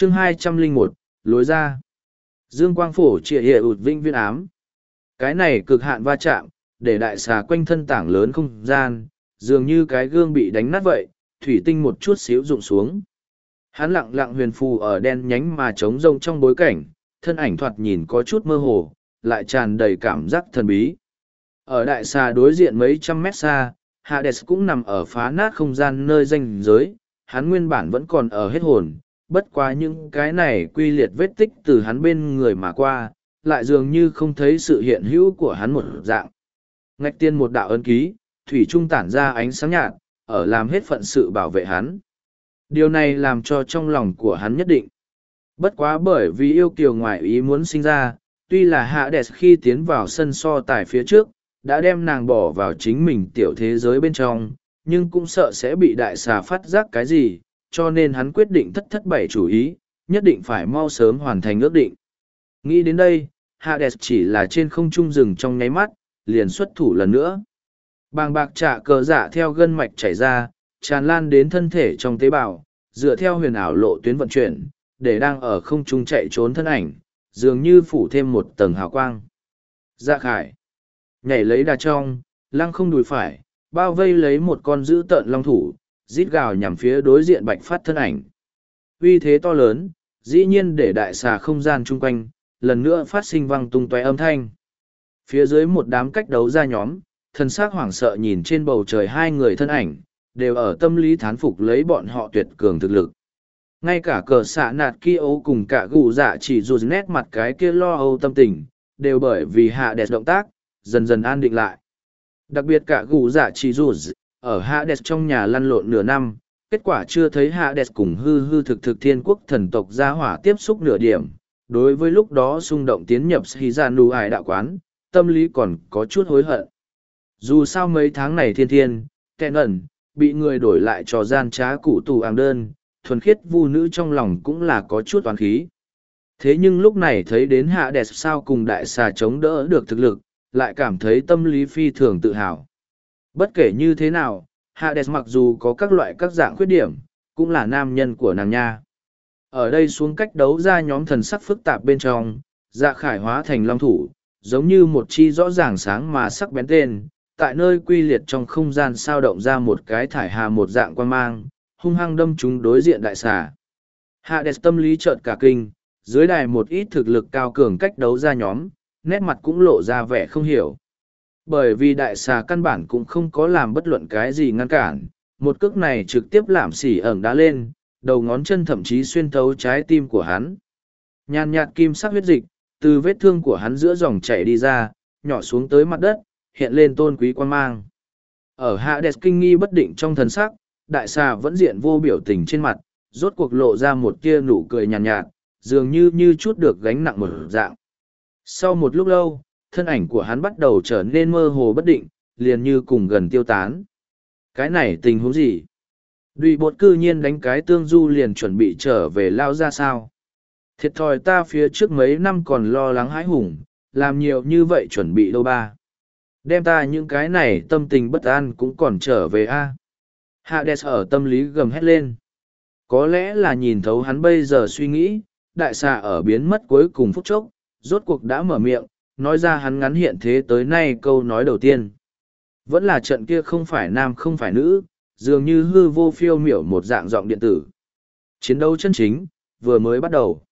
chương 201, lối ra. Dương quang phổ trịa hệ ụt vinh viên ám. Cái này cực hạn va chạm, để đại xà quanh thân tảng lớn không gian, dường như cái gương bị đánh nát vậy, thủy tinh một chút xíu rụng xuống. Hắn lặng lặng huyền phù ở đen nhánh mà trống rông trong bối cảnh, thân ảnh thoạt nhìn có chút mơ hồ, lại tràn đầy cảm giác thần bí. Ở đại xà đối diện mấy trăm mét xa, Hades cũng nằm ở phá nát không gian nơi ranh giới, hắn nguyên bản vẫn còn ở hết hồn, bất quá những cái này quy liệt vết tích từ hắn bên người mà qua, lại dường như không thấy sự hiện hữu của hắn một dạng. Ngạch tiên một đạo ấn ký, thủy trung tản ra ánh sáng nhạt, ở làm hết phận sự bảo vệ hắn. Điều này làm cho trong lòng của hắn nhất định. Bất quá bởi vì yêu kiều ngoại ý muốn sinh ra, tuy là Hades khi tiến vào sân so tài phía trước, đã đem nàng bỏ vào chính mình tiểu thế giới bên trong, nhưng cũng sợ sẽ bị đại xà phát giác cái gì, cho nên hắn quyết định thất bảy chủ ý, nhất định phải mau sớm hoàn thành ước định. Nghĩ đến đây, Hades chỉ là trên không trung rừng trong nháy mắt, liền xuất thủ lần nữa. Bàng bạc trả cờ dạ theo gân mạch chảy ra, tràn lan đến thân thể trong tế bào, dựa theo huyền ảo lộ tuyến vận chuyển, để đang ở không trung chạy trốn thân ảnh, dường như phủ thêm một tầng hào quang. Dạ khải, nhảy lấy đà trong, lăng không đùi phải, bao vây lấy một con dữ tợn long thủ, rít gào nhằm phía đối diện bạch phát thân ảnh. Uy thế to lớn, dĩ nhiên để đại xà không gian chung quanh, lần nữa phát sinh vang tung tóe âm thanh. Phía dưới một đám cách đấu ra nhóm, thân xác hoảng sợ nhìn trên bầu trời hai người thân ảnh, đều ở tâm lý thán phục lấy bọn họ tuyệt cường thực lực. Ngay cả cờ xạ nạt kia ấu cùng cả gù dạ chỉ dù nét mặt cái kia lo âu tâm tình, đều bởi vì Hades động tác, dần dần an định lại. Đặc biệt cả gù dạ chỉ dù ở Hades trong nhà lăn lộn nửa năm, kết quả chưa thấy Hades cùng hư thực thiên quốc thần tộc gia hỏa tiếp xúc nửa điểm. Đối với lúc đó xung động tiến nhập Shizanu Ải đạo quán, tâm lý còn có chút hối hận. Dù sao mấy tháng này thiên, kẹn ẩn, bị người đổi lại trò gian trá cụ tù áng đơn, thuần khiết vu nữ trong lòng cũng là có chút toán khí. Thế nhưng lúc này thấy đến Hades sao cùng đại xà chống đỡ được thực lực, lại cảm thấy tâm lý phi thường tự hào. Bất kể như thế nào, Hades mặc dù có các loại các dạng khuyết điểm, cũng là nam nhân của nàng nha. Ở đây xuống cách đấu ra nhóm thần sắc phức tạp bên trong, dạ khải hóa thành long thủ, giống như một chi rõ ràng sáng mà sắc bén tên, tại nơi quy liệt trong không gian sao động ra một cái thải hà một dạng quan mang, hung hăng đâm chúng đối diện đại xà. Hades tâm lý chợt cả kinh, dưới đài một ít thực lực cao cường cách đấu ra nhóm, nét mặt cũng lộ ra vẻ không hiểu. Bởi vì đại xà căn bản cũng không có làm bất luận cái gì ngăn cản, một cước này trực tiếp làm xỉ ẩn đá lên, đầu ngón chân thậm chí xuyên thấu trái tim của hắn. Nhàn nhạt kim sắc huyết dịch, từ vết thương của hắn giữa dòng chảy đi ra, nhỏ xuống tới mặt đất, hiện lên tôn quý quan mang. Ở Hades kinh nghi bất định trong thần sắc, đại xà vẫn diện vô biểu tình trên mặt, rốt cuộc lộ ra một tia nụ cười nhàn nhạt, dường như chút được gánh nặng một dạng. Sau một lúc lâu, thân ảnh của hắn bắt đầu trở nên mơ hồ bất định, liền như cùng gần tiêu tán. Cái này tình huống gì? Đùi bột cư nhiên đánh cái tương du liền chuẩn bị trở về lao ra sao? Thiệt thòi ta phía trước mấy năm còn lo lắng hãi hùng, làm nhiều như vậy chuẩn bị đâu ba. Đem ta những cái này tâm tình bất an cũng còn trở về a. Hades ở tâm lý gầm hét lên. Có lẽ là nhìn thấu hắn bây giờ suy nghĩ, đại xà ở biến mất cuối cùng phút chốc, rốt cuộc đã mở miệng, nói ra hắn ngắn hiện thế tới nay câu nói đầu tiên. Vẫn là trận kia không phải nam không phải nữ, dường như hư vô phiêu miểu một dạng giọng điện tử. Chiến đấu chân chính, vừa mới bắt đầu.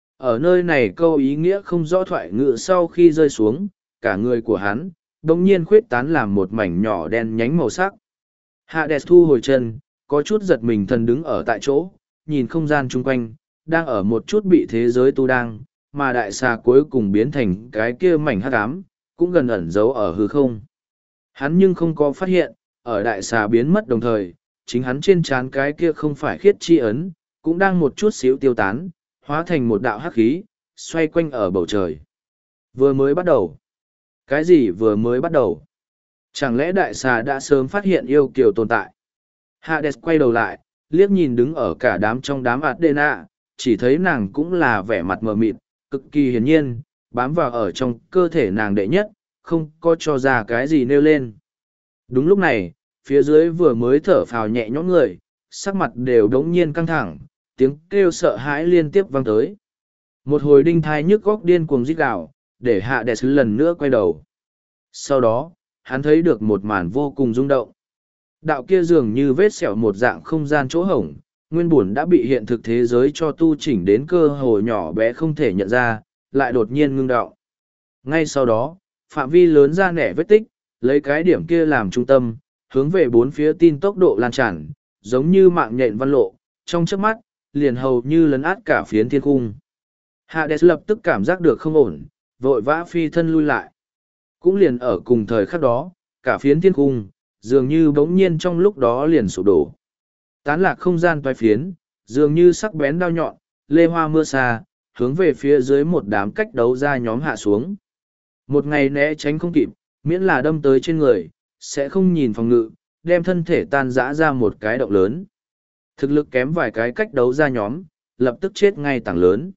Ở nơi này câu ý nghĩa không rõ thoại ngữ sau khi rơi xuống, cả người của hắn, đồng nhiên khuyết tán làm một mảnh nhỏ đen nhánh màu sắc. Hades thu hồi chân, có chút giật mình thần đứng ở tại chỗ, nhìn không gian chung quanh, đang ở một chút bị thế giới tu đang, mà đại xà cuối cùng biến thành cái kia mảnh hắc ám, cũng gần ẩn giấu ở hư không. Hắn nhưng không có phát hiện, ở đại xà biến mất đồng thời, chính hắn trên trán cái kia không phải khiết chi ấn, cũng đang một chút xíu tiêu tán, hóa thành một đạo hắc khí, xoay quanh ở bầu trời. Vừa mới bắt đầu. Cái gì vừa mới bắt đầu? Chẳng lẽ đại xà đã sớm phát hiện yêu kiều tồn tại? Hades quay đầu lại, liếc nhìn đứng ở cả đám trong đám Adena, chỉ thấy nàng cũng là vẻ mặt mờ mịt, cực kỳ hiển nhiên, bám vào ở trong cơ thể nàng đệ nhất, không có cho ra cái gì nêu lên. Đúng lúc này, phía dưới vừa mới thở phào nhẹ nhõm người, sắc mặt đều đống nhiên căng thẳng, tiếng kêu sợ hãi liên tiếp vang tới. Một hồi đinh thai nhức góc điên cuồng rít gào, để Hades lần nữa quay đầu. Sau đó, hắn thấy được một màn vô cùng rung động. Đạo kia dường như vết sẹo một dạng không gian chỗ hổng, nguyên bùn đã bị hiện thực thế giới cho tu chỉnh đến cơ hồ nhỏ bé không thể nhận ra, lại đột nhiên ngưng đọng. Ngay sau đó, phạm vi lớn ra nẻ vết tích, lấy cái điểm kia làm trung tâm, hướng về bốn phía tin tốc độ lan tràn, giống như mạng nhện văn lộ, trong chớp mắt, liền hầu như lấn át cả phiến thiên cung. Hades lập tức cảm giác được không ổn, vội vã phi thân lui lại. Cũng liền ở cùng thời khắc đó, cả phiến thiên cung, dường như bỗng nhiên trong lúc đó liền sụp đổ. Tán lạc không gian toái phiến, dường như sắc bén đao nhọn, lê hoa mưa xa, hướng về phía dưới một đám cách đấu ra nhóm hạ xuống. Một ngày né tránh không kịp, miễn là đâm tới trên người, sẽ không nhìn phòng ngự, đem thân thể tan rã ra một cái động lớn. Thực lực kém vài cái cách đấu ra nhóm, lập tức chết ngay tảng lớn.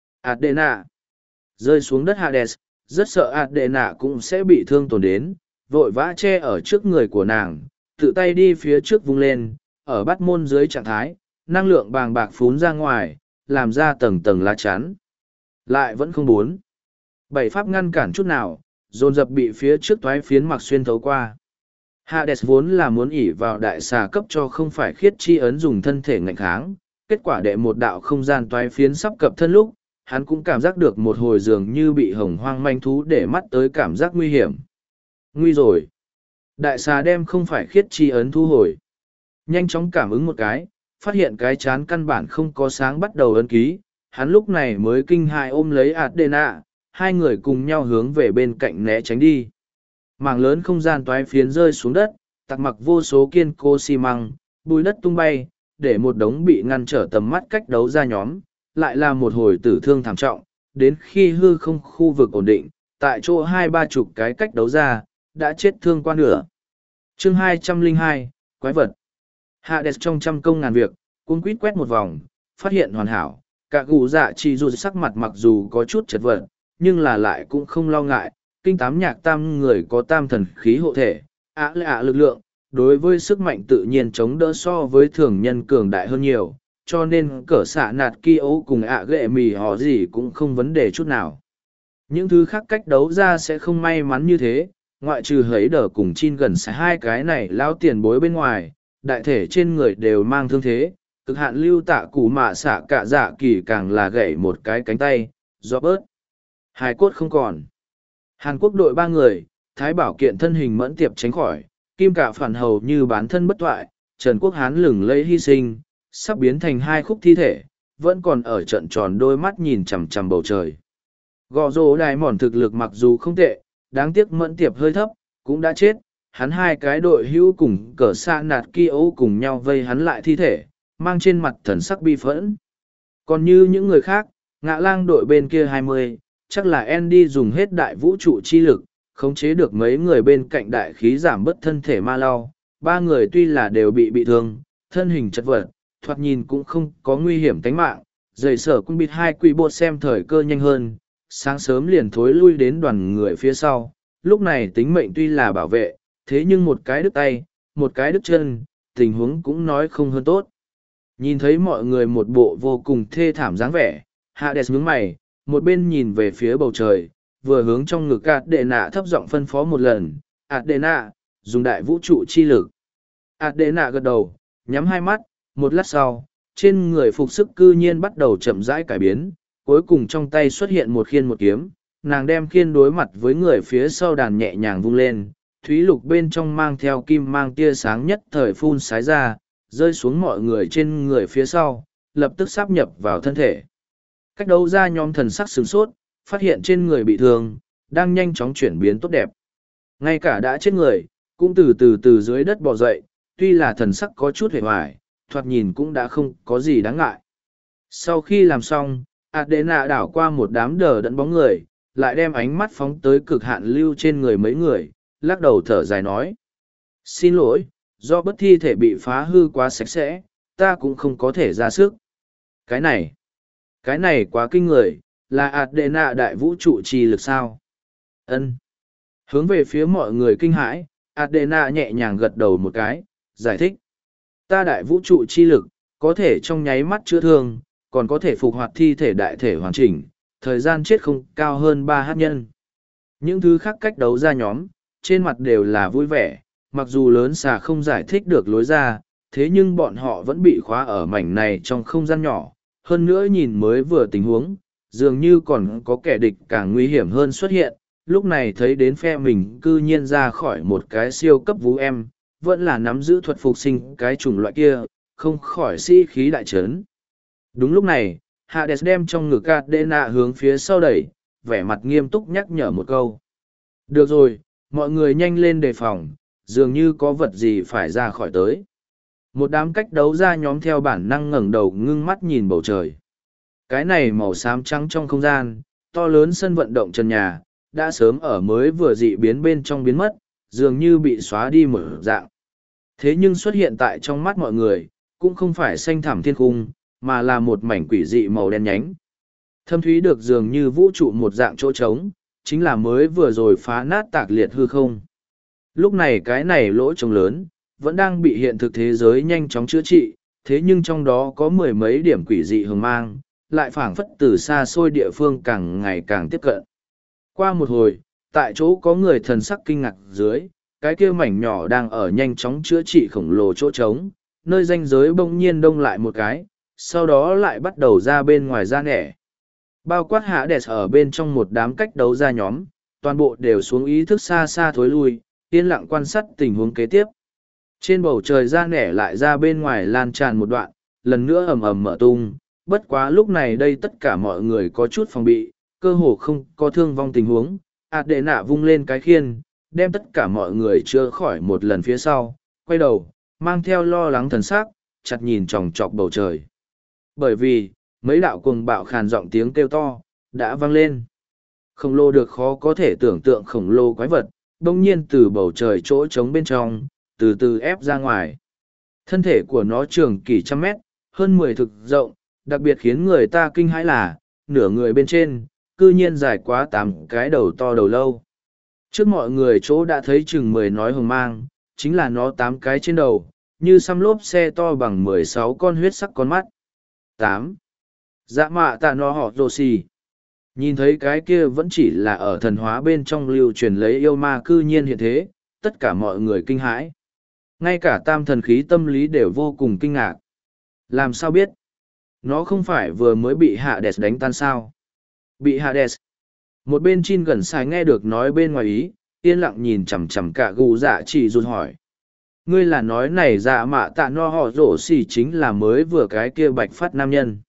Adena rơi xuống đất Hades, rất sợ Adena cũng sẽ bị thương tổn đến, vội vã che ở trước người của nàng, tự tay đi phía trước vung lên, ở bắt môn dưới trạng thái, năng lượng bàng bạc phún ra ngoài, làm ra tầng tầng lá chắn. Lại vẫn không bốn. Bảy pháp ngăn cản chút nào, dồn dập bị phía trước toái phiến mặc xuyên thấu qua. Hades vốn là muốn ỉ vào đại xà cấp cho không phải khiết chi ấn dùng thân thể ngạnh kháng, kết quả đệ một đạo không gian toái phiến sắp cập thân lúc, hắn cũng cảm giác được một hồi dường như bị hồng hoang manh thú để mắt tới cảm giác nguy hiểm. Nguy rồi. Đại xà đem không phải khiết chi ấn thu hồi. Nhanh chóng cảm ứng một cái, phát hiện cái chán căn bản không có sáng bắt đầu ấn ký, hắn lúc này mới kinh hại ôm lấy Adena, hai người cùng nhau hướng về bên cạnh né tránh đi. Mảng lớn không gian toái phiến rơi xuống đất, tặc mặc vô số kiên cố xi măng, bùi đất tung bay, để một đống bị ngăn trở tầm mắt cách đấu ra nhóm, lại là một hồi tử thương thảm trọng, đến khi hư không khu vực ổn định, tại chỗ 20-30 cái cách đấu ra, đã chết thương qua nửa. Chương 202, Quái vật. Hades trong trăm công ngàn việc, cuống quýt quét một vòng, phát hiện hoàn hảo, cả gù dạ chỉ dù sắc mặt mặc dù có chút chật vật, nhưng là lại cũng không lo ngại, kinh tám nhạc tam người có tam thần khí hộ thể, lực lượng, đối với sức mạnh tự nhiên chống đỡ so với thường nhân cường đại hơn nhiều, cho nên cỡ xạ nạt ki ấu cùng ghệ mì họ gì cũng không vấn đề chút nào. Những thứ khác cách đấu ra sẽ không may mắn như thế, ngoại trừ hấy đờ cùng chin gần sẽ hai cái này lao tiền bối bên ngoài, đại thể trên người đều mang thương thế, cực hạn lưu tạ củ mạ xạ cả dạ kỳ càng là gãy một cái cánh tay, do bớt. Hai cốt không còn. Hàn Quốc đội 3 người, Thái Bảo Kiện thân hình mẫn tiệp tránh khỏi, Kim Cả phản hầu như bán thân bất toại, Trần Quốc Hán lừng lẫy hy sinh, sắp biến thành hai khúc thi thể, vẫn còn ở trận tròn đôi mắt nhìn chằm chằm bầu trời. Gò rồ đài mòn thực lực mặc dù không tệ, đáng tiếc mẫn tiệp hơi thấp, cũng đã chết, hắn hai cái đội hữu cùng cờ xa nạt kia ấu cùng nhau vây hắn lại thi thể, mang trên mặt thần sắc bi phẫn. Còn như những người khác, ngạ lang đội bên kia 20, chắc là Andy dùng hết đại vũ trụ chi lực, khống chế được mấy người bên cạnh đại khí giảm bớt thân thể ma lao. Ba người tuy là đều bị thương, thân hình chật vật, thoạt nhìn cũng không có nguy hiểm tính mạng. Dày sở cũng bịt hai quỷ bột xem thời cơ nhanh hơn, sáng sớm liền thối lui đến đoàn người phía sau. Lúc này tính mệnh tuy là bảo vệ, thế nhưng một cái đứt tay, một cái đứt chân, tình huống cũng nói không hơn tốt. Nhìn thấy mọi người một bộ vô cùng thê thảm dáng vẻ, Hades nhướng mày, một bên nhìn về phía bầu trời, vừa hướng trong ngực Adena thấp giọng phân phó một lần, Adena, dùng đại vũ trụ chi lực. Adena gật đầu, nhắm hai mắt, một lát sau, trên người phục sức cư nhiên bắt đầu chậm rãi cải biến, cuối cùng trong tay xuất hiện một khiên một kiếm, nàng đem khiên đối mặt với người phía sau đàn nhẹ nhàng vung lên, thúy lục bên trong mang theo kim mang tia sáng nhất thời phun sái ra, rơi xuống mọi người trên người phía sau, lập tức sáp nhập vào thân thể. Cách đấu ra nhóm thần sắc sửng sốt, phát hiện trên người bị thương, đang nhanh chóng chuyển biến tốt đẹp. Ngay cả đã chết người, cũng từ dưới đất bò dậy, tuy là thần sắc có chút hề hoài, thoạt nhìn cũng đã không có gì đáng ngại. Sau khi làm xong, Adena đảo qua một đám đờ đẫn bóng người, lại đem ánh mắt phóng tới cực hạn lưu trên người mấy người, lắc đầu thở dài nói. Xin lỗi, do bất thi thể bị phá hư quá sạch sẽ, ta cũng không có thể ra sức. Cái này quá kinh người, là Adena đại vũ trụ trì lực sao? Ân. Hướng về phía mọi người kinh hãi, Adena nhẹ nhàng gật đầu một cái, giải thích. Ta đại vũ trụ chi lực, có thể trong nháy mắt chữa thương, còn có thể phục hoạt thi thể đại thể hoàn chỉnh, thời gian chết không cao hơn 3h nhân. Những thứ khác cách đấu ra nhóm, trên mặt đều là vui vẻ, mặc dù lớn xà không giải thích được lối ra, thế nhưng bọn họ vẫn bị khóa ở mảnh này trong không gian nhỏ. Hơn nữa nhìn mới vừa tình huống, dường như còn có kẻ địch càng nguy hiểm hơn xuất hiện, lúc này thấy đến phe mình cư nhiên ra khỏi một cái siêu cấp vũ em, vẫn là nắm giữ thuật phục sinh cái chủng loại kia, không khỏi sĩ khí đại trấn. Đúng lúc này, Hades đem trong ngực Adena hướng phía sau đẩy, vẻ mặt nghiêm túc nhắc nhở một câu. Được rồi, mọi người nhanh lên đề phòng, dường như có vật gì phải ra khỏi tới. Một đám cách đấu ra nhóm theo bản năng ngẩng đầu ngưng mắt nhìn bầu trời. Cái này màu xám trắng trong không gian, to lớn sân vận động trần nhà, đã sớm ở mới vừa dị biến bên trong biến mất, dường như bị xóa đi một dạng. Thế nhưng xuất hiện tại trong mắt mọi người, cũng không phải xanh thẳm thiên cung, mà là một mảnh quỷ dị màu đen nhánh. Thâm thúy được dường như vũ trụ một dạng chỗ trống, chính là mới vừa rồi phá nát tạc liệt hư không. Lúc này cái này lỗ trống lớn, vẫn đang bị hiện thực thế giới nhanh chóng chữa trị, thế nhưng trong đó có mười mấy điểm quỷ dị hừng mang, lại phảng phất từ xa xôi địa phương càng ngày càng tiếp cận. Qua một hồi, tại chỗ có người thần sắc kinh ngạc dưới, cái kia mảnh nhỏ đang ở nhanh chóng chữa trị khổng lồ chỗ trống, nơi ranh giới bỗng nhiên đông lại một cái, sau đó lại bắt đầu ra bên ngoài ra nẻ. Bao quát Hades ở bên trong một đám cách đấu ra nhóm, toàn bộ đều xuống ý thức xa xa thối lui, yên lặng quan sát tình huống kế tiếp. Trên bầu trời ra nẻ lại ra bên ngoài lan tràn một đoạn, lần nữa ầm ầm mở tung, bất quá lúc này đây tất cả mọi người có chút phòng bị, cơ hồ không có thương vong tình huống. Adena vung lên cái khiên, đem tất cả mọi người chữa khỏi một lần phía sau, quay đầu, mang theo lo lắng thần sắc, chặt nhìn chòng chọc bầu trời. Bởi vì, mấy đạo cuồng bạo khàn giọng tiếng kêu to, đã vang lên. Khổng lồ được khó có thể tưởng tượng khổng lồ quái vật, đông nhiên từ bầu trời chỗ trống bên trong, từ từ ép ra ngoài. Thân thể của nó trường kỳ trăm mét, hơn 10 thực rộng, đặc biệt khiến người ta kinh hãi là, nửa người bên trên, cư nhiên dài quá 8 cái đầu to đầu lâu. Trước mọi người chỗ đã thấy chừng 10 nói hồng mang, chính là nó 8 cái trên đầu, như xăm lốp xe to bằng 16 con huyết sắc con mắt. 8. Dạ mạ tạ no họ rồ xì. Nhìn thấy cái kia vẫn chỉ là ở thần hóa bên trong lưu truyền lấy yêu ma cư nhiên hiện thế, tất cả mọi người kinh hãi. Ngay cả tam thần khí tâm lý đều vô cùng kinh ngạc. Làm sao biết? Nó không phải vừa mới bị Hades đánh tan sao? Bị Hades. Một bên Chin gần sai nghe được nói bên ngoài ý, yên lặng nhìn chằm chằm cả gù dạ chỉ rụt hỏi. Ngươi là nói này dạ mạ tạ no họ rổ xì chính là mới vừa cái kia bạch phát nam nhân.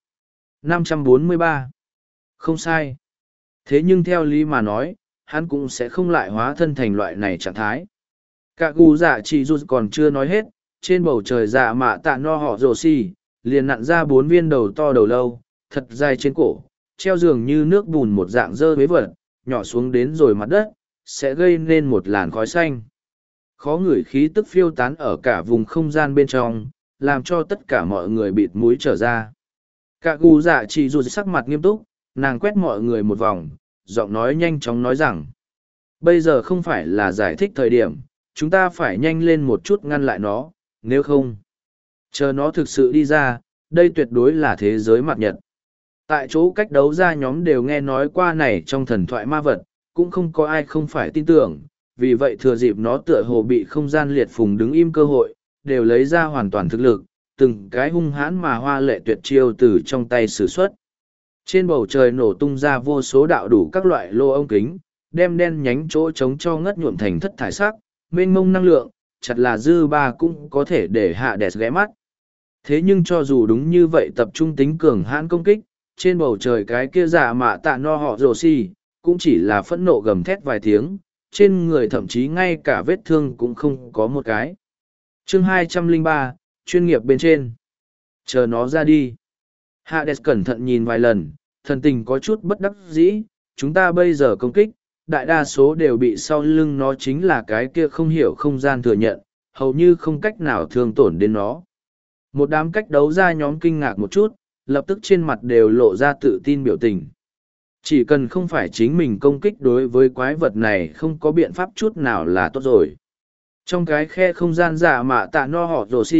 543. Không sai. Thế nhưng theo lý mà nói, hắn cũng sẽ không lại hóa thân thành loại này trạng thái. Cả gù dạ chỉ rụt còn chưa nói hết, trên bầu trời dạ mạ tạ no họ rổ xì, liền nặn ra 4 viên đầu to đầu lâu, thật dài trên cổ, treo dường như nước bùn một dạng dơ với vật, nhỏ xuống đến rồi mặt đất, sẽ gây nên một làn khói xanh. Khó ngửi khí tức phiêu tán ở cả vùng không gian bên trong, làm cho tất cả mọi người bịt mũi trở ra. Cả gù dạ chỉ dù sắc mặt nghiêm túc, nàng quét mọi người một vòng, giọng nói nhanh chóng nói rằng, bây giờ không phải là giải thích thời điểm, chúng ta phải nhanh lên một chút ngăn lại nó, nếu không, chờ nó thực sự đi ra, đây tuyệt đối là thế giới mặt nhật. Tại chỗ cách đấu ra nhóm đều nghe nói qua này trong thần thoại ma vật, cũng không có ai không phải tin tưởng, vì vậy thừa dịp nó tựa hồ bị không gian liệt phùng đứng im cơ hội, đều lấy ra hoàn toàn thực lực, từng cái hung hãn mà hoa lệ tuyệt chiêu từ trong tay sử xuất. Trên bầu trời nổ tung ra vô số đạo đủ các loại lô ống kính, đem đen nhánh chỗ trống cho ngất nhuộm thành thất thải sắc, mênh mông năng lượng, chặt là dư ba cũng có thể để hạ đẹp ghé mắt. Thế nhưng cho dù đúng như vậy tập trung tính cường hãn công kích, trên bầu trời cái kia giả mạ tạ no họ rồ xì, cũng chỉ là phẫn nộ gầm thét vài tiếng, trên người thậm chí ngay cả vết thương cũng không có một cái. Chương 203, chuyên nghiệp bên trên. Chờ nó ra đi. Hades cẩn thận nhìn vài lần, thần tình có chút bất đắc dĩ, chúng ta bây giờ công kích, đại đa số đều bị sau lưng nó chính là cái kia không hiểu không gian thừa nhận, hầu như không cách nào thương tổn đến nó. Một đám cách đấu ra nhóm kinh ngạc một chút, lập tức trên mặt đều lộ ra tự tin biểu tình. Chỉ cần không phải chính mình công kích đối với quái vật này không có biện pháp chút nào là tốt rồi. Trong cái khe không gian giả mạ tạ no họ rồ xì,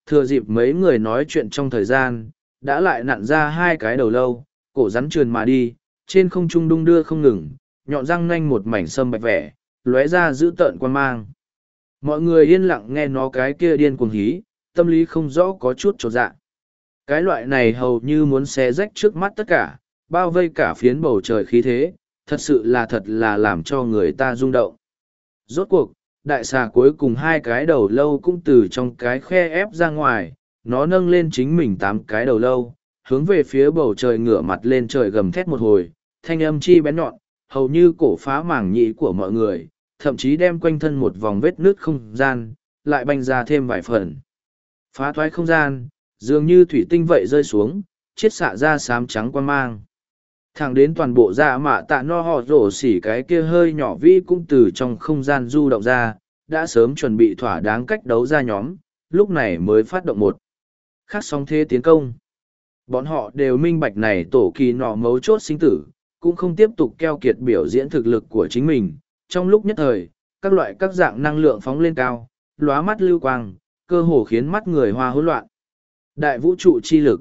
thừa dịp mấy người nói chuyện trong thời gian, đã lại nặn ra hai cái đầu lâu, cổ rắn trườn mà đi, trên không trung đung đưa không ngừng, nhọn răng nanh một mảnh sâm bạch vẻ, lóe ra dữ tợn quan mang. Mọi người yên lặng nghe nó cái kia điên cuồng hí, tâm lý không rõ có chút chột dạ. Cái loại này hầu như muốn xé rách trước mắt tất cả, bao vây cả phiến bầu trời khí thế, thật sự là làm cho người ta rung động. Rốt cuộc, đại xà cuối cùng hai cái đầu lâu cũng từ trong cái khe ép ra ngoài, nó nâng lên chính mình 8 cái đầu lâu, hướng về phía bầu trời ngửa mặt lên trời gầm thét một hồi, thanh âm chi bén nhọn, hầu như cổ phá màng nhĩ của mọi người, thậm chí đem quanh thân một vòng vết nước không gian, lại banh ra thêm vài phần. Phá thoái không gian, dường như thủy tinh vậy rơi xuống, chiết xạ ra xám trắng quan mang. Thẳng đến toàn bộ dạ mạ tạ no họ rổ xỉ cái kia hơi nhỏ vi cũng từ trong không gian du động ra, đã sớm chuẩn bị thỏa đáng cách đấu ra nhóm, lúc này mới phát động một khác song thế tiến công. Bọn họ đều minh bạch này tổ kỳ nọ mấu chốt sinh tử, cũng không tiếp tục keo kiệt biểu diễn thực lực của chính mình. Trong lúc nhất thời, các dạng năng lượng phóng lên cao, lóa mắt lưu quang, cơ hồ khiến mắt người hoa hỗn loạn. Đại vũ trụ chi lực.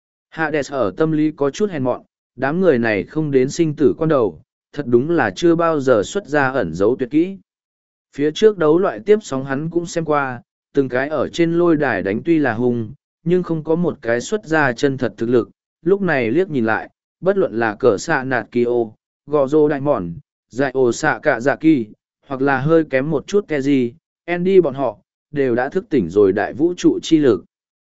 Hades ở tâm lý có chút hèn mọn, đám người này không đến sinh tử quan đầu, thật đúng là chưa bao giờ xuất ra ẩn dấu tuyệt kỹ. Phía trước đấu loại tiếp sóng hắn cũng xem qua, từng cái ở trên lôi đài đánh tuy là hung, nhưng không có một cái xuất ra chân thật thực lực. Lúc này liếc nhìn lại, bất luận là cỡ xạ nạt kỳ ô, gò rô đại mòn, dại ồ xạ cả dạ kỳ, hoặc là hơi kém một chút Keji, Andy bọn họ, đều đã thức tỉnh rồi đại vũ trụ chi lực.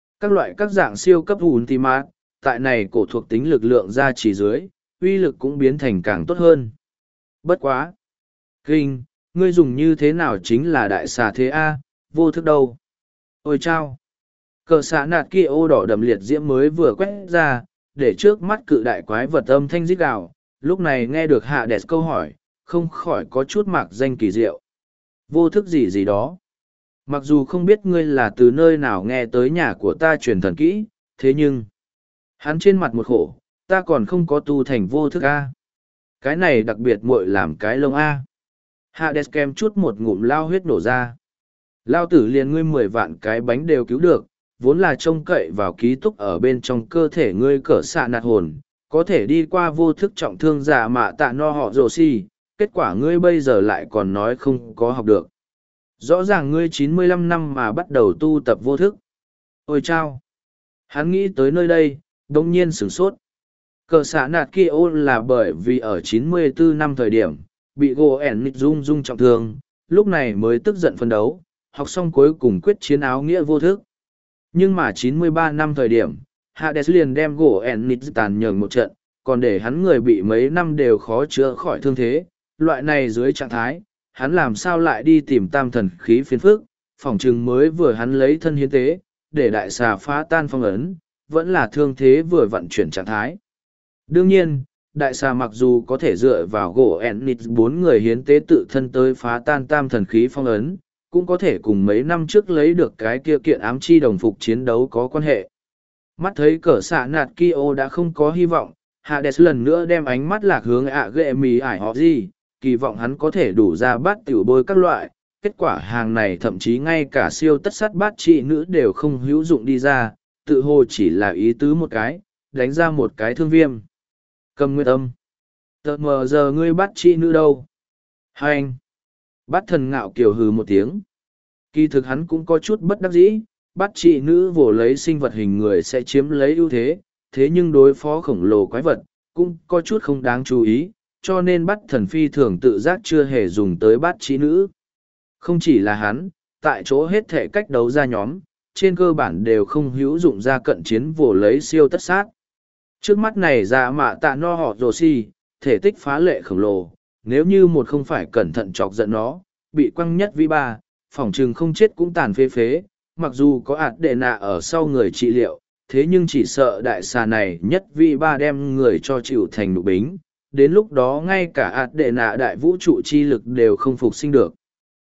Các dạng siêu cấp ultimate, tại này cổ thuộc tính lực lượng ra chỉ dưới, uy lực cũng biến thành càng tốt hơn. Bất quá! Kinh, ngươi dùng như thế nào chính là đại xà thế A, vô thức đâu. Ôi chao! Cờ xạ nạt kia ô đỏ đầm liệt diễm mới vừa quét ra, để trước mắt cự đại quái vật âm thanh rít gào, lúc này nghe được hạ đẹp câu hỏi, không khỏi có chút mạc danh kỳ diệu. Vô thức gì gì đó. Mặc dù không biết ngươi là từ nơi nào nghe tới nhà của ta truyền thần kỹ, thế nhưng hắn trên mặt một khổ, ta còn không có tu thành vô thức A. Cái này đặc biệt muội làm cái lông A. Hades kem chút một ngụm lao huyết nổ ra. Lao tử liền ngươi 10 vạn cái bánh đều cứu được, vốn là trông cậy vào ký túc ở bên trong cơ thể ngươi cỡ xạ nạt hồn, có thể đi qua vô thức trọng thương giả mạ tạ no họ rồ si, kết quả ngươi bây giờ lại còn nói không có học được. Rõ ràng ngươi 95 năm mà bắt đầu tu tập vô thức. Ôi chao! Hắn nghĩ tới nơi đây, đông nhiên sửng sốt. Cờ xạ nạt kia ô là bởi vì ở 94 năm thời điểm, bị gỗ ẻn nít rung trọng thương, lúc này mới tức giận phân đấu, học xong cuối cùng quyết chiến áo nghĩa vô thức. Nhưng mà 93 năm thời điểm, Hades liền đem gỗ ẻn nít tàn nhường một trận, còn để hắn người bị mấy năm đều khó chữa khỏi thương thế. Loại này dưới trạng thái, hắn làm sao lại đi tìm tam thần khí phiến phức, phỏng chừng mới vừa hắn lấy thân hiến tế, để đại xà phá tan phong ấn, vẫn là thương thế vừa vận chuyển trạng thái. Đương nhiên, đại xà mặc dù có thể dựa vào gỗ Ennis 4 người hiến tế tự thân tới phá tan tam thần khí phong ấn, cũng có thể cùng mấy năm trước lấy được cái kia kiện ám chi đồng phục chiến đấu có quan hệ. Mắt thấy cỡ xạ nạt Kyo đã không có hy vọng, Hades lần nữa đem ánh mắt lạc hướng ạ ghệ mì ải họ gì, kỳ vọng hắn có thể đủ ra bát tiểu bôi các loại. Kết quả hàng này thậm chí ngay cả siêu tất sắt bát trị nữ đều không hữu dụng đi ra, tự hồ chỉ là ý tứ một cái, đánh ra một cái thương viêm. Cầm nguyên âm. Tờ mờ giờ ngươi bắt trị nữ đâu? Hai anh. Bắt thần ngạo kiều hừ một tiếng. Kỳ thực hắn cũng có chút bất đắc dĩ, bắt trị nữ vồ lấy sinh vật hình người sẽ chiếm lấy ưu thế, thế nhưng đối phó khổng lồ quái vật, cũng có chút không đáng chú ý, cho nên bắt thần phi thường tự giác chưa hề dùng tới bắt trị nữ. Không chỉ là hắn, tại chỗ hết thể cách đấu ra nhóm, trên cơ bản đều không hữu dụng ra cận chiến vồ lấy siêu tất sát. Trước mắt này ra mạ tạ no họ rồ si, thể tích phá lệ khổng lồ, nếu như một không phải cẩn thận chọc giận nó, bị quăng nhất vi ba, phỏng chừng không chết cũng tàn phế phế, mặc dù có ạt đệ nạ ở sau người trị liệu, thế nhưng chỉ sợ đại xà này nhất vi ba đem người cho chịu thành nụ bính, đến lúc đó ngay cả ạt đệ nạ đại vũ trụ chi lực đều không phục sinh được.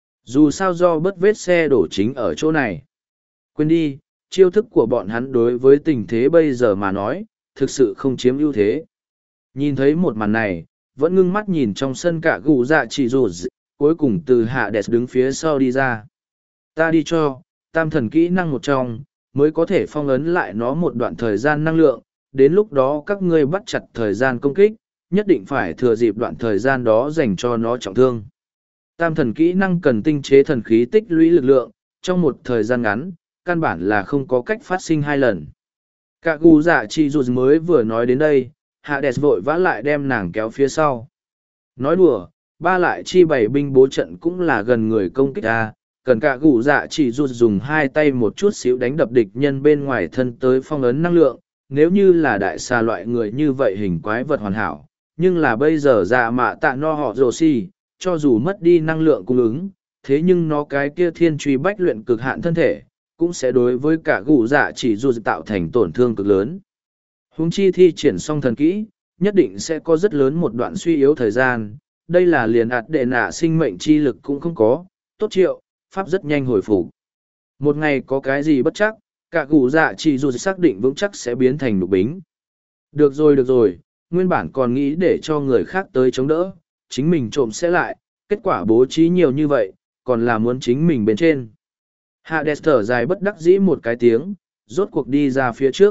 Dù sao do bất vết xe đổ chính ở chỗ này. Quên đi, chiêu thức của bọn hắn đối với tình thế bây giờ mà nói, thực sự không chiếm ưu thế. Nhìn thấy một màn này, vẫn ngưng mắt nhìn trong sân cả gù dạ chỉ rụt, cuối cùng từ hạ đẹp đứng phía sau đi ra. Ta đi cho, tam thần kỹ năng một trong, mới có thể phong ấn lại nó một đoạn thời gian năng lượng, đến lúc đó các ngươi bắt chặt thời gian công kích, nhất định phải thừa dịp đoạn thời gian đó dành cho nó trọng thương. Tam thần kỹ năng cần tinh chế thần khí tích lũy lực lượng, trong một thời gian ngắn, căn bản là không có cách phát sinh hai lần. Cả gù dạ chi dù mới vừa nói đến đây, Hades vội vã lại đem nàng kéo phía sau. Nói đùa, ba lại chi bảy binh bố trận cũng là gần người công kích ta, cần cả gù dạ chỉ rụt dùng hai tay một chút xíu đánh đập địch nhân bên ngoài thân tới phong ấn năng lượng, nếu như là đại xà loại người như vậy hình quái vật hoàn hảo, nhưng là bây giờ dạ mạ tạ no họ rồ xì, cho dù mất đi năng lượng cung ứng, thế nhưng nó cái kia thiên truy bách luyện cực hạn thân thể, cũng sẽ đối với cả gù dạ chỉ rụt tạo thành tổn thương cực lớn. Huống chi thi triển xong thần kỹ, nhất định sẽ có rất lớn một đoạn suy yếu thời gian, đây là liền ạt đệ nạ sinh mệnh chi lực cũng không có, tốt triệu, pháp rất nhanh hồi phục. Một ngày có cái gì bất chắc, cả gù dạ chỉ dù xác định vững chắc sẽ biến thành nục bính. Được rồi, nguyên bản còn nghĩ để cho người khác tới chống đỡ, chính mình trộm sẽ lại, kết quả bố trí nhiều như vậy, còn là muốn chính mình bên trên. Hades thở dài bất đắc dĩ một cái tiếng, rốt cuộc đi ra phía trước.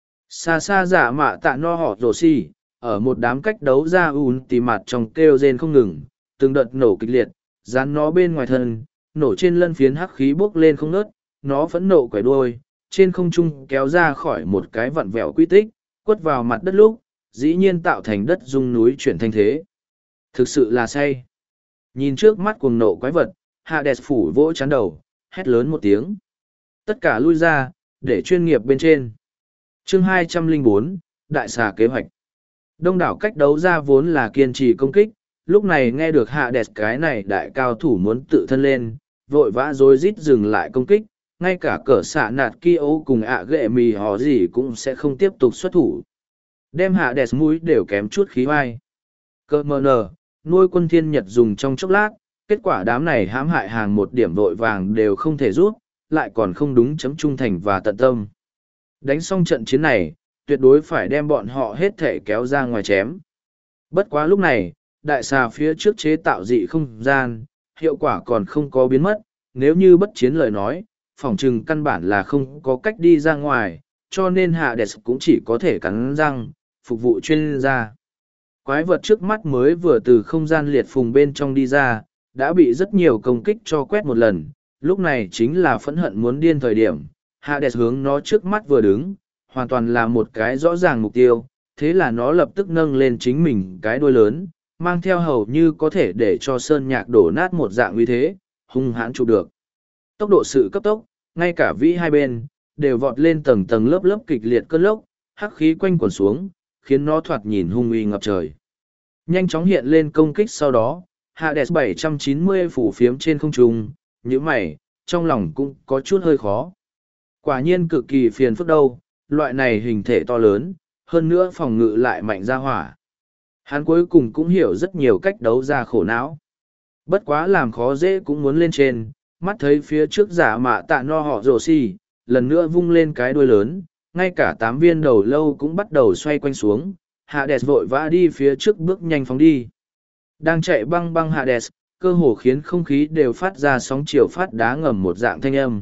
Xa xa giả mạ tạ no họ rồ xì, ở một đám cách đấu ra tì mặt trong kêu rên không ngừng, từng đợt nổ kịch liệt, dán nó bên ngoài thân, nổ trên lân phiến hắc khí bốc lên không ngớt, nó phẫn nộ quẩy đuôi, trên không trung kéo ra khỏi một cái vặn vẹo quy tích, quất vào mặt đất lúc, dĩ nhiên tạo thành đất rung núi chuyển thanh thế. Thực sự là say. Nhìn trước mắt cuồng nộ quái vật, Hades phủ vỗ chán đầu, hét lớn một tiếng. Tất cả lui ra, để chuyên nghiệp bên trên. Chương 204, Đại xà kế hoạch. Đông đảo cách đấu ra vốn là kiên trì công kích, lúc này nghe được Hades cái này đại cao thủ muốn tự thân lên, vội vã rối rít dừng lại công kích, ngay cả cỡ xạ nạt Kyo cùng ạ ghệ mì họ gì cũng sẽ không tiếp tục xuất thủ. Đem Hades mũi đều kém chút khí vai. Cơ mờ nờ, nuôi quân thiên nhật dùng trong chốc lát, kết quả đám này hãm hại hàng một điểm vội vàng đều không thể rút, lại còn không đúng chấm trung thành và tận tâm. Đánh xong trận chiến này, tuyệt đối phải đem bọn họ hết thể kéo ra ngoài chém. Bất quá lúc này, đại xà phía trước chế tạo dị không gian, hiệu quả còn không có biến mất, nếu như bất chiến lời nói, phỏng chừng căn bản là không có cách đi ra ngoài, cho nên Hades cũng chỉ có thể cắn răng, phục vụ chuyên gia. Quái vật trước mắt mới vừa từ không gian liệt phùng bên trong đi ra, đã bị rất nhiều công kích cho quét một lần, lúc này chính là phẫn hận muốn điên thời điểm. Hades hướng nó trước mắt vừa đứng, hoàn toàn là một cái rõ ràng mục tiêu, thế là nó lập tức nâng lên chính mình cái đuôi lớn, mang theo hầu như có thể để cho sơn nhạc đổ nát một dạng uy thế, hung hãn chụp được. Tốc độ sự cấp tốc, ngay cả vĩ hai bên, đều vọt lên tầng tầng lớp lớp kịch liệt cơn lốc, hắc khí quanh quẩn xuống, khiến nó thoạt nhìn hung uy ngập trời. Nhanh chóng hiện lên công kích sau đó, Hades 790 phủ phiếm trên không trung, như mày, trong lòng cũng có chút hơi khó. Quả nhiên cực kỳ phiền phức đâu, loại này hình thể to lớn, hơn nữa phòng ngự lại mạnh ra hỏa. Hắn cuối cùng cũng hiểu rất nhiều cách đấu ra khổ não. Bất quá làm khó dễ cũng muốn lên trên, mắt thấy phía trước giả mạ tạ no họ rồ xì, lần nữa vung lên cái đuôi lớn, ngay cả 8 viên đầu lâu cũng bắt đầu xoay quanh xuống, Hades vội vã đi phía trước bước nhanh phóng đi. Đang chạy băng băng Hades, cơ hồ khiến không khí đều phát ra sóng chiều phát đá ngầm một dạng thanh âm.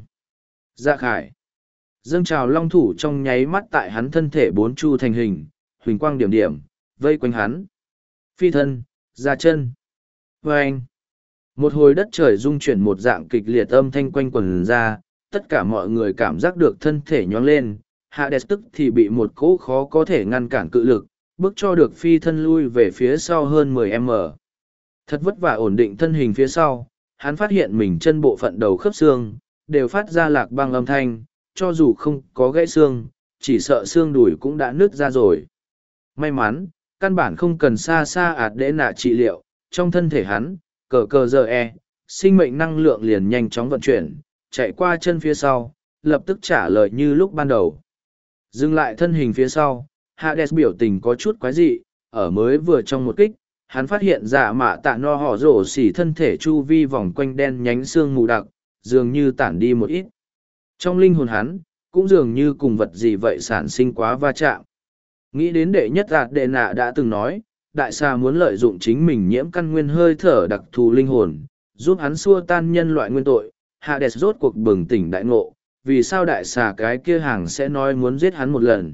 Dạ khải. Dâng trào long thủ trong nháy mắt tại hắn thân thể bốn chu thành hình, huỳnh quang điểm điểm, vây quanh hắn. Phi thân, ra chân. Vâng. Một hồi đất trời rung chuyển một dạng kịch liệt âm thanh quanh quần ra, tất cả mọi người cảm giác được thân thể nhóng lên. Hades tức thì bị một cỗ khó có thể ngăn cản cự lực, bước cho được phi thân lui về phía sau hơn 10m. Thật vất vả ổn định thân hình phía sau, hắn phát hiện mình chân bộ phận đầu khớp xương, đều phát ra lạc băng âm thanh, cho dù không có gãy xương, chỉ sợ xương đùi cũng đã nứt ra rồi. May mắn, căn bản không cần xa xa ạt để nạ trị liệu, trong thân thể hắn, cờ giờ sinh mệnh năng lượng liền nhanh chóng vận chuyển, chạy qua chân phía sau, lập tức trả lời như lúc ban đầu. Dừng lại thân hình phía sau, Hades biểu tình có chút quái dị, ở mới vừa trong một kích, hắn phát hiện dạ mạ tạ no họ rổ xỉ thân thể chu vi vòng quanh đen nhánh xương mù đặc, dường như tản đi một ít. Trong linh hồn hắn, cũng dường như cùng vật gì vậy sản sinh quá va chạm. Nghĩ đến đệ nhất ạt đệ nạ đã từng nói, đại xà muốn lợi dụng chính mình nhiễm căn nguyên hơi thở đặc thù linh hồn, giúp hắn xua tan nhân loại nguyên tội. Hades rốt cuộc bừng tỉnh đại ngộ, Vì sao đại xà cái kia hàng sẽ nói muốn giết hắn một lần?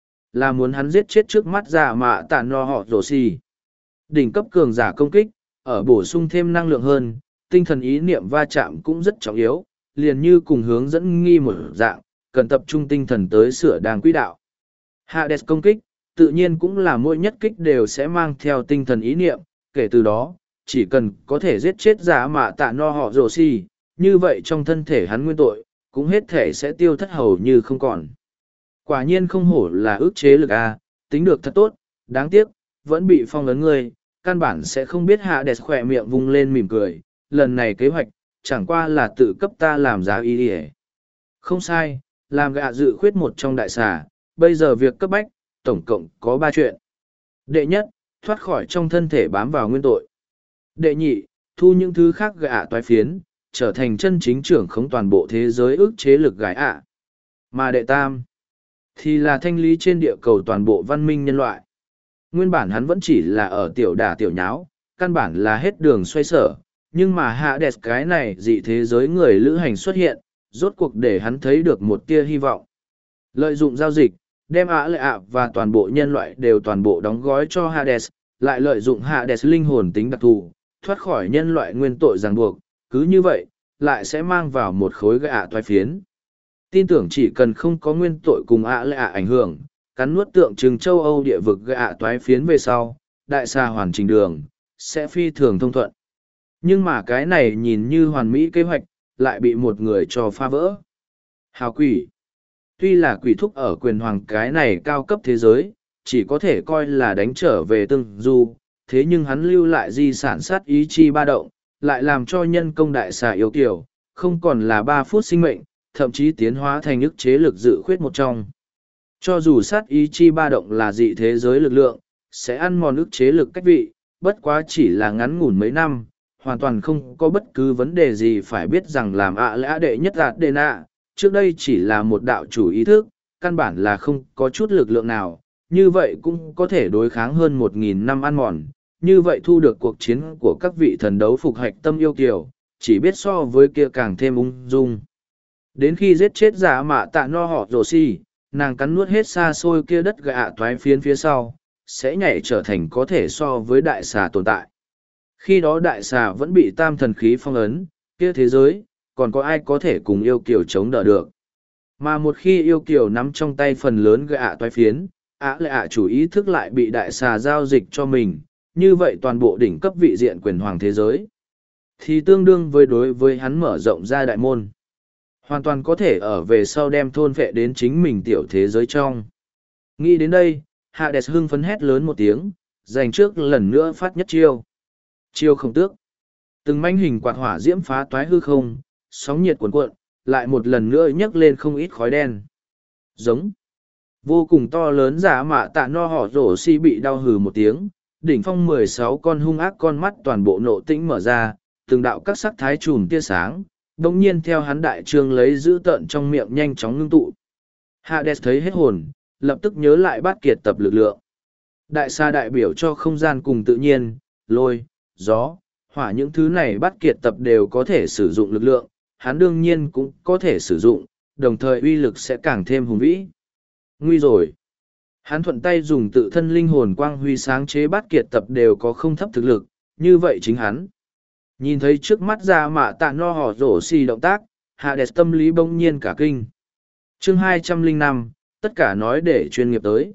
Là muốn hắn giết chết trước mắt giả mạ tạ no họ rổ xì. Đỉnh cấp cường giả công kích, ở bổ sung thêm năng lượng hơn, tinh thần ý niệm va chạm cũng rất trọng yếu, liền như cùng hướng dẫn nghi một dạng, cần tập trung tinh thần tới sửa đàng quỹ đạo. Hades công kích, tự nhiên cũng là mỗi nhất kích đều sẽ mang theo tinh thần ý niệm, kể từ đó, chỉ cần có thể giết chết giả mạ tạ no họ rổ xì, như vậy trong thân thể hắn nguyên tội, cũng hết thể sẽ tiêu thất hầu như không còn. Quả nhiên không hổ là ức chế lực A, tính được thật tốt, đáng tiếc, vẫn bị phong ấn ngươi, căn bản sẽ không biết Hades khỏe miệng vung lên mỉm cười, lần này kế hoạch, chẳng qua là tự cấp ta làm giá ý đi. Không sai, làm gạ dự khuyết một trong đại xà, bây giờ việc cấp bách, tổng cộng có 3 chuyện. Đệ nhất, thoát khỏi trong thân thể bám vào nguyên tội. Đệ nhị, thu những thứ khác gạ toái phiến, trở thành chân chính trưởng khống toàn bộ thế giới ức chế lực gái ạ. Mà đệ tam, thì là thanh lý trên địa cầu toàn bộ văn minh nhân loại. Nguyên bản hắn vẫn chỉ là ở tiểu đả tiểu nháo, căn bản là hết đường xoay sở, nhưng mà Hades cái này dị thế giới người lữ hành xuất hiện, rốt cuộc để hắn thấy được một tia hy vọng. Lợi dụng giao dịch, đem lệ ạ và toàn bộ nhân loại đều toàn bộ đóng gói cho Hades, lại lợi dụng Hades linh hồn tính đặc thù, thoát khỏi nhân loại nguyên tội ràng buộc, cứ như vậy, lại sẽ mang vào một khối gạ toái phiến. Tin tưởng chỉ cần không có nguyên tội cùng lệ ạ ảnh hưởng, cắn nuốt tượng trưng châu Âu địa vực gạ toái phiến về sau, đại xa hoàn trình đường, sẽ phi thường thông thuận. Nhưng mà cái này nhìn như hoàn mỹ kế hoạch, lại bị một người cho phá vỡ. Hào quỷ. Tuy là quỷ thúc ở quyền hoàng cái này cao cấp thế giới, chỉ có thể coi là đánh trở về tương du, thế nhưng hắn lưu lại di sản sát ý chi ba động, lại làm cho nhân công đại xà yêu kiểu, không còn là 3 phút sinh mệnh, thậm chí tiến hóa thành ức chế lực dự khuyết một trong. Cho dù sát ý chi ba động là dị thế giới lực lượng, sẽ ăn mòn ức chế lực cách vị, bất quá chỉ là ngắn ngủn mấy năm, hoàn toàn không có bất cứ vấn đề gì phải biết rằng làm lẽ đệ nhất đạt đền ạ, trước đây chỉ là một đạo chủ ý thức, căn bản là không có chút lực lượng nào, như vậy cũng có thể đối kháng hơn 1.000 năm ăn mòn, như vậy thu được cuộc chiến của các vị thần đấu phục hạch tâm yêu kiều, chỉ biết so với kia càng thêm ung dung. Đến khi giết chết giả mạ tạ no họ rồ si, nàng cắn nuốt hết xa xôi kia đất gạ toái phiến phía sau, sẽ nhảy trở thành có thể so với đại xà tồn tại. Khi đó đại xà vẫn bị tam thần khí phong ấn, kia thế giới, còn có ai có thể cùng yêu kiều chống đỡ được. Mà một khi yêu kiều nắm trong tay phần lớn gạ toái phiến, lệ ạ chủ ý thức lại bị đại xà giao dịch cho mình, như vậy toàn bộ đỉnh cấp vị diện quyền hoàng thế giới, thì tương đương với đối với hắn mở rộng ra đại môn. Hoàn toàn có thể ở về sau đem thôn vệ đến chính mình tiểu thế giới trong. Nghĩ đến đây, Hades hưng phấn hét lớn một tiếng, dành trước lần nữa phát nhất chiêu. Chiêu không tước. Từng manh hình quạt hỏa diễm phá toái hư không, sóng nhiệt cuồn cuộn, lại một lần nữa nhấc lên không ít khói đen. Giống. Vô cùng to lớn giả mạ tạ no họ rổ si bị đau hừ một tiếng, đỉnh phong 16 con hung ác con mắt toàn bộ nộ tĩnh mở ra, từng đạo các sắc thái chùm tia sáng, đồng nhiên theo hắn đại trương lấy giữ tợn trong miệng nhanh chóng ngưng tụ. Hades thấy hết hồn, lập tức nhớ lại bát kiệt tập lực lượng. Đại xa đại biểu cho không gian cùng tự nhiên, lôi, gió, hỏa những thứ này bát kiệt tập đều có thể sử dụng lực lượng, hắn đương nhiên cũng có thể sử dụng, đồng thời uy lực sẽ càng thêm hùng vĩ. Nguy rồi. Hắn thuận tay dùng tự thân linh hồn quang huy sáng chế bát kiệt tập đều có không thấp thực lực, như vậy chính hắn. Nhìn thấy trước mắt ra mạ tạ no họ rổ xì động tác, Hades tâm lý bỗng nhiên cả kinh. Chương 205, tất cả nói để chuyên nghiệp tới.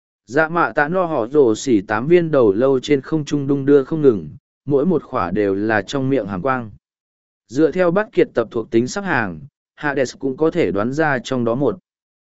Dạ mạ tạ no họ rổ xì 8 viên đầu lâu trên không trung đung đưa không ngừng, mỗi một khỏa đều là trong miệng hàm quang. Dựa theo bát kiệt tập thuộc tính sắp hàng, Hades cũng có thể đoán ra trong đó 1,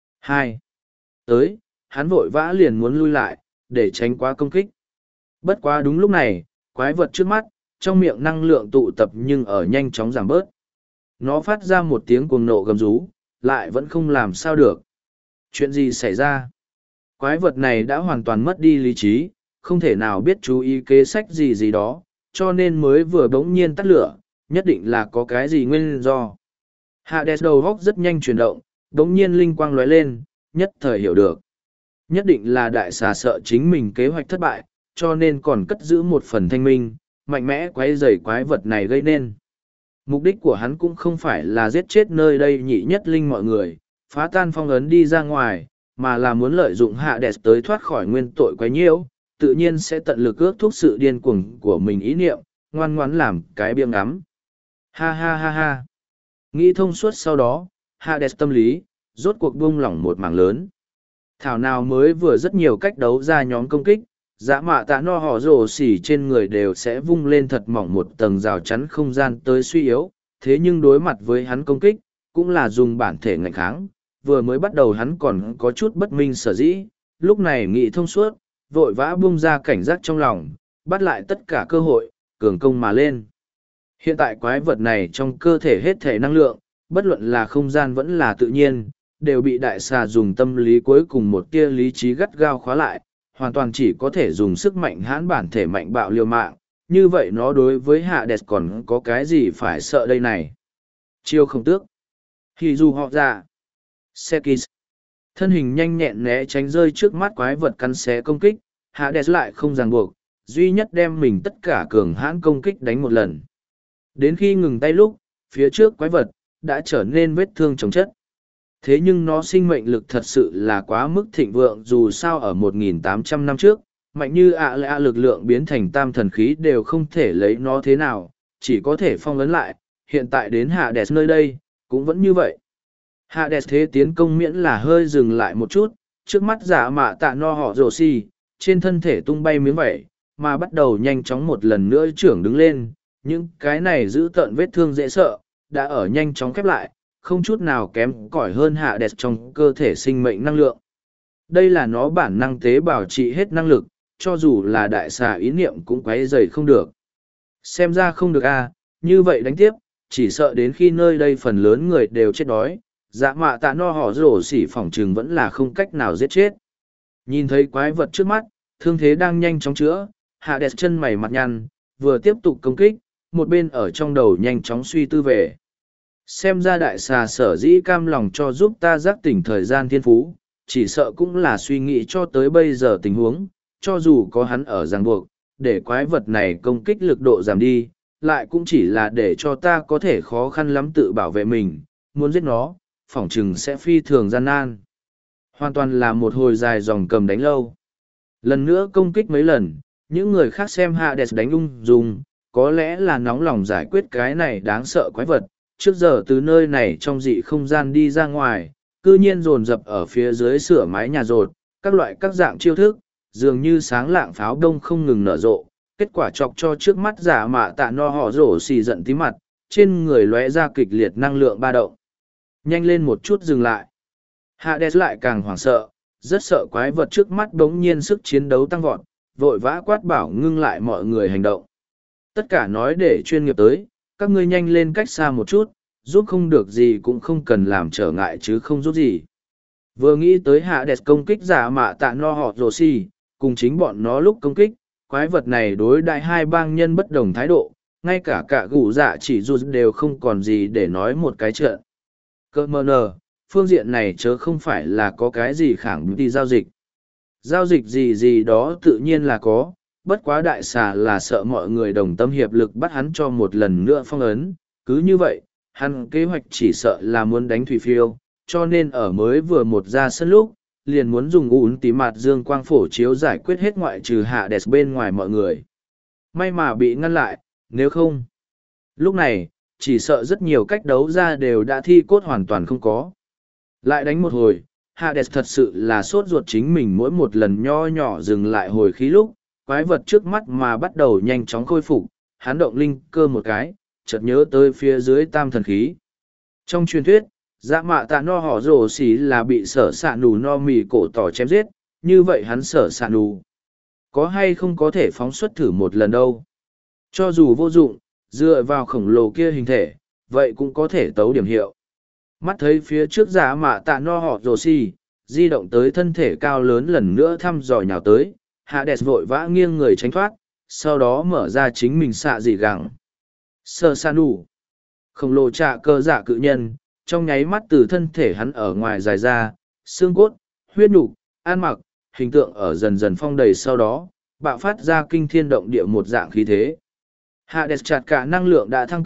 2. Tới, hắn vội vã liền muốn lui lại, để tránh quá công kích. Bất quá đúng lúc này, quái vật trước mắt, trong miệng năng lượng tụ tập nhưng ở nhanh chóng giảm bớt. Nó phát ra một tiếng cuồng nộ gầm rú, lại vẫn không làm sao được. Chuyện gì xảy ra? Quái vật này đã hoàn toàn mất đi lý trí, không thể nào biết chú ý kế sách gì gì đó, cho nên mới vừa bỗng nhiên tắt lửa, nhất định là có cái gì nguyên do. Hades đầu góc rất nhanh chuyển động, bỗng nhiên linh quang lóe lên, nhất thời hiểu được. Nhất định là đại xà sợ chính mình kế hoạch thất bại, cho nên còn cất giữ một phần thanh minh, mạnh mẽ quấy rầy quái vật này gây nên. Mục đích của hắn cũng không phải là giết chết nơi đây nhị nhất linh mọi người, phá tan phong ấn đi ra ngoài, mà là muốn lợi dụng Hades tới thoát khỏi nguyên tội quấy nhiễu, tự nhiên sẽ tận lực ước thúc sự điên cuồng của mình ý niệm, ngoan ngoãn làm cái biếng ngắm. Ha ha ha ha. Nghĩ thông suốt sau đó, Hades tâm lý, rốt cuộc buông lỏng một mảng lớn. Thảo nào mới vừa rất nhiều cách đấu ra nhóm công kích, dã mạ tạ no họ rồ xỉ trên người đều sẽ vung lên thật mỏng một tầng rào chắn không gian tới suy yếu, thế nhưng đối mặt với hắn công kích, cũng là dùng bản thể ngạnh kháng, vừa mới bắt đầu hắn còn có chút bất minh sở dĩ, lúc này nghĩ thông suốt, vội vã buông ra cảnh giác trong lòng, bắt lại tất cả cơ hội, cường công mà lên. Hiện tại quái vật này trong cơ thể hết thể năng lượng, bất luận là không gian vẫn là tự nhiên, đều bị đại xà dùng tâm lý cuối cùng một tia lý trí gắt gao khóa lại, hoàn toàn chỉ có thể dùng sức mạnh hãn bản thể mạnh bạo liều mạng, như vậy nó đối với Hades còn có cái gì phải sợ đây này. Chiêu không tước. Khi dù họ ra. Sekis. Thân hình nhanh nhẹn né tránh rơi trước mắt quái vật cắn xé công kích, Hades lại không ràng buộc, duy nhất đem mình tất cả cường hãn công kích đánh một lần. Đến khi ngừng tay lúc, phía trước quái vật, đã trở nên vết thương chồng chất. Thế nhưng nó sinh mệnh lực thật sự là quá mức thịnh vượng dù sao ở 1.800 năm trước, mạnh như lạ lực lượng biến thành tam thần khí đều không thể lấy nó thế nào, chỉ có thể phong ấn lại, hiện tại đến Hades nơi đây, cũng vẫn như vậy. Hades thế tiến công miễn là hơi dừng lại một chút, trước mắt giả mạ tạ no họ rồ xì, trên thân thể tung bay miếng vẩy, mà bắt đầu nhanh chóng một lần nữa trưởng đứng lên, những cái này giữ tợn vết thương dễ sợ, đã ở nhanh chóng khép lại, không chút nào kém cỏi hơn Hades trong cơ thể sinh mệnh năng lượng. Đây là nó bản năng tế bào trị hết năng lực, cho dù là đại xà ý niệm cũng quấy dày không được. Xem ra không được như vậy đánh tiếp, chỉ sợ đến khi nơi đây phần lớn người đều chết đói, dạ mạ tạ no họ rổ xỉ phỏng trừng vẫn là không cách nào giết chết. Nhìn thấy quái vật trước mắt, thương thế đang nhanh chóng chữa, Hades chân mày mặt nhăn, vừa tiếp tục công kích, một bên ở trong đầu nhanh chóng suy tư về. Xem ra đại xà sở dĩ cam lòng cho giúp ta giác tỉnh thời gian thiên phú, chỉ sợ cũng là suy nghĩ cho tới bây giờ tình huống, cho dù có hắn ở ràng buộc, để quái vật này công kích lực độ giảm đi, lại cũng chỉ là để cho ta có thể khó khăn lắm tự bảo vệ mình, muốn giết nó, phỏng chừng sẽ phi thường gian nan. Hoàn toàn là một hồi dài dòng cầm đánh lâu. Lần nữa công kích mấy lần, những người khác xem Hades đánh ung dung, có lẽ là nóng lòng giải quyết cái này đáng sợ quái vật, trước giờ từ nơi này trong dị không gian đi ra ngoài, cư nhiên dồn dập ở phía dưới sửa mái nhà rột, các loại các dạng chiêu thức, dường như sáng lạng pháo đông không ngừng nở rộ, kết quả chọc cho trước mắt giả mạ tạ no họ rổ xì giận tí mặt, trên người lóe ra kịch liệt năng lượng ba động. Nhanh lên một chút dừng lại. Hades lại càng hoảng sợ, rất sợ quái vật trước mắt đống nhiên sức chiến đấu tăng vọt, vội vã quát bảo ngưng lại mọi người hành động. Tất cả nói để chuyên nghiệp tới, các ngươi nhanh lên cách xa một chút, giúp không được gì cũng không cần làm trở ngại chứ không giúp gì. Vừa nghĩ tới Hades công kích giả mạ tạ no họ rồ xì, cùng chính bọn nó lúc công kích, quái vật này đối đại hai bang nhân bất đồng thái độ, ngay cả gủ dạ chỉ dù đều không còn gì để nói một cái trận. Cơ mơ nờ, phương diện này chớ không phải là có cái gì khẳng đi giao dịch. Giao dịch gì gì đó tự nhiên là có, bất quá đại xà là sợ mọi người đồng tâm hiệp lực bắt hắn cho một lần nữa phong ấn, cứ như vậy, hắn kế hoạch chỉ sợ là muốn đánh thủy phiêu, cho nên ở mới vừa một ra sân lúc, liền muốn dùng ún tí mạt dương quang phổ chiếu giải quyết hết ngoại trừ Hades bên ngoài mọi người. May mà bị ngăn lại, nếu không. Lúc này, chỉ sợ rất nhiều cách đấu ra đều đã thi cốt hoàn toàn không có. Lại đánh một hồi, Hades thật sự là sốt ruột chính mình mỗi một lần nho nhỏ dừng lại hồi khí lúc, quái vật trước mắt mà bắt đầu nhanh chóng khôi phục, hắn động linh cơ một cái, chợt nhớ tới phía dưới tam thần khí. Trong truyền thuyết, dạ mạ tạ no họ rồ xì là bị sở xạ nù no mì cổ tỏ chém giết, như vậy hắn sở xạ nù. Có hay không có thể phóng xuất thử một lần đâu. Cho dù vô dụng, dựa vào khổng lồ kia hình thể, vậy cũng có thể tấu điểm hiệu. Mắt thấy phía trước giả mạ tạ no họ rồ xì, di động tới thân thể cao lớn lần nữa thăm dò nhào tới, Hades vội vã nghiêng người tránh thoát, sau đó mở ra chính mình xạ dị gẳng. Sơ san đủ. Khổng lồ trạ cơ dạ cự nhân, trong nháy mắt từ thân thể hắn ở ngoài dài ra, xương cốt, huyết nhục, ăn mặc, hình tượng ở dần dần phong đầy sau đó, bạo phát ra kinh thiên động địa một dạng khí thế. Hades chặt cả năng lượng đã thăng cấp,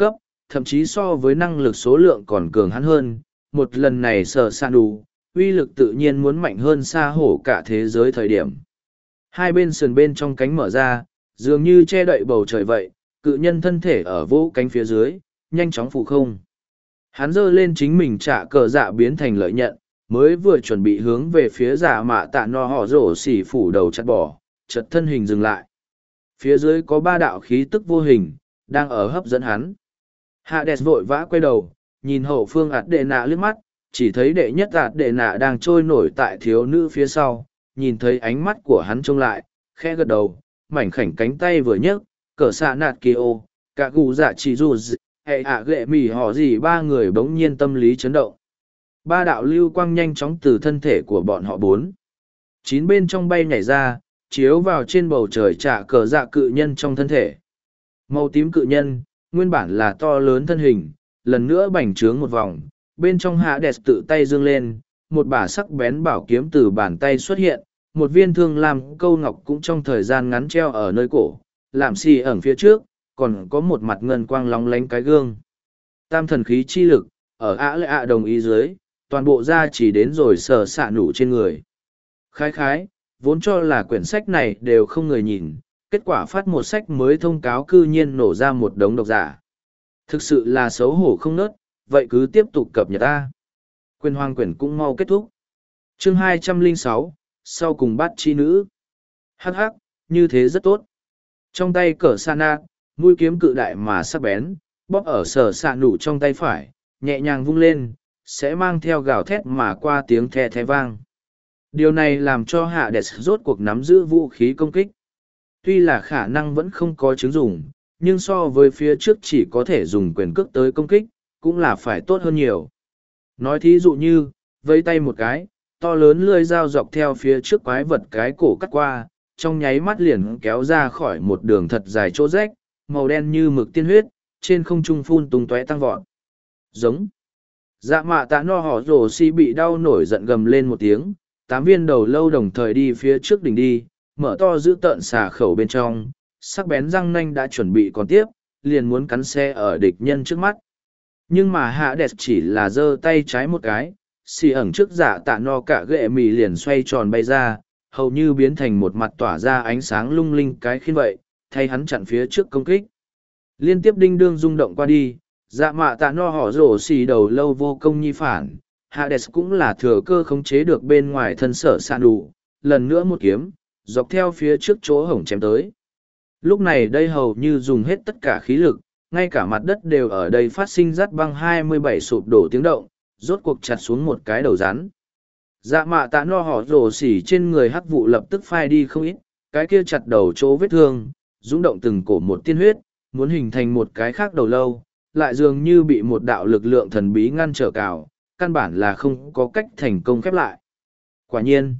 thậm chí so với năng lực số lượng còn cường hắn hơn. Một lần này sở san đủ, uy lực tự nhiên muốn mạnh hơn xa hổ cả thế giới thời điểm. Hai bên sườn bên trong cánh mở ra, dường như che đậy bầu trời vậy, cự nhân thân thể ở vỗ cánh phía dưới, nhanh chóng phủ không. Hắn giơ lên chính mình trả cờ dạ biến thành lợi nhận, mới vừa chuẩn bị hướng về phía giả mạ tạ no họ rổ xỉ phủ đầu chặt bỏ, chợt thân hình dừng lại. Phía dưới có ba đạo khí tức vô hình, đang ở hấp dẫn hắn. Hades vội vã quay đầu, nhìn hậu phương ạt đệ nạ liếc mắt, chỉ thấy đệ nhất ạt đệ nạ đang trôi nổi tại thiếu nữ phía sau, nhìn thấy ánh mắt của hắn trông lại, khẽ gật đầu, mảnh khảnh cánh tay vừa nhấc, cỡ xạ nạt kỳ ô, cả gù dạ chỉ dù hệ ạ ghệ mỉ họ gì ba người bỗng nhiên tâm lý chấn động. Ba đạo lưu quang nhanh chóng từ thân thể của bọn họ bốn. Chín bên trong bay nhảy ra, chiếu vào trên bầu trời trả cờ dạ cự nhân trong thân thể. Màu tím cự nhân, nguyên bản là to lớn thân hình, lần nữa bành trướng một vòng, bên trong hạ đẹp tự tay dương lên, một bả sắc bén bảo kiếm từ bàn tay xuất hiện, một viên thương làm câu ngọc cũng trong thời gian ngắn treo ở nơi cổ, làm xì ẩn phía trước, còn có một mặt ngân quang lóng lánh cái gương. Tam thần khí chi lực, ở ạ lệ ạ đồng ý dưới, toàn bộ ra chỉ đến rồi sờ xạ nủ trên người. Khái khái, vốn cho là quyển sách này đều không người nhìn, kết quả phát một sách mới thông cáo cư nhiên nổ ra một đống độc giả. Thực sự là xấu hổ không nớt, vậy cứ tiếp tục cập nhật ta. Quyền hoàng quyển cũng mau kết thúc. Chương 206, sau cùng bắt chi nữ. Hắc hắc, như thế rất tốt. Trong tay cỡ sa nạ, mũi kiếm cự đại mà sắc bén, bóp ở sở xạ nủ trong tay phải, nhẹ nhàng vung lên, sẽ mang theo gào thét mà qua tiếng the the vang. Điều này làm cho hạ đẹp rốt cuộc nắm giữ vũ khí công kích. Tuy là khả năng vẫn không có chứng dùng, nhưng so với phía trước chỉ có thể dùng quyền cước tới công kích, cũng là phải tốt hơn nhiều. Nói thí dụ như, vẫy tay một cái, to lớn lưỡi dao dọc theo phía trước quái vật cái cổ cắt qua, trong nháy mắt liền kéo ra khỏi một đường thật dài chỗ rách, màu đen như mực tiên huyết, trên không trung phun tung tóe tăng vọt. Giống. Dạ mạ tạ no họ rồ si bị đau nổi giận gầm lên một tiếng, 8 viên đầu lâu đồng thời đi phía trước đỉnh đi, mở to giữ tợn xà khẩu bên trong, sắc bén răng nanh đã chuẩn bị còn tiếp, liền muốn cắn xe ở địch nhân trước mắt. Nhưng mà hạ đẹp chỉ là giơ tay trái một cái, xì ẩn trước dạ tạ no cả ghệ mì liền xoay tròn bay ra, hầu như biến thành một mặt tỏa ra ánh sáng lung linh cái khiên vậy, thay hắn chặn phía trước công kích. Liên tiếp đinh đương rung động qua đi, dạ mạ tạ no họ rổ xì đầu lâu vô công nhi phản, Hades cũng là thừa cơ khống chế được bên ngoài thân sở sạn đủ, lần nữa một kiếm, dọc theo phía trước chỗ hổng chém tới. Lúc này đây hầu như dùng hết tất cả khí lực, ngay cả mặt đất đều ở đây phát sinh rát băng 27 sụp đổ tiếng động, rốt cuộc chặt xuống một cái đầu rắn. Dạ mạ tạ no họ rổ xỉ trên người hắc vụ lập tức phai đi không ít, cái kia chặt đầu chỗ vết thương, rung động từng cổ một tiên huyết, muốn hình thành một cái khác đầu lâu, lại dường như bị một đạo lực lượng thần bí ngăn trở cào, căn bản là không có cách thành công khép lại. Quả nhiên,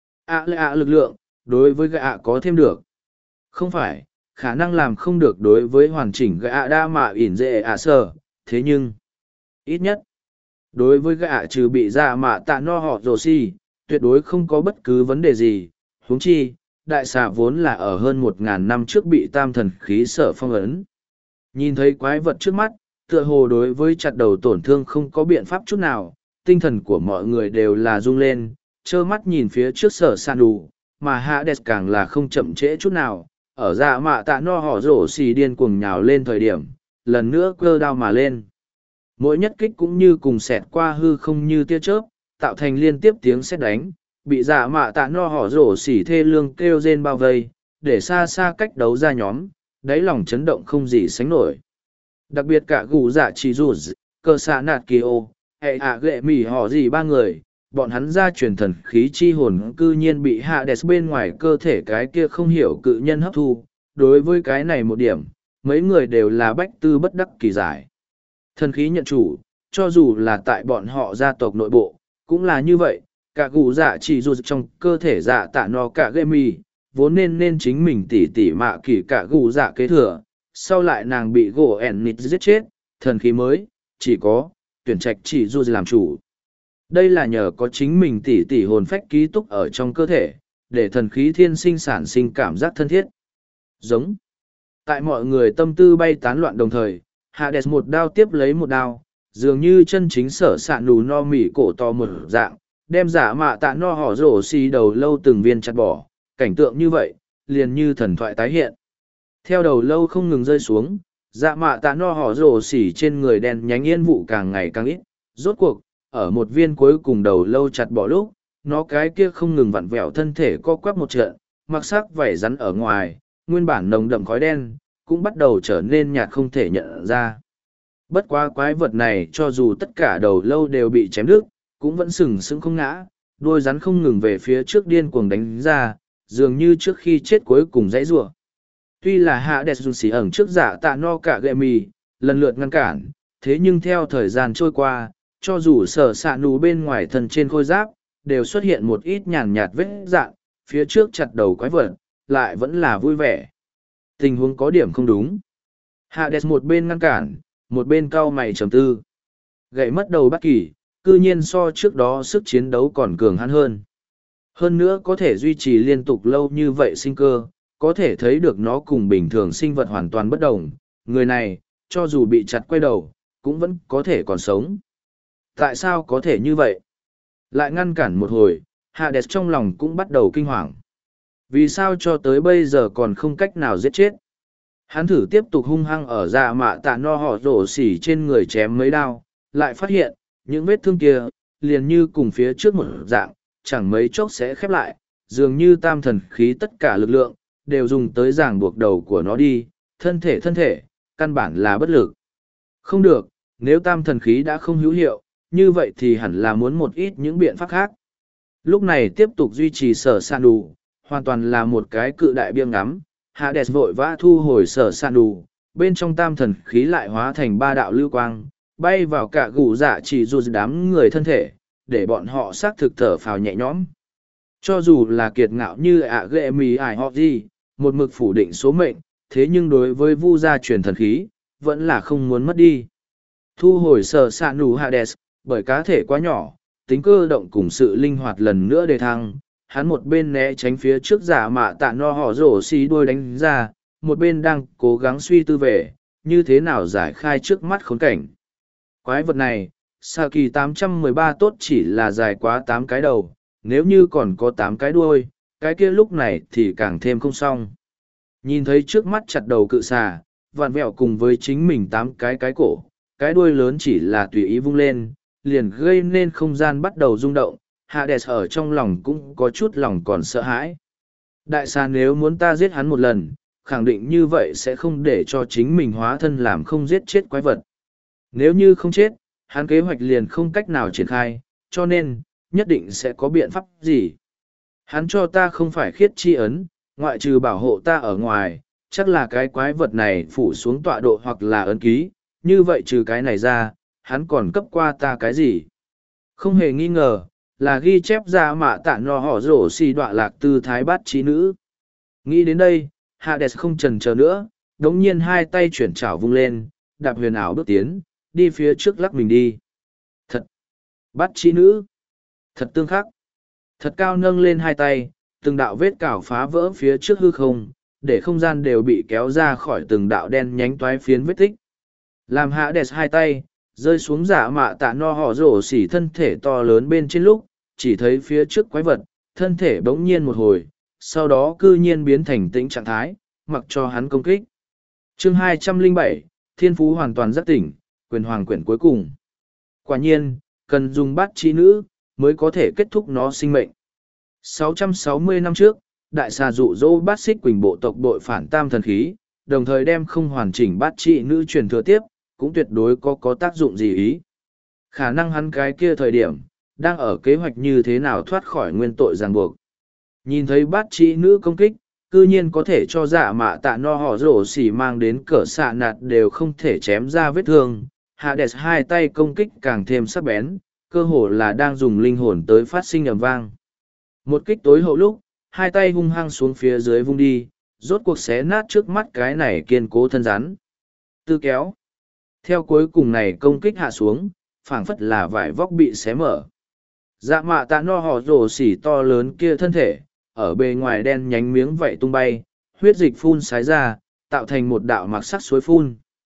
lực lượng, đối với gã có thêm được. Không phải, khả năng làm không được đối với hoàn chỉnh gã đa mạ ỉn dễ sở, thế nhưng, ít nhất, đối với gã trừ bị dạ mạ tạ no họ rồ si, tuyệt đối không có bất cứ vấn đề gì, huống chi, đại xà vốn là ở hơn 1.000 năm trước bị tam thần khí sở phong ấn. Nhìn thấy quái vật trước mắt, tựa hồ đối với chặt đầu tổn thương không có biện pháp chút nào, tinh thần của mọi người đều là rung lên, trơ mắt nhìn phía trước sở sàn đủ, mà Hades càng là không chậm trễ chút nào, ở dạ mạ tạ no họ rổ xì điên cuồng nhào lên thời điểm, lần nữa cơ đao mà lên. Mỗi nhất kích cũng như cùng xẹt qua hư không như tia chớp, tạo thành liên tiếp tiếng sét đánh, bị dạ mạ tạ no họ rổ xì thê lương kêu rên bao vây, để xa xa cách đấu ra nhóm, đáy lòng chấn động không gì sánh nổi. Đặc biệt cả gù dạ chỉ dù cơ xạ nạt kỳ ô, hệ ạ ghệ mỉ họ gì ba người, bọn hắn ra truyền thần khí chi hồn cư nhiên bị Hades bên ngoài cơ thể cái kia không hiểu cự nhân hấp thu. Đối với cái này một điểm, mấy người đều là bách tư bất đắc kỳ giải. Thần khí nhận chủ, cho dù là tại bọn họ gia tộc nội bộ, cũng là như vậy, cả gù dạ chỉ dù trong cơ thể dạ tạ no cả ghệ mỉ, vốn nên chính mình tỉ tỉ mạ kỳ cả gù dạ kế thừa, sau lại nàng bị gỗ ẻn nịt giết chết, thần khí mới, chỉ có, tuyển trạch chỉ dù làm chủ. Đây là nhờ có chính mình tỉ tỉ hồn phách ký túc ở trong cơ thể, để thần khí thiên sinh sản sinh cảm giác thân thiết. Giống. Tại mọi người tâm tư bay tán loạn đồng thời, Hades một đao tiếp lấy một đao, dường như chân chính sở sạ nù no mỉ cổ to một dạng, đem giả mạ tạ no họ rổ xì đầu lâu từng viên chặt bỏ, cảnh tượng như vậy, liền như thần thoại tái hiện. Theo đầu lâu không ngừng rơi xuống, dạ mạ tạ no họ rổ xỉ trên người đen nhánh yên vụ càng ngày càng ít. Rốt cuộc, ở một viên cuối cùng đầu lâu chặt bỏ lúc, nó cái kia không ngừng vặn vẹo thân thể co quắp một trận, mặc sắc vảy rắn ở ngoài, nguyên bản nồng đậm khói đen, cũng bắt đầu trở nên nhạt không thể nhận ra. Bất quá quái vật này cho dù tất cả đầu lâu đều bị chém đứt, cũng vẫn sừng sững không ngã, đuôi rắn không ngừng về phía trước điên cuồng đánh ra, dường như trước khi chết cuối cùng dãy rủa. Tuy là hạ đẹp dùng xỉ ẩn trước giả tạ no cả gệ mì, lần lượt ngăn cản, thế nhưng theo thời gian trôi qua, cho dù sở xạ nú bên ngoài thân trên khôi giáp, đều xuất hiện một ít nhàn nhạt vết dạn, phía trước chặt đầu quái vật, lại vẫn là vui vẻ. Tình huống có điểm không đúng. Hạ đẹp một bên ngăn cản, một bên cau mày trầm tư. Gậy mất đầu bất kỳ, cư nhiên so trước đó sức chiến đấu còn cường hắn hơn. Hơn nữa có thể duy trì liên tục lâu như vậy sinh cơ, có thể thấy được nó cùng bình thường sinh vật hoàn toàn bất đồng. Người này, cho dù bị chặt quay đầu, cũng vẫn có thể còn sống. Tại sao có thể như vậy? Lại ngăn cản một hồi, Hades trong lòng cũng bắt đầu kinh hoàng. Vì sao cho tới bây giờ còn không cách nào giết chết? Hắn thử tiếp tục hung hăng ở dạ mạ tạ no họ rổ xỉ trên người chém mấy đao, lại phát hiện, những vết thương kia, liền như cùng phía trước một dạng, chẳng mấy chốc sẽ khép lại, dường như tam thần khí tất cả lực lượng, đều dùng tới ràng buộc đầu của nó đi, thân thể, căn bản là bất lực. Không được, nếu tam thần khí đã không hữu hiệu, như vậy thì hẳn là muốn một ít những biện pháp khác. Lúc này tiếp tục duy trì sở san đủ, hoàn toàn là một cái cự đại biêng ngắm, Hades vội vã thu hồi sở san đủ, bên trong tam thần khí lại hóa thành ba đạo lưu quang, bay vào cả gù dạ chỉ dù đám người thân thể, để bọn họ xác thực thở phào nhẹ nhõm. Cho dù là kiệt ngạo như ạ ghệ mì ải họ gì, một mực phủ định số mệnh, thế nhưng đối với vu gia truyền thần khí, vẫn là không muốn mất đi. Thu hồi sở san đủ Hades, bởi cá thể quá nhỏ, tính cơ động cùng sự linh hoạt lần nữa đề thăng, hắn một bên né tránh phía trước giả mạ tạ no họ rổ xì đuôi đánh ra, một bên đang cố gắng suy tư về, như thế nào giải khai trước mắt khốn cảnh. Quái vật này, Sa kỳ 813 tốt chỉ là dài quá 8 cái đầu, nếu như còn có 8 cái đuôi, cái kia lúc này thì càng thêm không xong. Nhìn thấy trước mắt chặt đầu cự xà, vặn vẹo cùng với chính mình 8 cái cổ, cái đuôi lớn chỉ là tùy ý vung lên, liền gây nên không gian bắt đầu rung động, Hades ở trong lòng cũng có chút lòng còn sợ hãi. Đại xà nếu muốn ta giết hắn một lần, khẳng định như vậy sẽ không để cho chính mình hóa thân làm không giết chết quái vật. Nếu như không chết, hắn kế hoạch liền không cách nào triển khai, cho nên, nhất định sẽ có biện pháp gì. Hắn cho ta không phải khiết chi ấn, ngoại trừ bảo hộ ta ở ngoài, chắc là cái quái vật này phủ xuống tọa độ hoặc là ấn ký, như vậy trừ cái này ra, hắn còn cấp qua ta cái gì? Không hề nghi ngờ, là ghi chép ra mạ tạ no họ rổ xì đọa lạc tư thái bát trí nữ. Nghĩ đến đây, Hades không chần chờ nữa, đống nhiên hai tay chuyển chảo vung lên, đạp huyền ảo bước tiến, đi phía trước lắc mình đi. Thật! Bát trí nữ! Thật tương khắc! Thật cao nâng lên hai tay, từng đạo vết cào phá vỡ phía trước hư không, để không gian đều bị kéo ra khỏi từng đạo đen nhánh toái phiến vết tích. Làm Hades hai tay, rơi xuống giả mạ tạ no họ rổ xỉ thân thể to lớn bên trên lúc, chỉ thấy phía trước quái vật, thân thể bỗng nhiên một hồi, sau đó cư nhiên biến thành tĩnh trạng thái, mặc cho hắn công kích. Chương 207, Thiên Phú hoàn toàn giác tỉnh, quyền hoàng quyển cuối cùng. Quả nhiên, cần dùng bát chi nữ, mới có thể kết thúc nó sinh mệnh. 660 năm trước, đại xà dụ dỗ bát xích quỳnh bộ tộc đội phản tam thần khí, đồng thời đem không hoàn chỉnh bát chi nữ truyền thừa tiếp, cũng tuyệt đối có tác dụng gì ý. Khả năng hắn cái kia thời điểm, đang ở kế hoạch như thế nào thoát khỏi nguyên tội ràng buộc. Nhìn thấy bát chi nữ công kích, cư nhiên có thể cho dạ mạ tạ no họ rổ xỉ mang đến cỡ xạ nạt đều không thể chém ra vết thương. Hades hai tay công kích càng thêm sắc bén, cơ hồ là đang dùng linh hồn tới phát sinh ầm vang. Một kích tối hậu lúc, hai tay hung hăng xuống phía dưới vung đi, rốt cuộc xé nát trước mắt cái này kiên cố thân rắn. Tư kéo. Theo cuối cùng này công kích hạ xuống, phảng phất là vải vóc bị xé mở. Dạ mạ tạ no họ rổ xỉ to lớn kia thân thể, ở bề ngoài đen nhánh miếng vậy tung bay, huyết dịch phun sái ra, tạo thành một đạo mặc sắc suối phun.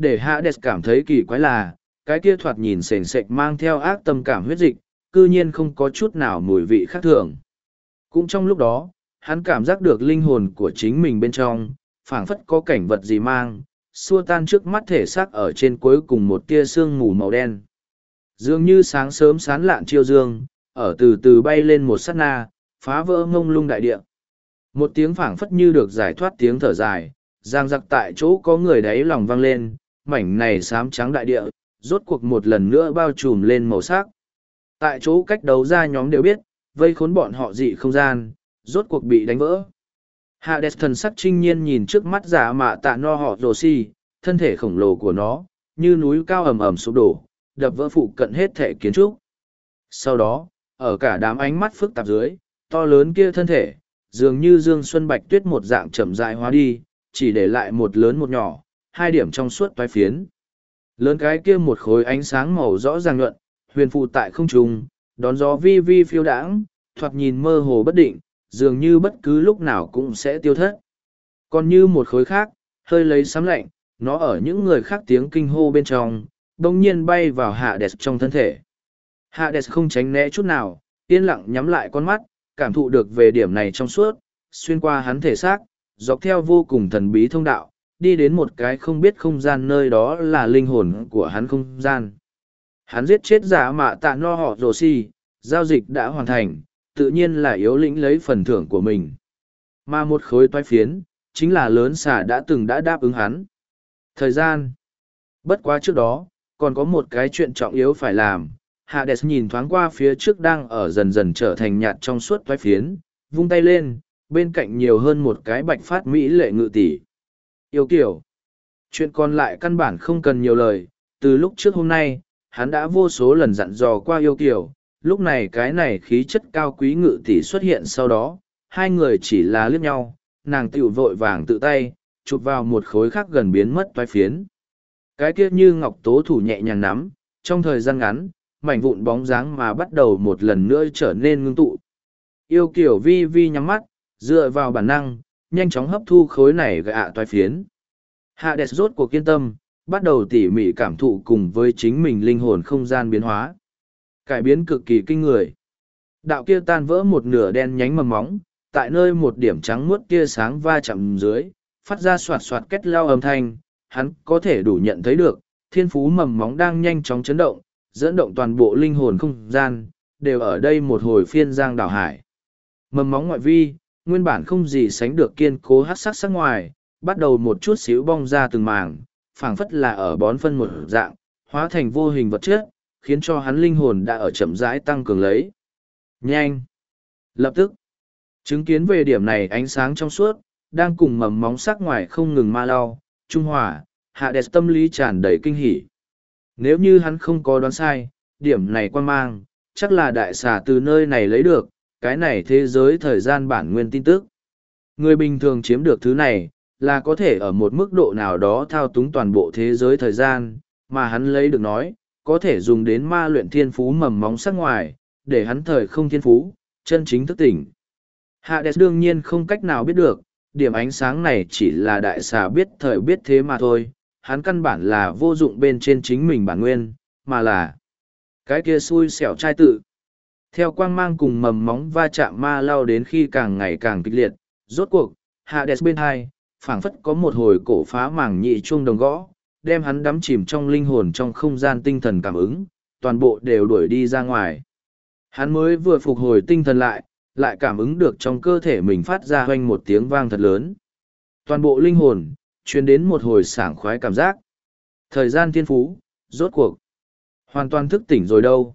Để Hades cảm thấy kỳ quái là, cái kia thoạt nhìn sền sệt mang theo ác tâm cảm huyết dịch, cư nhiên không có chút nào mùi vị khác thường. Cũng trong lúc đó, hắn cảm giác được linh hồn của chính mình bên trong, phảng phất có cảnh vật gì mang, xua tan trước mắt thể xác ở trên cuối cùng một tia sương mù màu đen. Dường như sáng sớm sán lạn chiêu dương, ở từ từ bay lên một sát na, phá vỡ ngông lung đại địa. Một tiếng phảng phất như được giải thoát tiếng thở dài, giang giặc tại chỗ có người đáy lòng vang lên, mảnh này xám trắng đại địa, rốt cuộc một lần nữa bao trùm lên màu sắc. Tại chỗ cách đấu ra nhóm đều biết, vây khốn bọn họ dị không gian, rốt cuộc bị đánh vỡ. Hades thần sắc trinh nhiên nhìn trước mắt giả mạ tạ no họ rồ si, thân thể khổng lồ của nó, như núi cao ầm ầm sụp đổ, đập vỡ phụ cận hết thể kiến trúc. Sau đó, ở cả đám ánh mắt phức tạp dưới, to lớn kia thân thể, dường như dương xuân bạch tuyết một dạng chậm rãi hóa đi, chỉ để lại một lớn một nhỏ, hai điểm trong suốt toái phiến. Lớn cái kia một khối ánh sáng màu rõ ràng nhuận, huyền phụ tại không trung, đón gió vi vi phiêu đãng, thoạt nhìn mơ hồ bất định, dường như bất cứ lúc nào cũng sẽ tiêu thất. Còn như một khối khác, hơi lấy sấm lạnh, nó ở những người khác tiếng kinh hô bên trong, bỗng nhiên bay vào Hades trong thân thể. Hades không tránh né chút nào, yên lặng nhắm lại con mắt, cảm thụ được về điểm này trong suốt, xuyên qua hắn thể xác, dọc theo vô cùng thần bí thông đạo, đi đến một cái không biết không gian nơi đó là linh hồn của hắn không gian. Hắn giết chết giả mạ tạ no họ rồ si, giao dịch đã hoàn thành, tự nhiên là yếu lĩnh lấy phần thưởng của mình. Mà một khối toái phiến, chính là lớn xà đã đáp ứng hắn. Thời gian. Bất quá trước đó, còn có một cái chuyện trọng yếu phải làm. Hades nhìn thoáng qua phía trước đang ở dần dần trở thành nhạt trong suốt toái phiến, vung tay lên, bên cạnh nhiều hơn một cái bạch phát mỹ lệ ngự tỷ. Yêu kiểu. Chuyện còn lại căn bản không cần nhiều lời, từ lúc trước hôm nay, hắn đã vô số lần dặn dò qua yêu kiểu, lúc này cái này khí chất cao quý ngự tỷ xuất hiện sau đó, hai người chỉ là liếc nhau, nàng tiểu vội vàng tự tay, chụp vào một khối khác gần biến mất toái phiến. Cái kia như ngọc tố thủ nhẹ nhàng nắm, trong thời gian ngắn, mảnh vụn bóng dáng mà bắt đầu một lần nữa trở nên ngưng tụ. Yêu kiểu vi vi nhắm mắt, dựa vào bản năng, nhanh chóng hấp thu khối này gạ toái phiến. Hades rốt cuộc kiên tâm, bắt đầu tỉ mỉ cảm thụ cùng với chính mình linh hồn không gian biến hóa. Cải biến cực kỳ kinh người. Đạo kia tan vỡ một nửa đen nhánh mầm móng, tại nơi một điểm trắng muốt kia sáng va chạm dưới, phát ra soạt soạt két leo âm thanh, hắn có thể đủ nhận thấy được, thiên phú mầm móng đang nhanh chóng chấn động, dẫn động toàn bộ linh hồn không gian, đều ở đây một hồi phiên giang đảo hải. Mầm móng ngoại vi, nguyên bản không gì sánh được kiên cố hát sắc sắc ngoài, bắt đầu một chút xíu bong ra từng mảng, phảng phất là ở bón phân một dạng, hóa thành vô hình vật chất, khiến cho hắn linh hồn đã ở chậm rãi tăng cường lấy. Nhanh! Lập tức, chứng kiến về điểm này ánh sáng trong suốt, đang cùng mầm móng sắc ngoài không ngừng ma lau, trung hòa, Hades tâm lý tràn đầy kinh hỉ. Nếu như hắn không có đoán sai, điểm này quan mang, chắc là đại xà từ nơi này lấy được, cái này thế giới thời gian bản nguyên tin tức. Người bình thường chiếm được thứ này, là có thể ở một mức độ nào đó thao túng toàn bộ thế giới thời gian, mà hắn lấy được nói, có thể dùng đến ma luyện thiên phú mầm móng sắc ngoài, để hắn thời không thiên phú, chân chính thức tỉnh. Hades đương nhiên không cách nào biết được, điểm ánh sáng này chỉ là đại xà biết thời biết thế mà thôi, hắn căn bản là vô dụng bên trên chính mình bản nguyên, mà là cái kia xui xẻo trai tự. Theo quang mang cùng mầm móng va chạm ma lao đến khi càng ngày càng kịch liệt, rốt cuộc, Hades bên hai, phảng phất có một hồi cổ phá màng nhị chuông đồng gõ, đem hắn đắm chìm trong linh hồn trong không gian tinh thần cảm ứng, toàn bộ đều đuổi đi ra ngoài. Hắn mới vừa phục hồi tinh thần lại cảm ứng được trong cơ thể mình phát ra hoanh một tiếng vang thật lớn. Toàn bộ linh hồn, truyền đến một hồi sảng khoái cảm giác. Thời gian thiên phú, rốt cuộc, hoàn toàn thức tỉnh rồi đâu.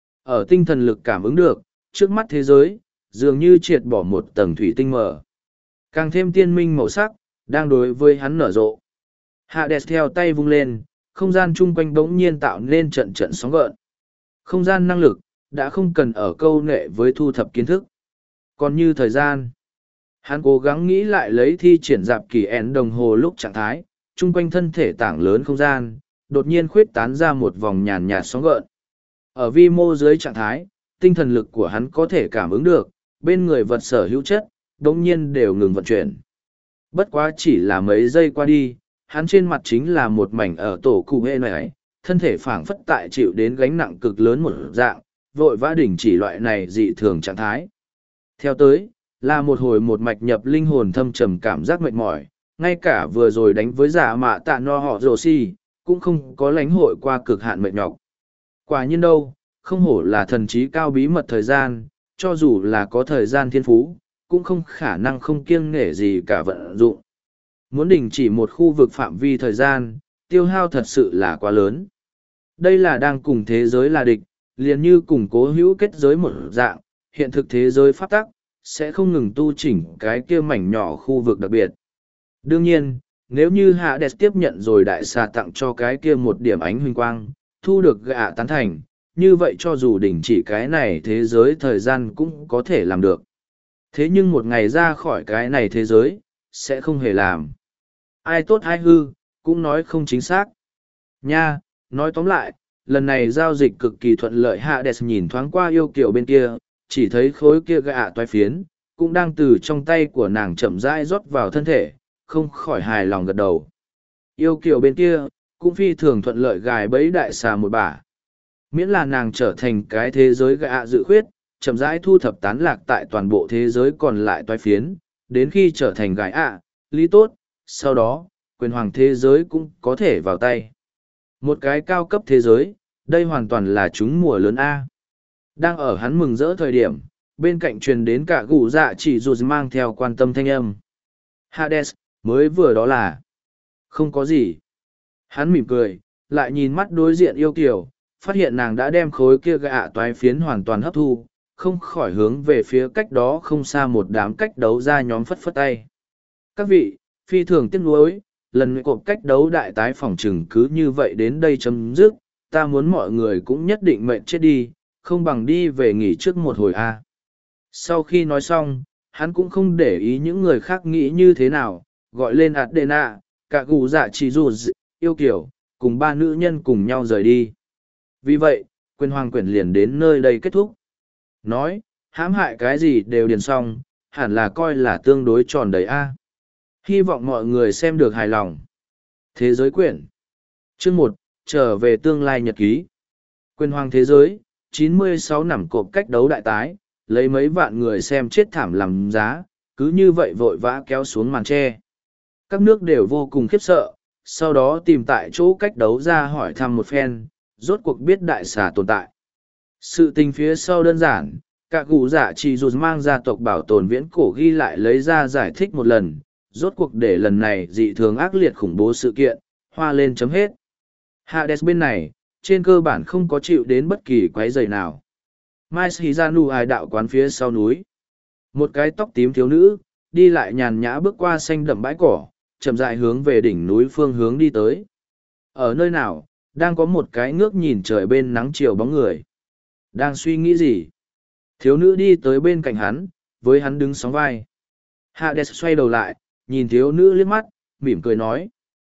Ở tinh thần lực cảm ứng được, trước mắt thế giới, dường như triệt bỏ một tầng thủy tinh mờ. Càng thêm tiên minh màu sắc, đang đối với hắn nở rộ. Hades theo tay vung lên, không gian chung quanh bỗng nhiên tạo nên trận trận sóng gợn. Không gian năng lực, đã không cần ở câu nệ với thu thập kiến thức. Còn như thời gian, hắn cố gắng nghĩ lại lấy thi triển dạp kỳ én đồng hồ lúc trạng thái, chung quanh thân thể tảng lớn không gian, đột nhiên khuyết tán ra một vòng nhàn nhạt sóng gợn. Ở vi mô dưới trạng thái, tinh thần lực của hắn có thể cảm ứng được, bên người vật sở hữu chất, đột nhiên đều ngừng vận chuyển. Bất quá chỉ là mấy giây qua đi, hắn trên mặt chính là một mảnh ở tổ cụ hệ này, thân thể phảng phất tại chịu đến gánh nặng cực lớn một dạng, vội vã đình chỉ loại này dị thường trạng thái. Theo tới, là một hồi một mạch nhập linh hồn thâm trầm cảm giác mệt mỏi, ngay cả vừa rồi đánh với giả mạ tạ no họ rồ si, cũng không có lãnh hội qua cực hạn mệt nhọc. Quả nhiên đâu, không hổ là thần trí cao bí mật thời gian, cho dù là có thời gian thiên phú, cũng không khả năng không kiêng nể gì cả vận dụng. Muốn đình chỉ một khu vực phạm vi thời gian, tiêu hao thật sự là quá lớn. Đây là đang cùng thế giới là địch, liền như cùng cố hữu kết giới một dạng, hiện thực thế giới pháp tắc, sẽ không ngừng tu chỉnh cái kia mảnh nhỏ khu vực đặc biệt. Đương nhiên, nếu như Hades tiếp nhận rồi đại xà tặng cho cái kia một điểm ánh huỳnh quang, thu được gạ tán thành, như vậy cho dù đình chỉ cái này thế giới thời gian cũng có thể làm được. Thế nhưng một ngày ra khỏi cái này thế giới, sẽ không hề làm. Ai tốt ai hư, cũng nói không chính xác. Nha, nói tóm lại, lần này giao dịch cực kỳ thuận lợi. Hades nhìn thoáng qua yêu kiều bên kia, chỉ thấy khối kia gạ toái phiến, cũng đang từ trong tay của nàng chậm rãi rót vào thân thể, không khỏi hài lòng gật đầu. Yêu kiều bên kia, cũng phi thường thuận lợi gài bẫy đại xà một bả. Miễn là nàng trở thành cái thế giới gạ dự khuyết, chậm rãi thu thập tán lạc tại toàn bộ thế giới còn lại toái phiến, đến khi trở thành gái lý tốt, sau đó, quyền hoàng thế giới cũng có thể vào tay. Một cái cao cấp thế giới, đây hoàn toàn là trúng mùa lớn A. Đang ở hắn mừng rỡ thời điểm, bên cạnh truyền đến cả gù dạ chỉ dù mang theo quan tâm thanh âm. Hades, mới vừa đó là... Không có gì. Hắn mỉm cười, lại nhìn mắt đối diện yêu kiều, phát hiện nàng đã đem khối kia gạ toái phiến hoàn toàn hấp thu, không khỏi hướng về phía cách đó không xa một đám cách đấu ra nhóm phất phất tay. Các vị, phi thường tiếc nuối, lần cộp cách đấu đại tái phòng trừng cứ như vậy đến đây chấm dứt, ta muốn mọi người cũng nhất định mệnh chết đi, không bằng đi về nghỉ trước một hồi a. Sau khi nói xong, hắn cũng không để ý những người khác nghĩ như thế nào, gọi lên Adena, cả gù dạ chỉ dù yêu kiểu, cùng ba nữ nhân cùng nhau rời đi. Vì vậy, quyền hoàng quyển liền đến nơi đây kết thúc. Nói, hãm hại cái gì đều điền xong, hẳn là coi là tương đối tròn đầy A. Hy vọng mọi người xem được hài lòng. Thế giới quyển. Chương 1, trở về tương lai nhật ký. Quyền hoàng thế giới, 96 nằm cộp cách đấu đại tái, lấy mấy vạn người xem chết thảm làm giá, cứ như vậy vội vã kéo xuống màn tre. Các nước đều vô cùng khiếp sợ, sau đó tìm tại chỗ cách đấu ra hỏi thăm một phen, rốt cuộc biết đại xà tồn tại. Sự tình phía sau đơn giản, cả cụ giả chỉ dù mang gia tộc bảo tồn viễn cổ ghi lại lấy ra giải thích một lần, rốt cuộc để lần này dị thường ác liệt khủng bố sự kiện, hoa lên chấm hết. Hades bên này, trên cơ bản không có chịu đến bất kỳ quái rầy nào. Mai Shizanu ai đạo quán phía sau núi. Một cái tóc tím thiếu nữ, đi lại nhàn nhã bước qua xanh đậm bãi cỏ, chậm rãi hướng về đỉnh núi phương hướng đi tới. Ở nơi nào, đang có một cái ngước nhìn trời bên nắng chiều bóng người. Đang suy nghĩ gì? Thiếu nữ đi tới bên cạnh hắn, với hắn đứng sóng vai. Hades xoay đầu lại, nhìn thiếu nữ liếc mắt, mỉm cười nói.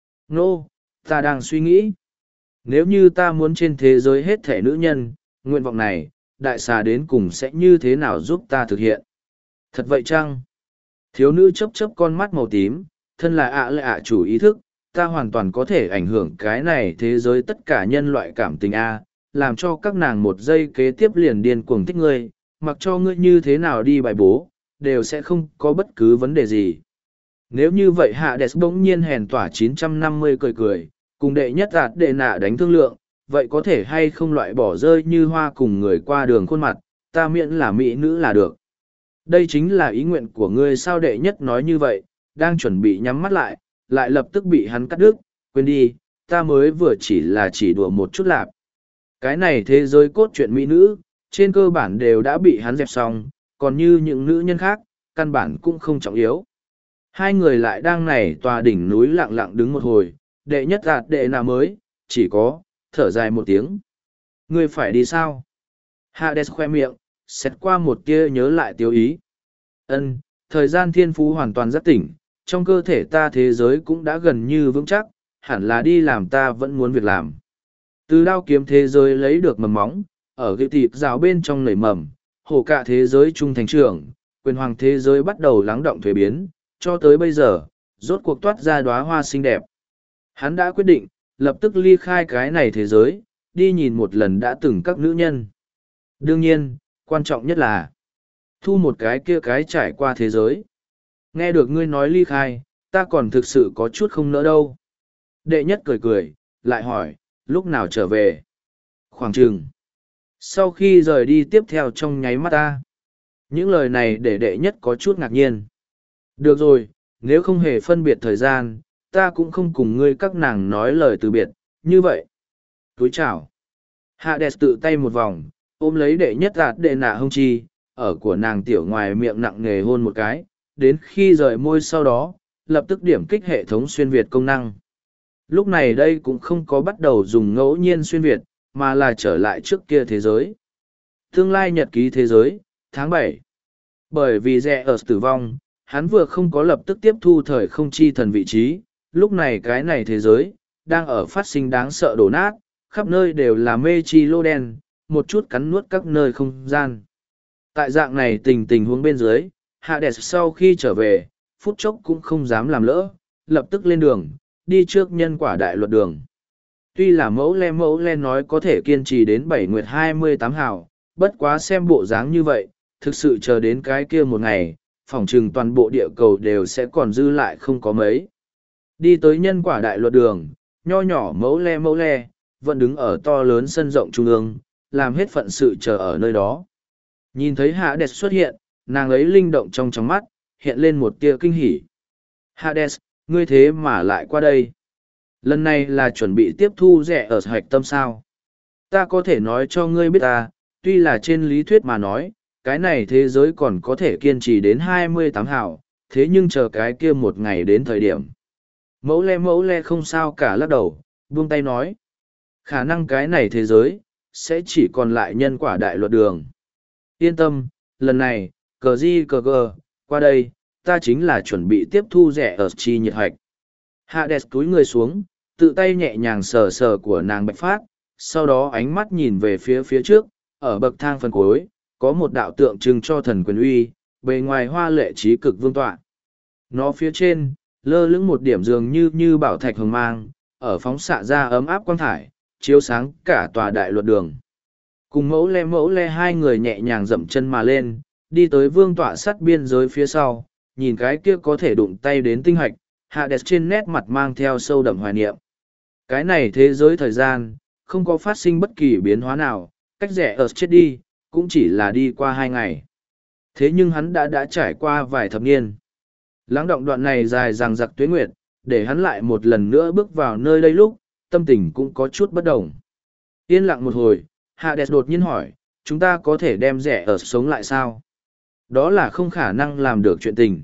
Nô, ta đang suy nghĩ. Nếu như ta muốn trên thế giới hết thể nữ nhân, nguyện vọng này, đại xà đến cùng sẽ như thế nào giúp ta thực hiện? Thật vậy chăng? Thiếu nữ chớp chớp con mắt màu tím, thân là lại chủ ý thức, ta hoàn toàn có thể ảnh hưởng cái này thế giới tất cả nhân loại cảm tình A, làm cho các nàng một giây kế tiếp liền điên cuồng thích ngươi, mặc cho ngươi như thế nào đi bài bố, đều sẽ không có bất cứ vấn đề gì. Nếu như vậy Hades bỗng nhiên hèn tỏa 950 cười cười, cùng đệ nhất ạt đệ nạ đánh thương lượng, vậy có thể hay không loại bỏ rơi như hoa cùng người qua đường khuôn mặt, ta miễn là mỹ nữ là được. Đây chính là ý nguyện của ngươi sao đệ nhất nói như vậy, đang chuẩn bị nhắm mắt lại, lại lập tức bị hắn cắt đứt, quên đi, ta mới vừa chỉ đùa một chút lạp. Cái này thế giới cốt truyện mỹ nữ, trên cơ bản đều đã bị hắn dẹp xong, còn như những nữ nhân khác, căn bản cũng không trọng yếu. Hai người lại đang này tòa đỉnh núi lặng lặng đứng một hồi, đệ nhất ạt đệ nào mới, chỉ có, thở dài một tiếng. Ngươi phải đi sao? Hades khoe miệng, xét qua một tia nhớ lại tiêu ý. Ân, thời gian thiên phú hoàn toàn rất tỉnh, trong cơ thể ta thế giới cũng đã gần như vững chắc, hẳn là đi làm ta vẫn muốn việc làm. Từ đao kiếm thế giới lấy được mầm móng, ở cái tịp rào bên trong nảy mầm, hồ cả thế giới trung thành trưởng, quyền hoàng thế giới bắt đầu lắng động thuế biến, cho tới bây giờ, rốt cuộc toát ra đóa hoa xinh đẹp. Hắn đã quyết định, lập tức ly khai cái này thế giới, đi nhìn một lần đã từng các nữ nhân. Đương nhiên, quan trọng nhất là thu một cái kia cái trải qua thế giới. Nghe được ngươi nói ly khai, ta còn thực sự có chút không nỡ đâu. Đệ nhất cười cười, lại hỏi, lúc nào trở về? Khoảng chừng. Sau khi rời đi tiếp theo trong nháy mắt ta. Những lời này để đệ nhất có chút ngạc nhiên. Được rồi, nếu không hề phân biệt thời gian, ta cũng không cùng ngươi các nàng nói lời từ biệt, như vậy. Túi chào. Hades tự tay một vòng, ôm lấy đệ nhất ạt đệ nạ hông chi, ở của nàng tiểu ngoài miệng nặng nề hôn một cái, đến khi rời môi sau đó, lập tức điểm kích hệ thống xuyên Việt công năng. Lúc này đây cũng không có bắt đầu dùng ngẫu nhiên xuyên Việt, mà là trở lại trước kia thế giới. Tương lai nhật ký thế giới, tháng 7. Bởi vì rẻ ở tử vong, hắn vừa không có lập tức tiếp thu thời không chi thần vị trí, lúc này cái này thế giới, đang ở phát sinh đáng sợ đổ nát, khắp nơi đều là mê chi lô đen, một chút cắn nuốt các nơi không gian. Tại dạng này tình huống bên dưới, Hades sau khi trở về, phút chốc cũng không dám làm lỡ, lập tức lên đường, đi trước nhân quả đại luật đường. Tuy là mẫu le nói có thể kiên trì đến 7 nguyệt 28 hào, bất quá xem bộ dáng như vậy, thực sự chờ đến cái kia một ngày, phỏng chừng toàn bộ địa cầu đều sẽ còn dư lại không có mấy. Đi tới nhân quả đại luật đường, nho nhỏ mẫu le, vẫn đứng ở to lớn sân rộng trung ương, làm hết phận sự chờ ở nơi đó. Nhìn thấy Hades xuất hiện, nàng ấy linh động trong mắt, hiện lên một tia kinh hỉ. Hades, ngươi thế mà lại qua đây. Lần này là chuẩn bị tiếp thu rẻ ở hạch tâm sao. Ta có thể nói cho ngươi biết ta, tuy là trên lý thuyết mà nói, cái này thế giới còn có thể kiên trì đến 28 hào, thế nhưng chờ cái kia một ngày đến thời điểm. Mẫu le không sao cả lắc đầu, buông tay nói. Khả năng cái này thế giới, sẽ chỉ còn lại nhân quả đại luật đường. Yên tâm, lần này, cờ qua đây, ta chính là chuẩn bị tiếp thu rẻ ở chi nhiệt hạch. Hades túi người xuống, tự tay nhẹ nhàng sờ sờ của nàng bạch phát, sau đó ánh mắt nhìn về phía trước, ở bậc thang phần cuối, có một đạo tượng trưng cho thần quyền uy, bề ngoài hoa lệ trí cực vương tọa. Nó phía trên, lơ lửng một điểm dường như bảo thạch hồng mang, ở phóng xạ ra ấm áp quang thải, chiếu sáng cả tòa đại luật đường. Cùng mẫu le hai người nhẹ nhàng dậm chân mà lên, đi tới vương tọa sắt biên giới phía sau, nhìn cái kia có thể đụng tay đến tinh hạch, Hades trên nét mặt mang theo sâu đậm hoài niệm. Cái này thế giới thời gian, không có phát sinh bất kỳ biến hóa nào, cách rẻ ở chết đi, cũng chỉ là đi qua 2 ngày. Thế nhưng hắn đã trải qua vài thập niên. Lắng động đoạn này dài dằng dặc tuế nguyệt, để hắn lại một lần nữa bước vào nơi đây lúc, tâm tình cũng có chút bất đồng. Yên lặng một hồi, Hades đột nhiên hỏi, chúng ta có thể đem rẻ ở sống lại sao? Đó là không khả năng làm được chuyện tình.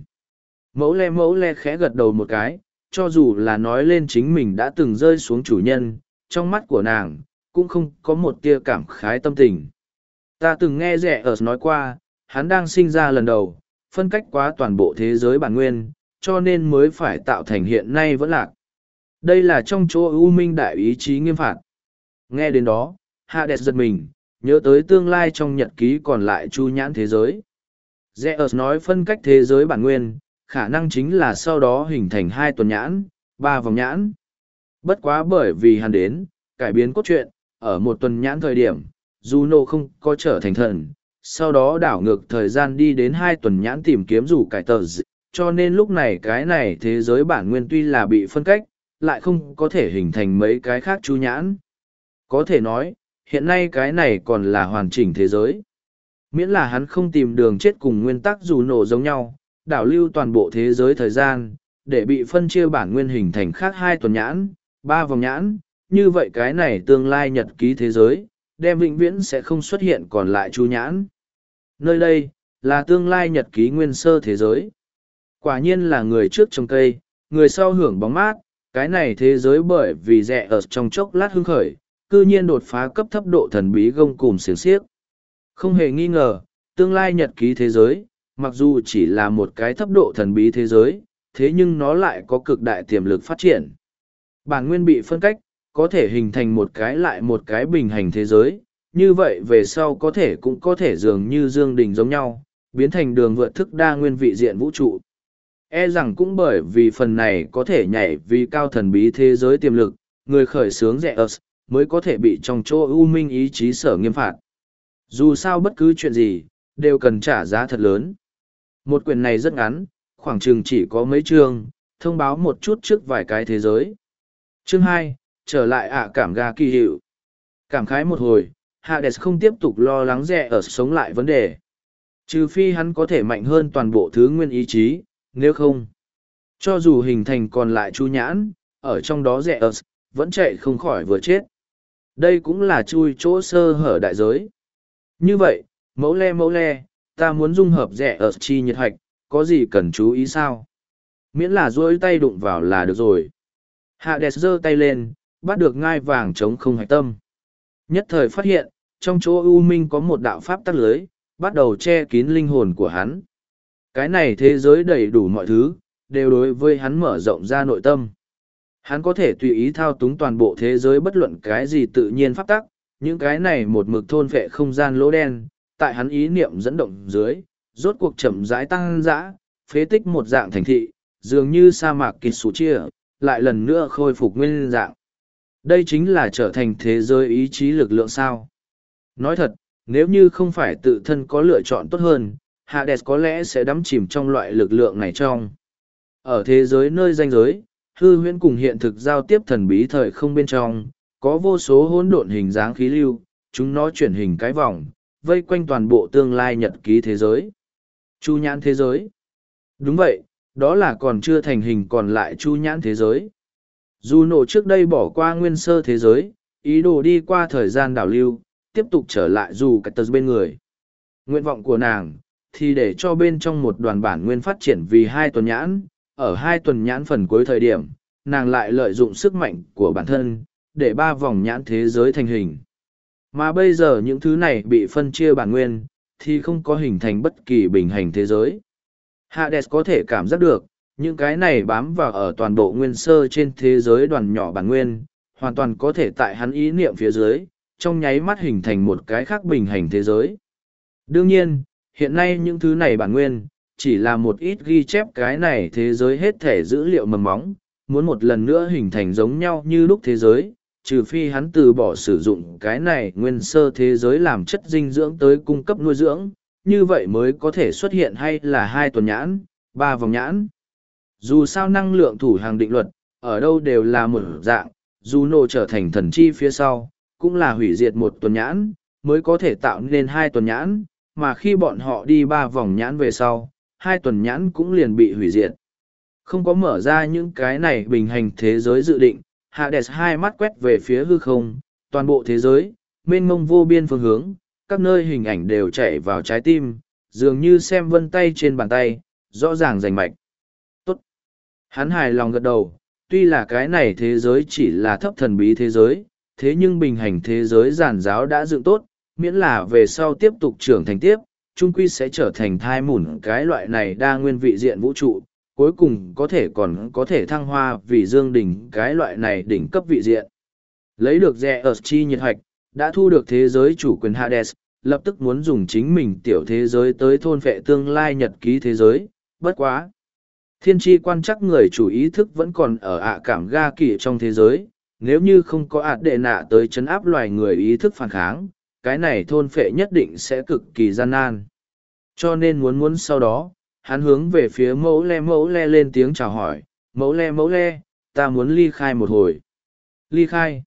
Mẫu le khẽ gật đầu một cái, cho dù là nói lên chính mình đã từng rơi xuống chủ nhân, trong mắt của nàng, cũng không có một tia cảm khái tâm tình. Ta từng nghe rẻ ở nói qua, hắn đang sinh ra lần đầu, phân cách quá toàn bộ thế giới bản nguyên, cho nên mới phải tạo thành hiện nay vẫn lạc. Đây là trong chỗ U Minh đại ý chí nghiêm phạt. Nghe đến đó, Hades giật mình, nhớ tới tương lai trong nhật ký còn lại chu nhãn thế giới. Zeus nói phân cách thế giới bản nguyên, khả năng chính là sau đó hình thành 2 tuần nhãn, 3 vòng nhãn. Bất quá bởi vì hắn đến, cải biến cốt truyện, ở 1 tuần nhãn thời điểm, Juno không có trở thành thần, sau đó đảo ngược thời gian đi đến 2 tuần nhãn tìm kiếm rủ cải tờ cho nên lúc này cái này thế giới bản nguyên tuy là bị phân cách, lại không có thể hình thành mấy cái khác chu nhãn. Có thể nói, hiện nay cái này còn là hoàn chỉnh thế giới. Miễn là hắn không tìm đường chết cùng nguyên tắc dù nổ giống nhau, đảo lưu toàn bộ thế giới thời gian, để bị phân chia bản nguyên hình thành khác 2 tuần nhãn, 3 vòng nhãn, như vậy cái này tương lai nhật ký thế giới, đem vĩnh viễn sẽ không xuất hiện còn lại chu nhãn. Nơi đây, là tương lai nhật ký nguyên sơ thế giới. Quả nhiên là người trước trồng cây, người sau hưởng bóng mát, cái này thế giới bởi vì rẻ ở trong chốc lát hưng khởi, cư nhiên đột phá cấp thấp độ thần bí gông cùm xiềng xiếc. Không hề nghi ngờ, tương lai nhật ký thế giới, mặc dù chỉ là một cái thấp độ thần bí thế giới, thế nhưng nó lại có cực đại tiềm lực phát triển. Bản nguyên bị phân cách, có thể hình thành một cái lại một cái bình hành thế giới, như vậy về sau có thể cũng có thể dường như Dương Đình giống nhau, biến thành đường vượt thức đa nguyên vị diện vũ trụ. E rằng cũng bởi vì phần này có thể nhảy vì cao thần bí thế giới tiềm lực, người khởi xướng rẻ ớt mới có thể bị trong chỗ u minh ý chí sở nghiêm phạt. Dù sao bất cứ chuyện gì, đều cần trả giá thật lớn. Một quyển này rất ngắn, khoảng chừng chỉ có mấy chương, thông báo một chút trước vài cái thế giới. Chương 2, trở lại cảm ga kỳ hiệu. Cảm khái một hồi, Hades không tiếp tục lo lắng rẻ ớt sống lại vấn đề. Trừ phi hắn có thể mạnh hơn toàn bộ thứ nguyên ý chí, nếu không, cho dù hình thành còn lại chu nhãn, ở trong đó rẻ ớt, vẫn chạy không khỏi vừa chết. Đây cũng là chui chỗ sơ hở đại giới. Như vậy, mẫu le, ta muốn dung hợp rẻ ớt chi nhiệt hạch, có gì cần chú ý sao? Miễn là duỗi tay đụng vào là được rồi. Hades giơ tay lên, bắt được ngai vàng chống không hạch tâm. Nhất thời phát hiện, trong chỗ u minh có một đạo pháp tắc lưới, bắt đầu che kín linh hồn của hắn. Cái này thế giới đầy đủ mọi thứ, đều đối với hắn mở rộng ra nội tâm. Hắn có thể tùy ý thao túng toàn bộ thế giới bất luận cái gì tự nhiên pháp tắc, những cái này một mực thôn phệ không gian lỗ đen, tại hắn ý niệm dẫn động dưới, rốt cuộc chậm rãi tăng dã, phế tích một dạng thành thị, dường như sa mạc kịt sủ chia, lại lần nữa khôi phục nguyên dạng. Đây chính là trở thành thế giới ý chí lực lượng sao. Nói thật, nếu như không phải tự thân có lựa chọn tốt hơn, Hades có lẽ sẽ đắm chìm trong loại lực lượng này trong. Ở thế giới nơi ranh giới, hư huyễn cùng hiện thực giao tiếp thần bí thời không bên trong, có vô số hỗn độn hình dáng khí lưu, chúng nó chuyển hình cái vòng, vây quanh toàn bộ tương lai nhật ký thế giới. Chu nhãn thế giới. Đúng vậy, đó là còn chưa thành hình còn lại chu nhãn thế giới. Dù nổ trước đây bỏ qua nguyên sơ thế giới, ý đồ đi qua thời gian đảo lưu, tiếp tục trở lại dù cái tờ bên người. Nguyện vọng của nàng, thì để cho bên trong một đoàn bản nguyên phát triển vì 2 tuần nhãn, ở 2 tuần nhãn phần cuối thời điểm, nàng lại lợi dụng sức mạnh của bản thân, để 3 vòng nhãn thế giới thành hình. Mà bây giờ những thứ này bị phân chia bản nguyên, thì không có hình thành bất kỳ bình hành thế giới. Hades có thể cảm giác được, những cái này bám vào ở toàn bộ nguyên sơ trên thế giới đoàn nhỏ bản nguyên, hoàn toàn có thể tại hắn ý niệm phía dưới, trong nháy mắt hình thành một cái khác bình hành thế giới. Đương nhiên, hiện nay những thứ này bản nguyên, chỉ là một ít ghi chép cái này thế giới hết thể dữ liệu mầm móng, muốn một lần nữa hình thành giống nhau như lúc thế giới, trừ phi hắn từ bỏ sử dụng cái này nguyên sơ thế giới làm chất dinh dưỡng tới cung cấp nuôi dưỡng, như vậy mới có thể xuất hiện hay là 2 tuần nhãn, 3 vòng nhãn. Dù sao năng lượng thủ hàng định luật, ở đâu đều là một dạng, dù nổ trở thành thần chi phía sau, cũng là hủy diệt 1 tuần nhãn, mới có thể tạo nên 2 tuần nhãn, mà khi bọn họ đi 3 vòng nhãn về sau, 2 tuần nhãn cũng liền bị hủy diệt. Không có mở ra những cái này bình hành thế giới dự định, Hades 2 mắt quét về phía hư không, toàn bộ thế giới, mênh mông vô biên phương hướng, các nơi hình ảnh đều chạy vào trái tim, dường như xem vân tay trên bàn tay, rõ ràng rành mạch. Tốt. Hắn hài lòng gật đầu, tuy là cái này thế giới chỉ là thấp thần bí thế giới, thế nhưng bình hành thế giới giản giáo đã dựng tốt, miễn là về sau tiếp tục trưởng thành tiếp, trung quy sẽ trở thành thai mủn cái loại này đa nguyên vị diện vũ trụ, cuối cùng còn có thể thăng hoa vì dương đỉnh cái loại này đỉnh cấp vị diện. Lấy được rẻ ở chi nhiệt hạch, đã thu được thế giới chủ quyền Hades, lập tức muốn dùng chính mình tiểu thế giới tới thôn phệ tương lai nhật ký thế giới, bất quá. Thiên tri quan chắc người chủ ý thức vẫn còn ở cảm ga kỳ trong thế giới, nếu như không có đệ nạ tới chấn áp loài người ý thức phản kháng, cái này thôn phệ nhất định sẽ cực kỳ gian nan. Cho nên muốn sau đó, hắn hướng về phía mẫu le lên tiếng chào hỏi, mẫu le, ta muốn ly khai một hồi. Ly khai.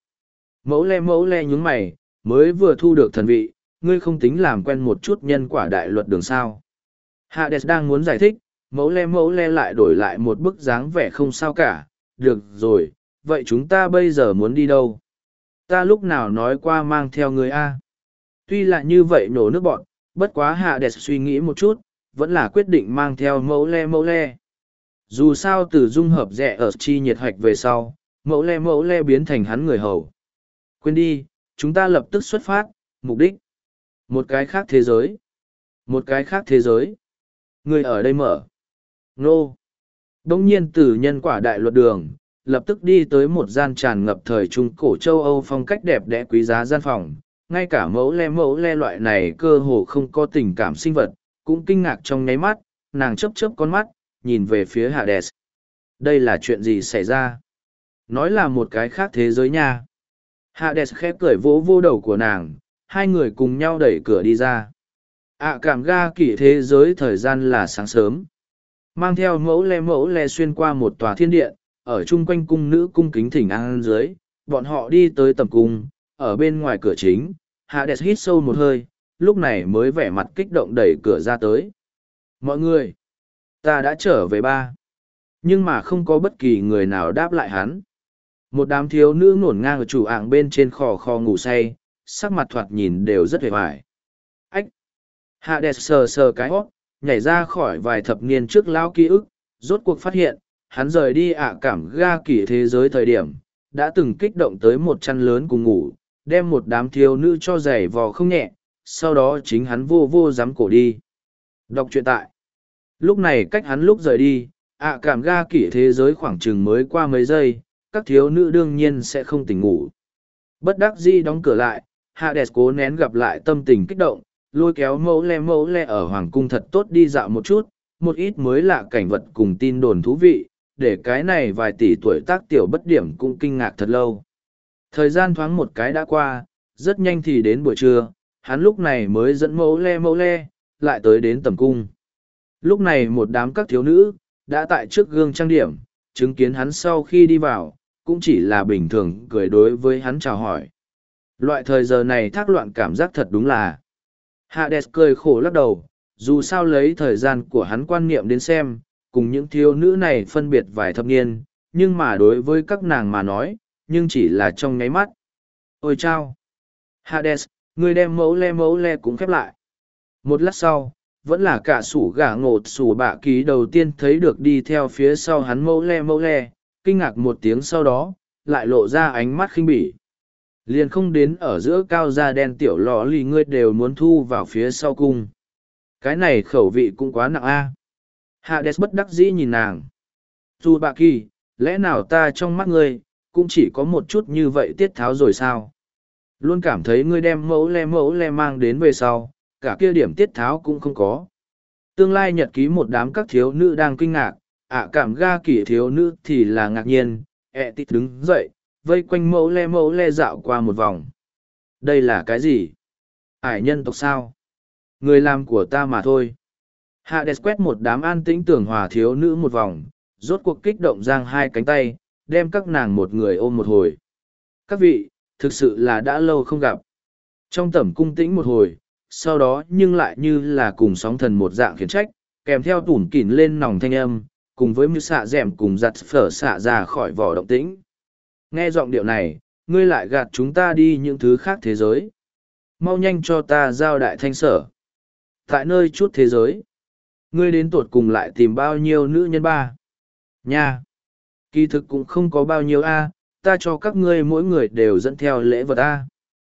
Mẫu le nhúng mày, mới vừa thu được thần vị, ngươi không tính làm quen một chút nhân quả đại luật đường sao. Hades đang muốn giải thích, mẫu le lại đổi lại một bức dáng vẻ không sao cả, được rồi, vậy chúng ta bây giờ muốn đi đâu? Ta lúc nào nói qua mang theo người A. Tuy là như vậy nổ nước bọn, bất quá Hades suy nghĩ một chút, vẫn là quyết định mang theo mẫu le. Dù sao từ dung hợp rẻ ở chi nhiệt hoạch về sau, mẫu le biến thành hắn người hầu. Quên đi, chúng ta lập tức xuất phát, mục đích. Một cái khác thế giới. Một cái khác thế giới. Người ở đây mở. Nô. Đông nhiên từ nhân quả đại luật đường, lập tức đi tới một gian tràn ngập thời trung cổ châu Âu phong cách đẹp đẽ quý giá gian phòng. Ngay cả mẫu le loại này cơ hồ không có tình cảm sinh vật, cũng kinh ngạc trong nháy mắt, nàng chớp con mắt, nhìn về phía Hades. Đây là chuyện gì xảy ra? Nói là một cái khác thế giới nha. Hades khép cười vỗ vô đầu của nàng, hai người cùng nhau đẩy cửa đi ra. Cảm ga kỷ thế giới thời gian là sáng sớm. Mang theo mẫu le xuyên qua một tòa thiên điện, ở chung quanh cung nữ cung kính thỉnh an dưới, bọn họ đi tới tầm cung, ở bên ngoài cửa chính, Hades hít sâu một hơi, lúc này mới vẻ mặt kích động đẩy cửa ra tới. Mọi người, ta đã trở về ba. Nhưng mà không có bất kỳ người nào đáp lại hắn. Một đám thiếu nữ ngổn ngang ở chủ ạng bên trên khò khò ngủ say, sắc mặt thoạt nhìn đều rất hề hoài. Ách! Hades sờ sờ cái hót, nhảy ra khỏi vài thập niên trước lão ký ức, rốt cuộc phát hiện, hắn rời đi cảm ga kỷ thế giới thời điểm, đã từng kích động tới một chăn lớn cùng ngủ, đem một đám thiếu nữ cho giày vò không nhẹ, sau đó chính hắn vô dám cổ đi. Đọc truyện tại. Lúc này cách hắn lúc rời đi, cảm ga kỷ thế giới khoảng chừng mới qua mấy giây, các thiếu nữ đương nhiên sẽ không tỉnh ngủ. Bất đắc dĩ đóng cửa lại, Hades cố nén gặp lại tâm tình kích động, lôi kéo mẫu le ở hoàng cung thật tốt đi dạo một chút, một ít mới lạ cảnh vật cùng tin đồn thú vị, để cái này vài tỷ tuổi tác tiểu bất điểm cũng kinh ngạc thật lâu. Thời gian thoáng một cái đã qua, rất nhanh thì đến buổi trưa, hắn lúc này mới dẫn mẫu le, lại tới đến tầm cung. Lúc này một đám các thiếu nữ, đã tại trước gương trang điểm, chứng kiến hắn sau khi đi vào, cũng chỉ là bình thường cười đối với hắn chào hỏi. Loại thời giờ này thác loạn cảm giác thật đúng là. Hades cười khổ lắc đầu, dù sao lấy thời gian của hắn quan niệm đến xem, cùng những thiếu nữ này phân biệt vài thập niên, nhưng mà đối với các nàng mà nói, nhưng chỉ là trong nháy mắt. Ôi chao! Hades, người đem mẫu le cũng khép lại. Một lát sau, vẫn là cả sủ gà ngột sủ bạ ký đầu tiên thấy được đi theo phía sau hắn mẫu le, kinh ngạc một tiếng sau đó, lại lộ ra ánh mắt khinh bỉ. Liền không đến ở giữa cao da đen tiểu lò lì ngươi đều muốn thu vào phía sau cung. Cái này khẩu vị cũng quá nặng a. Hades bất đắc dĩ nhìn nàng. Dù bạ kỳ, lẽ nào ta trong mắt ngươi, cũng chỉ có một chút như vậy tiết tháo rồi sao? Luôn cảm thấy ngươi đem mẫu le mang đến về sau, cả kia điểm tiết tháo cũng không có. Tương lai nhật ký một đám các thiếu nữ đang kinh ngạc, cảm ga kỷ thiếu nữ thì là ngạc nhiên, tít đứng dậy, vây quanh mẫu le dạo qua một vòng. Đây là cái gì? Ải nhân tộc sao? Người làm của ta mà thôi. Hades quét một đám an tĩnh tưởng hòa thiếu nữ một vòng, rốt cuộc kích động giang hai cánh tay, đem các nàng một người ôm một hồi. Các vị, thực sự là đã lâu không gặp. Trong tẩm cung tĩnh một hồi, sau đó nhưng lại như là cùng sóng thần một dạng khiển trách, kèm theo tủn kỉn lên nòng thanh âm, cùng với mưu xạ dẻm cùng giặt phở xạ ra khỏi vỏ động tĩnh. Nghe giọng điệu này, ngươi lại gạt chúng ta đi những thứ khác thế giới. Mau nhanh cho ta giao đại thanh sở. Tại nơi chút thế giới, ngươi đến tột cùng lại tìm bao nhiêu nữ nhân ba. Nha! Kỳ thực cũng không có bao nhiêu a, ta cho các ngươi mỗi người đều dẫn theo lễ vật a.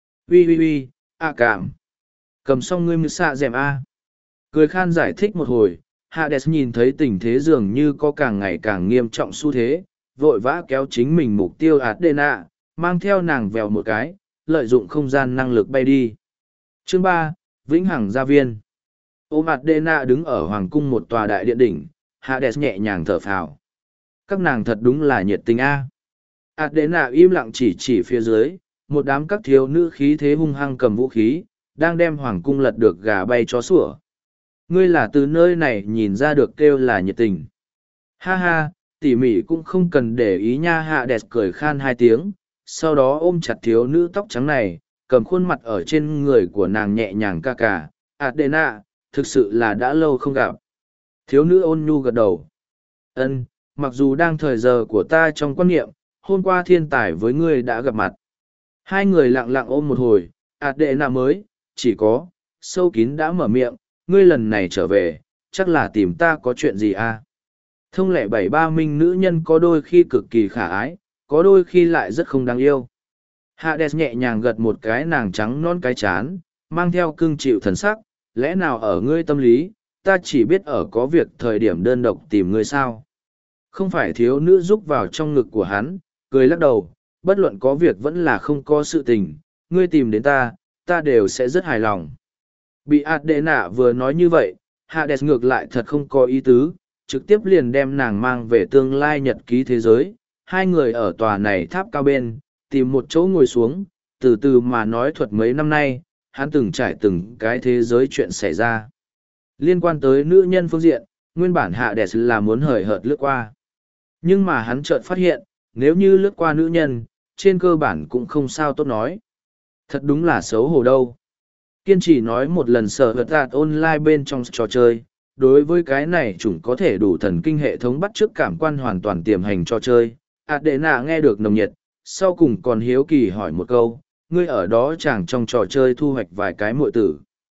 Uy, cảm. Cầm xong ngươi mưu xạ dẻm a. Cười khan giải thích một hồi, Hades nhìn thấy tình thế dường như có càng ngày càng nghiêm trọng xu thế, vội vã kéo chính mình mục tiêu Adena, mang theo nàng vèo một cái, lợi dụng không gian năng lực bay đi. Chương 3, Vĩnh Hằng Gia Viên. Ôm Adena đứng ở hoàng cung một tòa đại điện đỉnh, Hades nhẹ nhàng thở phào. Các nàng thật đúng là nhiệt tình a. Adena im lặng chỉ phía dưới, một đám các thiếu nữ khí thế hung hăng cầm vũ khí, đang đem hoàng cung lật được gà bay chó sủa. Ngươi là từ nơi này nhìn ra được kêu là nhiệt tình. Ha ha, tỉ mỉ cũng không cần để ý nha. Hades cười khan hai tiếng, sau đó ôm chặt thiếu nữ tóc trắng này, cầm khuôn mặt ở trên người của nàng nhẹ nhàng ca ca. Adena, thực sự là đã lâu không gặp. Thiếu nữ ôn nhu gật đầu. Ân, mặc dù đang thời giờ của ta trong quan niệm, hôm qua thiên tài với ngươi đã gặp mặt. Hai người lặng lặng ôm một hồi, Adena mới, chỉ có, sâu kín đã mở miệng, ngươi lần này trở về, chắc là tìm ta có chuyện gì à? Thông lệ 73 minh nữ nhân có đôi khi cực kỳ khả ái, có đôi khi lại rất không đáng yêu. Hades nhẹ nhàng gật một cái nàng trắng non cái chán, mang theo cưng chịu thần sắc, lẽ nào ở ngươi tâm lý, ta chỉ biết ở có việc thời điểm đơn độc tìm ngươi sao? Không phải thiếu nữ rúc vào trong ngực của hắn, cười lắc đầu, bất luận có việc vẫn là không có sự tình, ngươi tìm đến ta đều sẽ rất hài lòng. Bị Adena vừa nói như vậy, Hades ngược lại thật không có ý tứ, trực tiếp liền đem nàng mang về tương lai nhật ký thế giới. Hai người ở tòa này tháp cao bên, tìm một chỗ ngồi xuống, từ từ mà nói thuật mấy năm nay, hắn từng trải từng cái thế giới chuyện xảy ra. Liên quan tới nữ nhân phương diện, nguyên bản Hades là muốn hời hợt lướt qua. Nhưng mà hắn chợt phát hiện, nếu như lướt qua nữ nhân, trên cơ bản cũng không sao tốt nói. Thật đúng là xấu hổ đâu. Kiên trì nói một lần sở vật đạt online bên trong trò chơi, đối với cái này chúng có thể đủ thần kinh hệ thống bắt chước cảm quan hoàn toàn tiềm hành trò chơi. Adena nghe được nồng nhiệt, sau cùng còn hiếu kỳ hỏi một câu, ngươi ở đó chẳng trong trò chơi thu hoạch vài cái muội tử.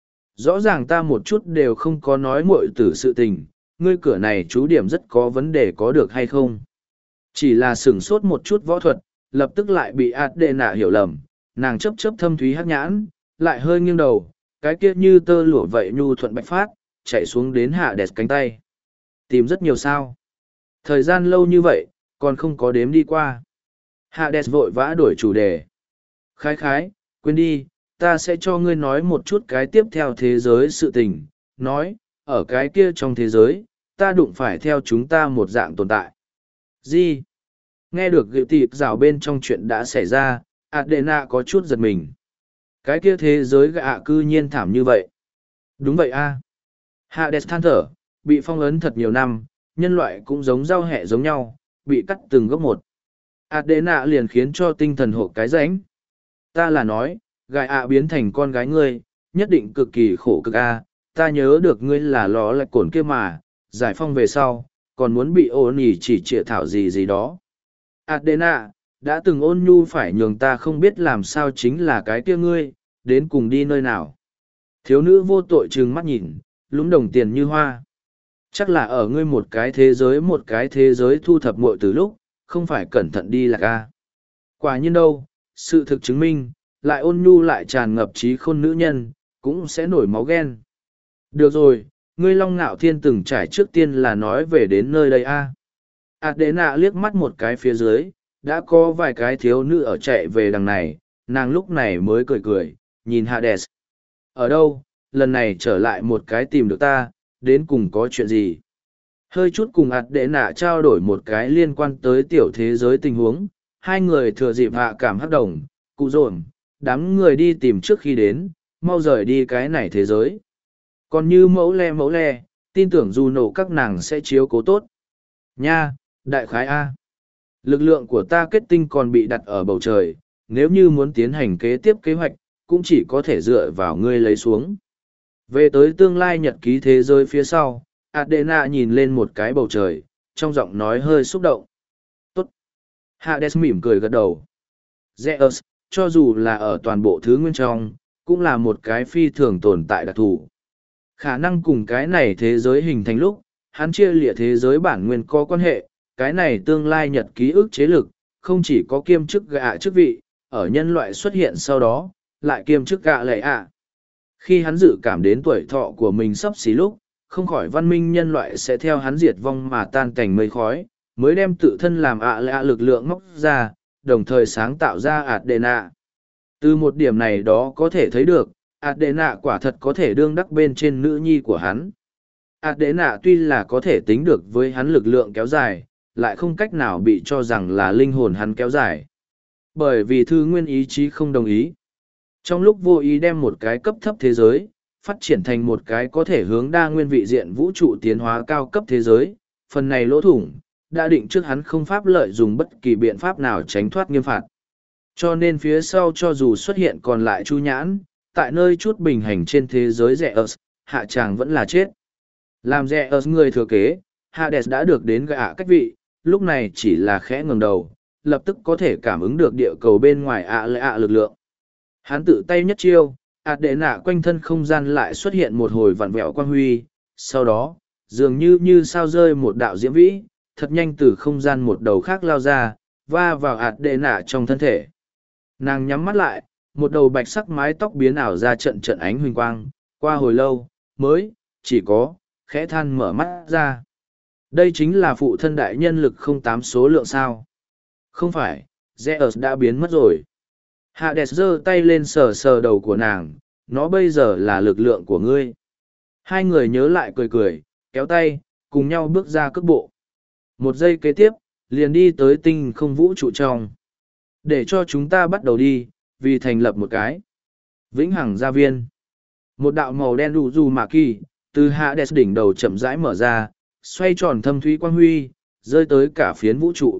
Rõ ràng ta một chút đều không có nói muội tử sự tình, ngươi cửa này chú điểm rất có vấn đề có được hay không. Chỉ là sửng sốt một chút võ thuật, lập tức lại bị Adena hiểu lầm, nàng chớp chớp thâm thúy hắc nhãn, lại hơi nghiêng đầu, cái kia như tơ lụa vậy nhu thuận bạch phát, chạy xuống đến Hades cánh tay. Tìm rất nhiều sao. Thời gian lâu như vậy, còn không có đếm đi qua. Hades vội vã đổi chủ đề. Khái khái, quên đi, ta sẽ cho ngươi nói một chút cái tiếp theo thế giới sự tình. Nói, ở cái kia trong thế giới, ta đụng phải theo chúng ta một dạng tồn tại. Gì? Nghe được gựu tịp rào bên trong chuyện đã xảy ra, Adena có chút giật mình. Cái kia thế giới gạ cư nhiên thảm như vậy. Đúng vậy a. Hades than thở, bị phong ấn thật nhiều năm, nhân loại cũng giống rau hẹ giống nhau, bị cắt từng gốc một. Adena liền khiến cho tinh thần hộ cái ránh. Ta là nói, gạ ạ biến thành con gái ngươi, nhất định cực kỳ khổ cực a. Ta nhớ được ngươi là ló lại cổn kia mà, giải phong về sau, còn muốn bị ôn nhỉ chỉ trịa thảo gì gì đó. Adena, đã từng ôn nhu phải nhường ta không biết làm sao chính là cái kia ngươi, đến cùng đi nơi nào. Thiếu nữ vô tội trừng mắt nhìn, lúm đồng tiền như hoa. Chắc là ở ngươi một cái thế giới thu thập muội từ lúc, không phải cẩn thận đi là ca. Quả nhiên đâu, sự thực chứng minh, lại ôn nhu lại tràn ngập trí khôn nữ nhân, cũng sẽ nổi máu ghen. Được rồi, ngươi Long Ngạo Thiên từng trải trước tiên là nói về đến nơi đây a. Adena liếc mắt một cái phía dưới, đã có vài cái thiếu nữ ở chạy về đằng này, nàng lúc này mới cười cười, nhìn Hades. Ở đâu, lần này trở lại một cái tìm được ta, đến cùng có chuyện gì? Hơi chút cùng Adena trao đổi một cái liên quan tới tiểu thế giới tình huống, hai người thừa dịp hạ cảm hắc đồng, cụ dồn, đám người đi tìm trước khi đến, mau rời đi cái này thế giới. Còn như mẫu le, tin tưởng dù nổ các nàng sẽ chiếu cố tốt. Nha, đại khái A. Lực lượng của ta kết tinh còn bị đặt ở bầu trời, nếu như muốn tiến hành kế tiếp kế hoạch, cũng chỉ có thể dựa vào ngươi lấy xuống. Về tới tương lai nhật ký thế giới phía sau, Adena nhìn lên một cái bầu trời, trong giọng nói hơi xúc động. Tốt. Hades mỉm cười gật đầu. Zeus, cho dù là ở toàn bộ thứ nguyên trong, cũng là một cái phi thường tồn tại đặc thù. Khả năng cùng cái này thế giới hình thành lúc, hắn chia lịa thế giới bản nguyên có quan hệ, cái này tương lai nhật ký ức chế lực, không chỉ có kiêm chức gạ chức vị, ở nhân loại xuất hiện sau đó, lại kiêm chức gạ lệ ạ. Khi hắn dự cảm đến tuổi thọ của mình sắp xí lúc, không khỏi văn minh nhân loại sẽ theo hắn diệt vong mà tan cảnh mây khói, mới đem tự thân làm ạ lệ ạ lực lượng móc ra, đồng thời sáng tạo ra Adena. Từ một điểm này đó có thể thấy được, Adena quả thật có thể đương đắc bên trên nữ nhi của hắn. Adena tuy là có thể tính được với hắn lực lượng kéo dài, lại không cách nào bị cho rằng là linh hồn hắn kéo dài. Bởi vì thư nguyên ý chí không đồng ý. Trong lúc vô ý đem một cái cấp thấp thế giới, phát triển thành một cái có thể hướng đa nguyên vị diện vũ trụ tiến hóa cao cấp thế giới, phần này lỗ thủng, đã định trước hắn không pháp lợi dùng bất kỳ biện pháp nào tránh thoát nghiêm phạt. Cho nên phía sau cho dù xuất hiện còn lại chu nhãn, tại nơi chút bình hành trên thế giới Zeus, hạ tràng vẫn là chết. Làm Zeus người thừa kế, Hades đã được đến gạ cách vị, lúc này chỉ là khẽ ngẩng đầu, lập tức có thể cảm ứng được địa cầu bên ngoài lực lượng. Hắn tự tay nhất chiêu, Adena quanh thân không gian lại xuất hiện một hồi vặn vẹo quang huy, sau đó, dường như sao rơi một đạo diễm vĩ, thật nhanh từ không gian một đầu khác lao ra, va vào Adena trong thân thể. Nàng nhắm mắt lại, một đầu bạch sắc mái tóc biến ảo ra trận trận ánh huỳnh quang, qua hồi lâu, mới, chỉ có, khẽ than mở mắt ra. Đây chính là phụ thân đại nhân lực 08 số lượng sao. Không phải, Zeus đã biến mất rồi. Hades giơ tay lên sờ sờ đầu của nàng, nó bây giờ là lực lượng của ngươi. Hai người nhớ lại cười cười, kéo tay, cùng nhau bước ra cước bộ. Một giây kế tiếp, liền đi tới tinh không vũ trụ trong. Để cho chúng ta bắt đầu đi, vì thành lập một cái vĩnh hằng gia viên. Một đạo màu đen đủ dù mạ kỳ, từ Hades đỉnh đầu chậm rãi mở ra, xoay tròn thâm thúy quang huy, rơi tới cả phiến vũ trụ.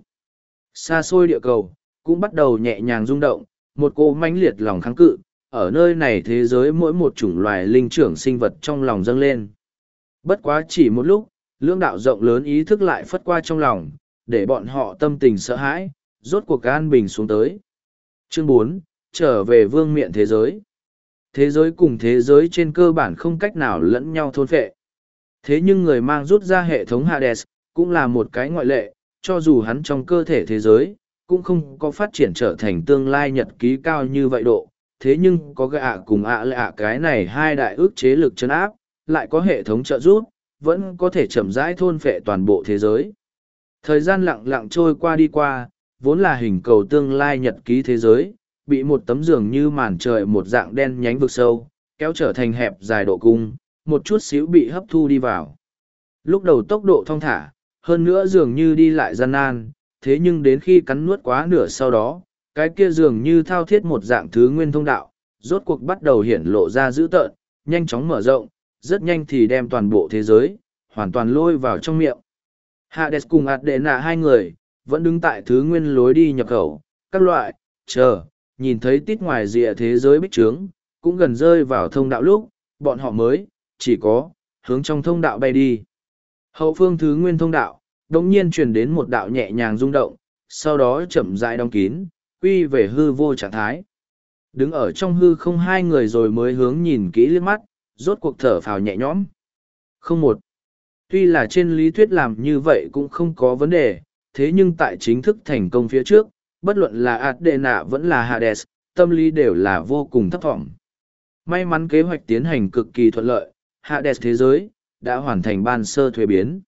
Xa xôi địa cầu, cũng bắt đầu nhẹ nhàng rung động, một cỗ mãnh liệt lòng kháng cự, ở nơi này thế giới mỗi một chủng loài linh trưởng sinh vật trong lòng dâng lên. Bất quá chỉ một lúc, lưỡng đạo rộng lớn ý thức lại phất qua trong lòng, để bọn họ tâm tình sợ hãi, rốt cuộc an bình xuống tới. Chương 4, trở về vương miện thế giới. Thế giới cùng thế giới trên cơ bản không cách nào lẫn nhau thôn phệ. Thế nhưng người mang rút ra hệ thống Hades, cũng là một cái ngoại lệ, cho dù hắn trong cơ thể thế giới, cũng không có phát triển trở thành tương lai nhật ký cao như vậy độ. Thế nhưng có gạ cùng lạ cái này hai đại ước chế lực chấn áp, lại có hệ thống trợ giúp, vẫn có thể chậm rãi thôn phệ toàn bộ thế giới. Thời gian lặng lặng trôi qua đi qua, vốn là hình cầu tương lai nhật ký thế giới, bị một tấm giường như màn trời một dạng đen nhánh vực sâu, kéo trở thành hẹp dài độ cung, một chút xíu bị hấp thu đi vào. Lúc đầu tốc độ thong thả, hơn nữa dường như đi lại gian nan, thế nhưng đến khi cắn nuốt quá nửa sau đó, cái kia dường như thao thiết một dạng thứ nguyên thông đạo, rốt cuộc bắt đầu hiển lộ ra dữ tợn, nhanh chóng mở rộng, rất nhanh thì đem toàn bộ thế giới, hoàn toàn lôi vào trong miệng. Hades cùng Adena hai người, vẫn đứng tại thứ nguyên lối đi nhập khẩu, các loại, chờ, nhìn thấy tít ngoài rìa thế giới bích trướng, cũng gần rơi vào thông đạo lúc, bọn họ mới, chỉ có, hướng trong thông đạo bay đi. Hậu phương thứ nguyên thông đạo, đống nhiên truyền đến một đạo nhẹ nhàng rung động, sau đó chậm rãi đóng kín, quy về hư vô trạng thái. Đứng ở trong hư không hai người rồi mới hướng nhìn kỹ liếc mắt, rốt cuộc thở phào nhẹ nhõm. Không một. Tuy là trên lý thuyết làm như vậy cũng không có vấn đề, thế nhưng tại chính thức thành công phía trước, bất luận là Adena vẫn là Hades, tâm lý đều là vô cùng thấp thỏm. May mắn kế hoạch tiến hành cực kỳ thuận lợi, Hades thế giới, đã hoàn thành ban sơ thuế biến.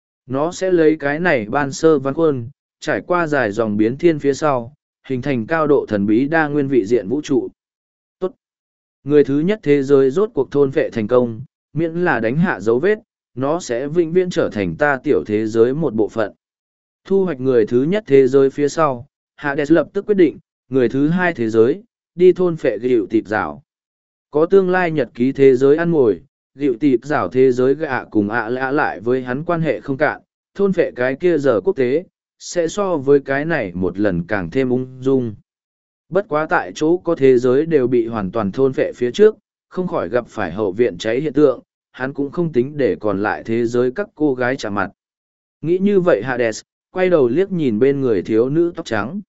Nó sẽ lấy cái này ban sơ văn khuôn, trải qua dài dòng biến thiên phía sau, hình thành cao độ thần bí đa nguyên vị diện vũ trụ. Tốt. Người thứ nhất thế giới rốt cuộc thôn phệ thành công, miễn là đánh hạ dấu vết, nó sẽ vĩnh viễn trở thành ta tiểu thế giới một bộ phận. Thu hoạch người thứ nhất thế giới phía sau, Hades lập tức quyết định, người thứ hai thế giới, đi thôn phệ gịu tịp rào. Có tương lai nhật ký thế giới ăn ngồi, gịu tịp rào thế giới gạ cùng lạ lại với hắn quan hệ không cạn, thôn phệ cái kia giờ quốc tế, sẽ so với cái này một lần càng thêm ung dung. Bất quá tại chỗ có thế giới đều bị hoàn toàn thôn phệ phía trước, không khỏi gặp phải hậu viện cháy hiện tượng, hắn cũng không tính để còn lại thế giới các cô gái trả mặt. Nghĩ như vậy Hades, quay đầu liếc nhìn bên người thiếu nữ tóc trắng.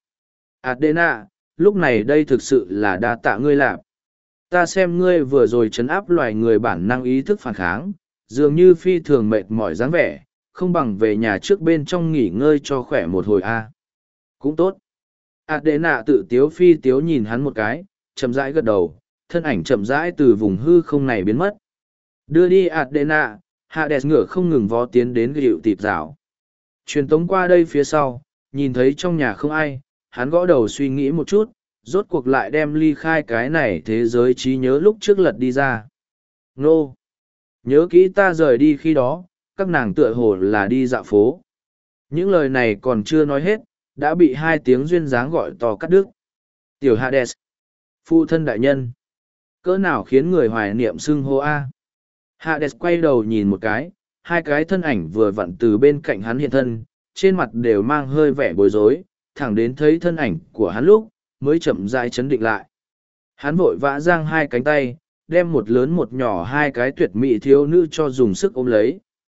Adena, lúc này đây thực sự là đa tạ ngươi lạp. Ta xem ngươi vừa rồi trấn áp loài người bản năng ý thức phản kháng, dường như phi thường mệt mỏi dáng vẻ, không bằng về nhà trước bên trong nghỉ ngơi cho khỏe một hồi a. Cũng tốt. Adena tự tiếu phi tiếu nhìn hắn một cái, chậm rãi gật đầu, thân ảnh chậm rãi từ vùng hư không này biến mất. Đưa đi Adena, Hades ngựa không ngừng vó tiến đến gịu tịp rào. Truyền tống qua đây phía sau, nhìn thấy trong nhà không ai, hắn gõ đầu suy nghĩ một chút, rốt cuộc lại đem ly khai cái này thế giới trí nhớ lúc trước lật đi ra. Nô! Nhớ kỹ ta rời đi khi đó, các nàng tựa hồ là đi dạo phố. Những lời này còn chưa nói hết, đã bị hai tiếng duyên dáng gọi to cắt đứt. Tiểu Hades! Phụ thân đại nhân! Cỡ nào khiến người hoài niệm xưng hô a? Hades quay đầu nhìn một cái, hai cái thân ảnh vừa vặn từ bên cạnh hắn hiện thân, trên mặt đều mang hơi vẻ bối rối, thẳng đến thấy thân ảnh của hắn lúc, mới chậm rãi chấn định lại. Hắn vội vã giang hai cánh tay, đem một lớn một nhỏ hai cái tuyệt mỹ thiếu nữ cho dùng sức ôm lấy.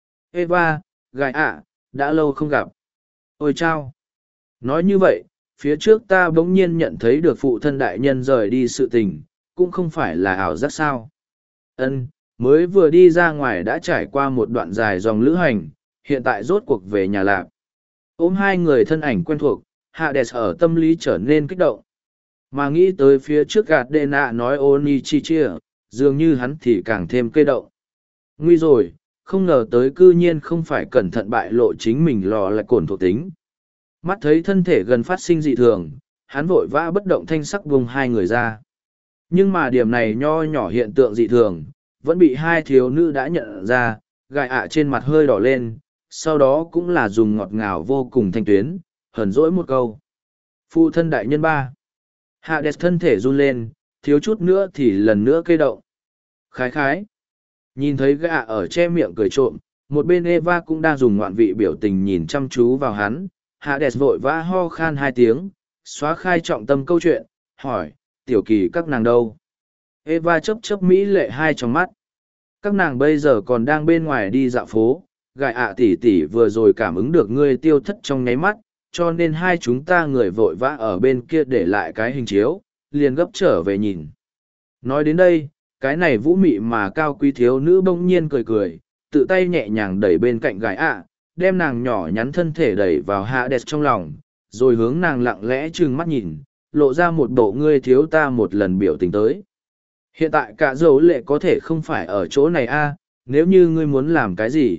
Eva, gái ạ, đã lâu không gặp. Ôi chao! Nói như vậy, phía trước ta bỗng nhiên nhận thấy được phụ thân đại nhân rời đi sự tình, cũng không phải là ảo giác sao. Ân, mới vừa đi ra ngoài đã trải qua một đoạn dài dòng lữ hành, hiện tại rốt cuộc về nhà lạp. Ôm hai người thân ảnh quen thuộc, Hades ở tâm lý trở nên kích động. Mà nghĩ tới phía trước Adena nói Onichichia, dường như hắn thì càng thêm cây động. Nguy rồi, không ngờ tới cư nhiên không phải cẩn thận bại lộ chính mình lò lại cồn thuộc tính. Mắt thấy thân thể gần phát sinh dị thường, hắn vội vã bất động thanh sắc vùng hai người ra. Nhưng mà điểm này nho nhỏ hiện tượng dị thường, vẫn bị hai thiếu nữ đã nhận ra, gài ạ trên mặt hơi đỏ lên, sau đó cũng là dùng ngọt ngào vô cùng thanh tuyến, hờn dỗi một câu. Phụ thân đại nhân ba. Hades thân thể run lên, thiếu chút nữa thì lần nữa cây động. Khái khái. Nhìn thấy gã ở che miệng cười trộm, một bên Eva cũng đang dùng ngoạn vị biểu tình nhìn chăm chú vào hắn. Hades vội vã ho khan hai tiếng, xóa khai trọng tâm câu chuyện, hỏi, tiểu kỳ các nàng đâu? Eva chớp chớp mỹ lệ hai trong mắt. Các nàng bây giờ còn đang bên ngoài đi dạo phố, gại ạ tỷ tỷ vừa rồi cảm ứng được ngươi tiêu thất trong nháy mắt, cho nên hai chúng ta người vội vã ở bên kia để lại cái hình chiếu, liền gấp trở về nhìn. Nói đến đây, cái này vũ mị mà cao quý thiếu nữ bỗng nhiên cười cười, tự tay nhẹ nhàng đẩy bên cạnh gái ạ, đem nàng nhỏ nhắn thân thể đẩy vào Hades trong lòng, rồi hướng nàng lặng lẽ trừng mắt nhìn, lộ ra một bộ ngươi thiếu ta một lần biểu tình tới. Hiện tại cả dấu lệ có thể không phải ở chỗ này a, nếu như ngươi muốn làm cái gì?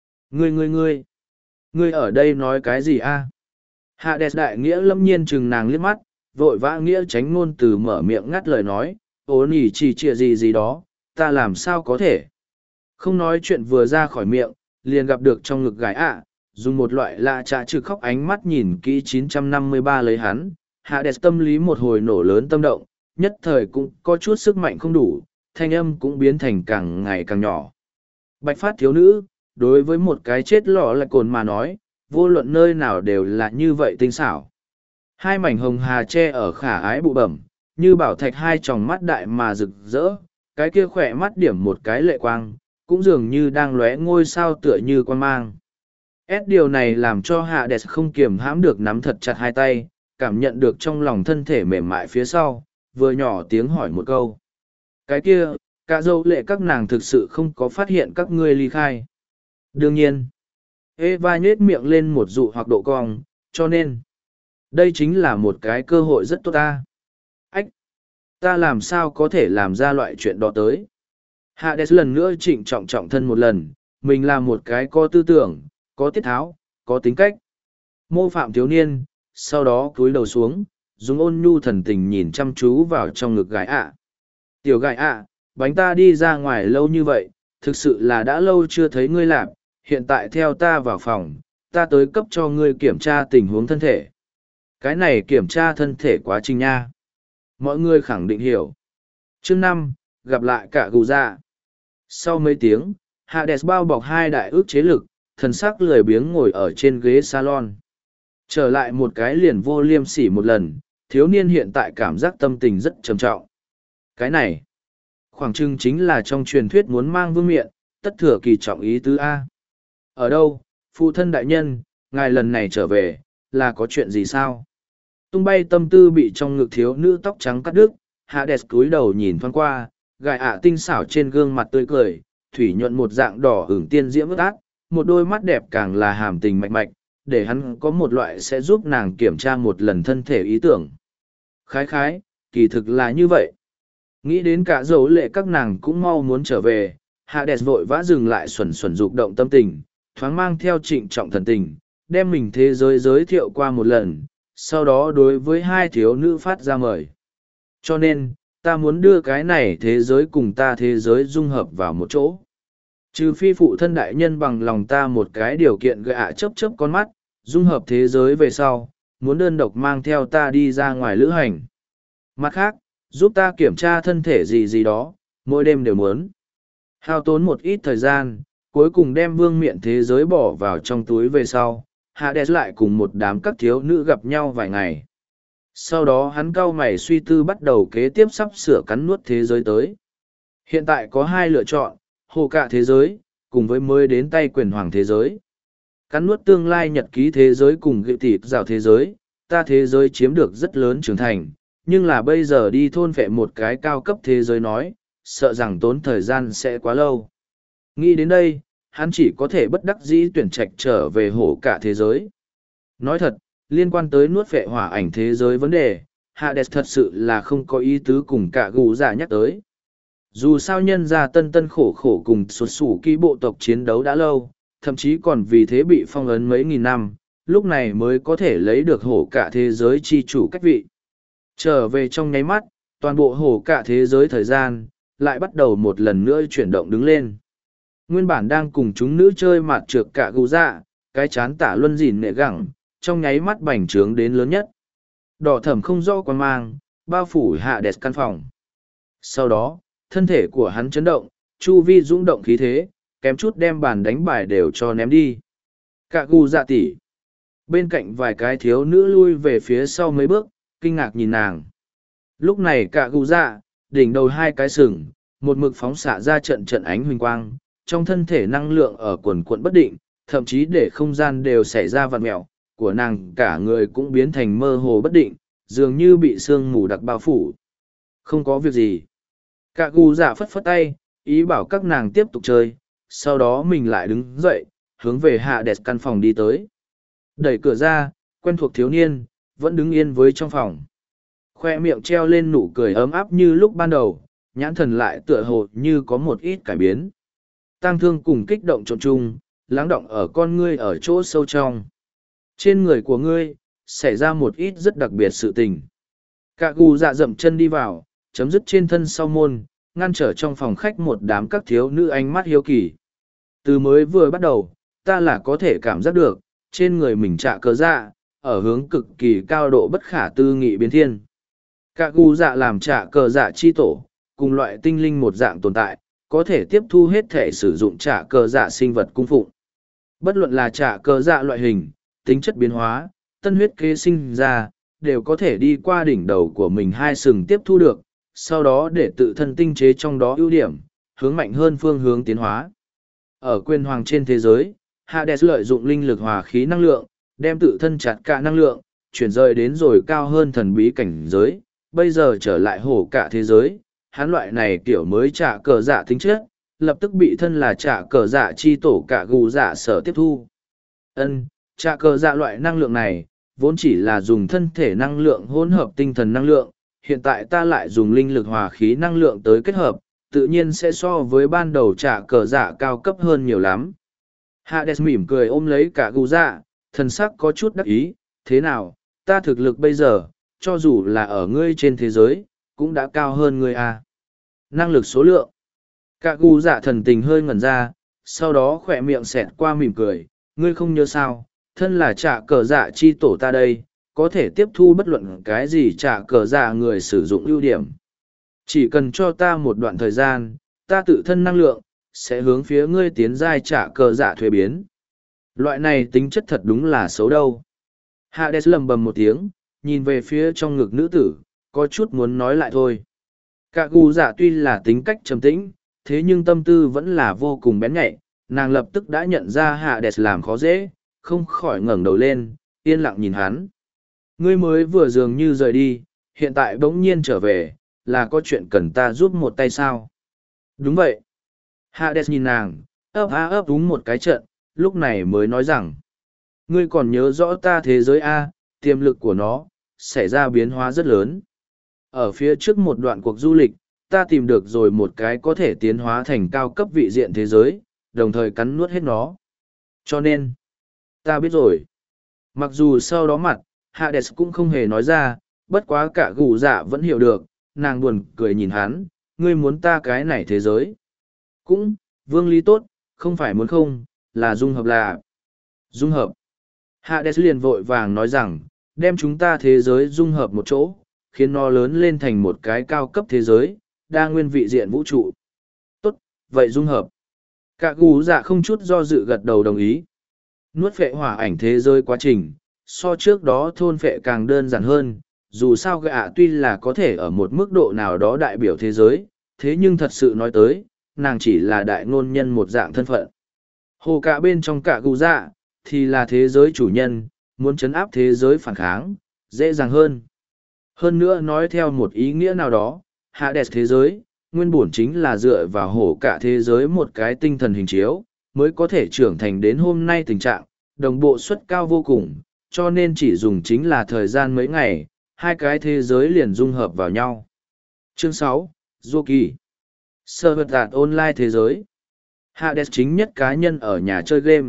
Ngươi ở đây nói cái gì a? Hades đại nghĩa lâm nhiên chừng nàng liếc mắt, vội vã nghĩa tránh ngôn từ mở miệng ngắt lời nói, ố nỉ chỉ trịa gì gì đó, ta làm sao có thể. Không nói chuyện vừa ra khỏi miệng, liền gặp được trong ngực gái ạ, dùng một loại lạ trạ trực khóc ánh mắt nhìn kỹ 953 lấy hắn, Hades tâm lý một hồi nổ lớn tâm động, nhất thời cũng có chút sức mạnh không đủ, thanh âm cũng biến thành càng ngày càng nhỏ. Bạch phát thiếu nữ, đối với một cái chết lọ lại cồn mà nói, vô luận nơi nào đều là như vậy tinh xảo. Hai mảnh hồng hà che ở khả ái bụ bẩm, như bảo thạch hai tròng mắt đại mà rực rỡ, cái kia khỏe mắt điểm một cái lệ quang, cũng dường như đang lóe ngôi sao tựa như quan mang. Điều này làm cho Hades không kiềm hãm được nắm thật chặt hai tay, cảm nhận được trong lòng thân thể mềm mại phía sau, vừa nhỏ tiếng hỏi một câu. Cái kia, cả dâu lệ các nàng thực sự không có phát hiện các ngươi ly khai. Đương nhiên, Eva nhếch miệng lên một dụ hoặc độ cong, cho nên, đây chính là một cái cơ hội rất tốt ta. Ách! Ta làm sao có thể làm ra loại chuyện đó tới? Hades lần nữa trịnh trọng trọng thân một lần, mình là một cái có tư tưởng, có tiết tháo, có tính cách. Mô phạm thiếu niên, sau đó cúi đầu xuống, dùng ôn nhu thần tình nhìn chăm chú vào trong ngực gái ạ. Tiểu gái ạ, bánh ta đi ra ngoài lâu như vậy, thực sự là đã lâu chưa thấy ngươi làm, hiện tại theo ta vào phòng, ta tới cấp cho ngươi kiểm tra tình huống thân thể. Cái này kiểm tra thân thể quá trình nha. Mọi người khẳng định hiểu. Chương 5, gặp lại cả gù dạ. Sau mấy tiếng, Hades bao bọc hai đại ước chế lực, thần sắc lười biếng ngồi ở trên ghế salon. Trở lại một cái liền vô liêm sỉ một lần, thiếu niên hiện tại cảm giác tâm tình rất trầm trọng. Cái này, khoảng chừng chính là trong truyền thuyết muốn mang vương miện, tất thừa kỳ trọng ý tứ A. Ở đâu, phụ thân đại nhân, ngài lần này trở về, là có chuyện gì sao? Tung bay tâm tư bị trong ngực thiếu nữ tóc trắng cắt đứt, Hades cúi đầu nhìn thoáng qua, gài ạ tinh xảo trên gương mặt tươi cười, thủy nhuận một dạng đỏ hưởng tiên diễm ướt át, một đôi mắt đẹp càng là hàm tình mạch mạch, để hắn có một loại sẽ giúp nàng kiểm tra một lần thân thể ý tưởng. Khái khái, kỳ thực là như vậy. Nghĩ đến cả dấu lệ các nàng cũng mau muốn trở về, Hades vội vã dừng lại xuẩn xuẩn dục động tâm tình, thoáng mang theo trịnh trọng thần tình, đem mình thế giới giới thiệu qua một lần, sau đó đối với hai thiếu nữ phát ra mời. Cho nên, ta muốn đưa cái này thế giới cùng ta thế giới dung hợp vào một chỗ. Trừ phi phụ thân đại nhân bằng lòng ta một cái điều kiện gạ chớp chớp con mắt, dung hợp thế giới về sau, muốn đơn độc mang theo ta đi ra ngoài lữ hành. Mặt khác, giúp ta kiểm tra thân thể gì gì đó, mỗi đêm đều muốn. Hao tốn một ít thời gian, cuối cùng đem vương miện thế giới bỏ vào trong túi về sau, Hades lại cùng một đám các thiếu nữ gặp nhau vài ngày. Sau đó hắn cau mày suy tư bắt đầu kế tiếp sắp sửa cắn nuốt thế giới tới. Hiện tại có hai lựa chọn, hồ cạ thế giới, cùng với mới đến tay quyền hoàng thế giới. Cắn nuốt tương lai nhật ký thế giới cùng gựu tịt rào thế giới, ta thế giới chiếm được rất lớn trưởng thành, nhưng là bây giờ đi thôn vệ một cái cao cấp thế giới nói, sợ rằng tốn thời gian sẽ quá lâu. Nghĩ đến đây, hắn chỉ có thể bất đắc dĩ tuyển trạch trở về hổ cả thế giới. Nói thật, liên quan tới nuốt vệ hỏa ảnh thế giới vấn đề, Hades thật sự là không có ý tứ cùng cả gù giả nhắc tới. Dù sao nhân ra tân tân khổ khổ cùng xuất sủ ký bộ tộc chiến đấu đã lâu, thậm chí còn vì thế bị phong ấn mấy nghìn năm, lúc này mới có thể lấy được hổ cả thế giới chi chủ cách vị. Trở về trong nháy mắt, toàn bộ hổ cả thế giới thời gian, lại bắt đầu một lần nữa chuyển động đứng lên. Nguyên bản đang cùng chúng nữ chơi mặt trượt cả gù dạ, cái chán tả luân dìn nệ gẳng, trong nháy mắt bành trướng đến lớn nhất. Đỏ thẫm không rõ quan mang, bao phủ hạ đẹp căn phòng. Sau đó, thân thể của hắn chấn động, chu vi dũng động khí thế, kém chút đem bàn đánh bài đều cho ném đi. Cả gù dạ tỉ. Bên cạnh vài cái thiếu nữ lui về phía sau mấy bước, kinh ngạc nhìn nàng. Lúc này cả gù dạ, đỉnh đầu hai cái sừng, một mực phóng xạ ra trận trận ánh huỳnh quang, trong thân thể năng lượng ở quần quận bất định, thậm chí để không gian đều xảy ra vặn mẹo, của nàng cả người cũng biến thành mơ hồ bất định, dường như bị sương mù đặc bao phủ. Không có việc gì. Cả gù dạ phất phất tay, ý bảo các nàng tiếp tục chơi, sau đó mình lại đứng dậy, hướng về hạ đẹp căn phòng đi tới. Đẩy cửa ra, quen thuộc thiếu niên, vẫn đứng yên với trong phòng. Khoe miệng treo lên nụ cười ấm áp như lúc ban đầu, nhãn thần lại tựa hồ như có một ít cải biến. Tang thương cùng kích động trộn chung, lắng động ở con ngươi ở chỗ sâu trong. Trên người của ngươi, xảy ra một ít rất đặc biệt sự tình. Cả gù dạ dậm chân đi vào, chấm dứt trên thân sau môn, ngăn trở trong phòng khách một đám các thiếu nữ ánh mắt hiếu kỳ. Từ mới vừa bắt đầu, ta là có thể cảm giác được, trên người mình trạ cờ dạ, ở hướng cực kỳ cao độ bất khả tư nghị biến thiên. Cả gù dạ làm trạ cờ dạ chi tổ, cùng loại tinh linh một dạng tồn tại, có thể tiếp thu hết thể sử dụng trạ cờ dạ sinh vật cung phụng. Bất luận là trạ cờ dạ loại hình, tính chất biến hóa, tân huyết kế sinh ra, đều có thể đi qua đỉnh đầu của mình hai sừng tiếp thu được, sau đó để tự thân tinh chế trong đó ưu điểm, hướng mạnh hơn phương hướng tiến hóa. Ở quyền hoàng trên thế giới, Hades lợi dụng linh lực hòa khí năng lượng, đem tự thân chặt cả năng lượng, chuyển rời đến rồi cao hơn thần bí cảnh giới, bây giờ trở lại hổ cả thế giới, hắn loại này kiểu mới trả cờ dạ tính chất, lập tức bị thân là trả cờ dạ chi tổ cả gù dạ sở tiếp thu. Trả cờ dạ loại năng lượng này, vốn chỉ là dùng thân thể năng lượng hỗn hợp tinh thần năng lượng, hiện tại ta lại dùng linh lực hòa khí năng lượng tới kết hợp, tự nhiên sẽ so với ban đầu trả cờ dạ cao cấp hơn nhiều lắm. Hades mỉm cười ôm lấy cả gù dạ, thần sắc có chút đắc ý, thế nào, ta thực lực bây giờ, cho dù là ở ngươi trên thế giới, cũng đã cao hơn ngươi à. Năng lực số lượng. Cả gù dạ thần tình hơi ngẩn ra, sau đó khỏe miệng xẹt qua mỉm cười, ngươi không nhớ sao, thân là trả cờ dạ chi tổ ta đây, có thể tiếp thu bất luận cái gì trả cờ dạ người sử dụng ưu điểm. Chỉ cần cho ta một đoạn thời gian, ta tự thân năng lượng, sẽ hướng phía ngươi tiến giai trả cờ dạ thuế biến. Loại này tính chất thật đúng là xấu đâu. Hades lầm bầm một tiếng, nhìn về phía trong ngực nữ tử, có chút muốn nói lại thôi. Cả gù dạ tuy là tính cách trầm tĩnh, thế nhưng tâm tư vẫn là vô cùng bén nhạy, nàng lập tức đã nhận ra Hades làm khó dễ, không khỏi ngẩng đầu lên, yên lặng nhìn hắn. Ngươi mới vừa dường như rời đi, hiện tại bỗng nhiên trở về, là có chuyện cần ta giúp một tay sao? Đúng vậy. Hades nhìn nàng, ấp úng một cái trận, lúc này mới nói rằng, ngươi còn nhớ rõ ta thế giới A, tiềm lực của nó, xảy ra biến hóa rất lớn. Ở phía trước một đoạn cuộc du lịch, ta tìm được rồi một cái có thể tiến hóa thành cao cấp vị diện thế giới, đồng thời cắn nuốt hết nó. Cho nên, ta biết rồi. Mặc dù sau đó mặt, Hades cũng không hề nói ra, bất quá cả gù dạ vẫn hiểu được, nàng buồn cười nhìn hắn, ngươi muốn ta cái này thế giới. Cũng, vương lý tốt, không phải muốn không, là dung hợp là. Dung hợp. Hades liền vội vàng nói rằng, đem chúng ta thế giới dung hợp một chỗ, khiến nó lớn lên thành một cái cao cấp thế giới, đa nguyên vị diện vũ trụ. Tốt, vậy dung hợp. Cả gù dạ không chút do dự gật đầu đồng ý. Nuốt phệ hỏa ảnh thế giới quá trình, so trước đó thôn phệ càng đơn giản hơn, dù sao gạ tuy là có thể ở một mức độ nào đó đại biểu thế giới, thế nhưng thật sự nói tới, nàng chỉ là đại ngôn nhân một dạng thân phận. Hồ cả bên trong cả gù dạ, thì là thế giới chủ nhân, muốn chấn áp thế giới phản kháng, dễ dàng hơn. Hơn nữa nói theo một ý nghĩa nào đó, Hades thế giới, nguyên bổn chính là dựa vào hổ cả thế giới một cái tinh thần hình chiếu, mới có thể trưởng thành đến hôm nay tình trạng, đồng bộ suất cao vô cùng, cho nên chỉ dùng chính là thời gian mấy ngày, hai cái thế giới liền dung hợp vào nhau. Chương 6, Du Kỳ Sơ vật đạt online thế giới. Hades chính nhất cá nhân ở nhà chơi game.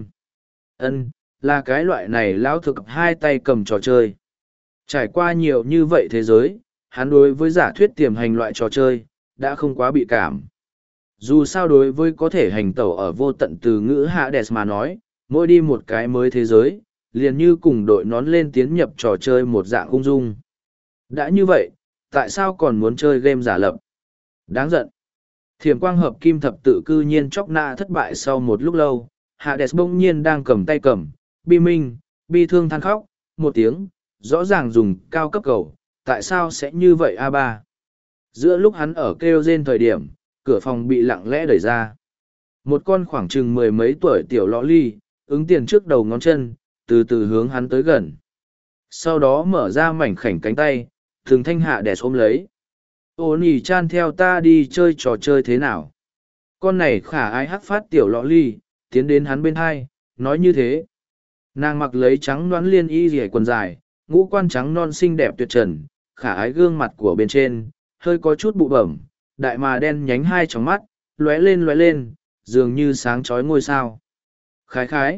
Là cái loại này lão thực hai tay cầm trò chơi. Trải qua nhiều như vậy thế giới, hắn đối với giả thuyết tiềm hành loại trò chơi, đã không quá bị cảm. Dù sao đối với có thể hành tẩu ở vô tận từ ngữ Hades mà nói, mỗi đi một cái mới thế giới, liền như cùng đội nón lên tiến nhập trò chơi một dạng ung dung. Đã như vậy, tại sao còn muốn chơi game giả lập? Đáng giận. Thiểm quang hợp kim thập tự cư nhiên chóc nạ thất bại sau một lúc lâu, Hades bỗng nhiên đang cầm tay cầm, bi minh, bi thương than khóc, một tiếng, rõ ràng dùng cao cấp cầu, tại sao sẽ như vậy A3? Giữa lúc hắn ở kêu rên thời điểm, cửa phòng bị lặng lẽ đẩy ra. Một con khoảng chừng mười mấy tuổi tiểu lọ ly, ứng tiền trước đầu ngón chân, từ từ hướng hắn tới gần. Sau đó mở ra mảnh khảnh cánh tay, thường thanh hạ đè ôm lấy. Ô nì chan theo ta đi chơi trò chơi thế nào? Con này khả ái hắc phát tiểu lọ ly, tiến đến hắn bên hai, nói như thế. Nàng mặc lấy trắng đoán liên y rỉa quần dài, ngũ quan trắng non xinh đẹp tuyệt trần, khả ái gương mặt của bên trên, hơi có chút bụ bẩm, đại mà đen nhánh hai tròng mắt, lóe lên, dường như sáng chói ngôi sao. Khái khái.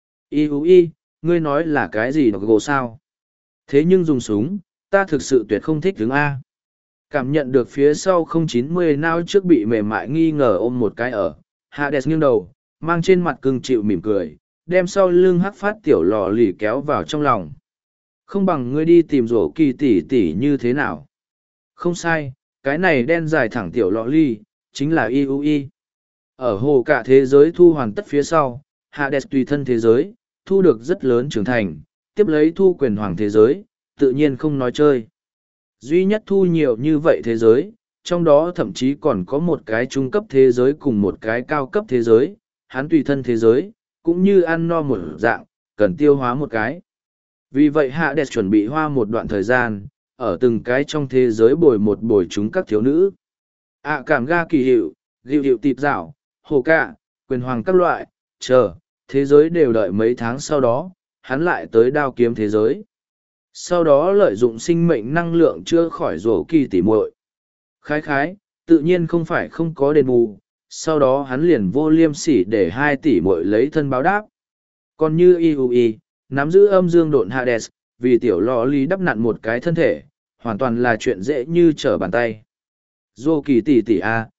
Y, ngươi nói là cái gì nó gồ sao? Thế nhưng dùng súng, ta thực sự tuyệt không thích đứng A. Cảm nhận được phía sau 090 nao trước bị mềm mại nghi ngờ ôm một cái ở, Hades nghiêng đầu, mang trên mặt cưng chịu mỉm cười, đem sau lưng hắc phát tiểu lò lì kéo vào trong lòng. Không bằng ngươi đi tìm rổ kỳ tỷ tỷ như thế nào? Không sai, cái này đen dài thẳng tiểu lọ ly, chính là IUI. Ở hồ cả thế giới thu hoàn tất phía sau, Hades tùy thân thế giới, thu được rất lớn trưởng thành, tiếp lấy thu quyền hoàng thế giới, tự nhiên không nói chơi. Duy nhất thu nhiều như vậy thế giới, trong đó thậm chí còn có một cái trung cấp thế giới cùng một cái cao cấp thế giới, hắn tùy thân thế giới, cũng như ăn no một dạng, cần tiêu hóa một cái. Vì vậy Hades chuẩn bị hoa một đoạn thời gian, ở từng cái trong thế giới bồi chúng các thiếu nữ. Cảm ga kỳ hiệu, hiệu tịp dạo, hồ cạ, quyền hoàng các loại, chờ, thế giới đều đợi mấy tháng sau đó, hắn lại tới đao kiếm thế giới. Sau đó lợi dụng sinh mệnh năng lượng chữa khỏi rổ kỳ tỉ muội. Khái, tự nhiên không phải không có đền bù, sau đó hắn liền vô liêm sỉ để 2 tỷ muội lấy thân báo đáp. Còn như IUI, nắm giữ âm dương độn Hades, vì tiểu lò lý đắp nặn một cái thân thể, hoàn toàn là chuyện dễ như trở bàn tay. Dô kỳ tỷ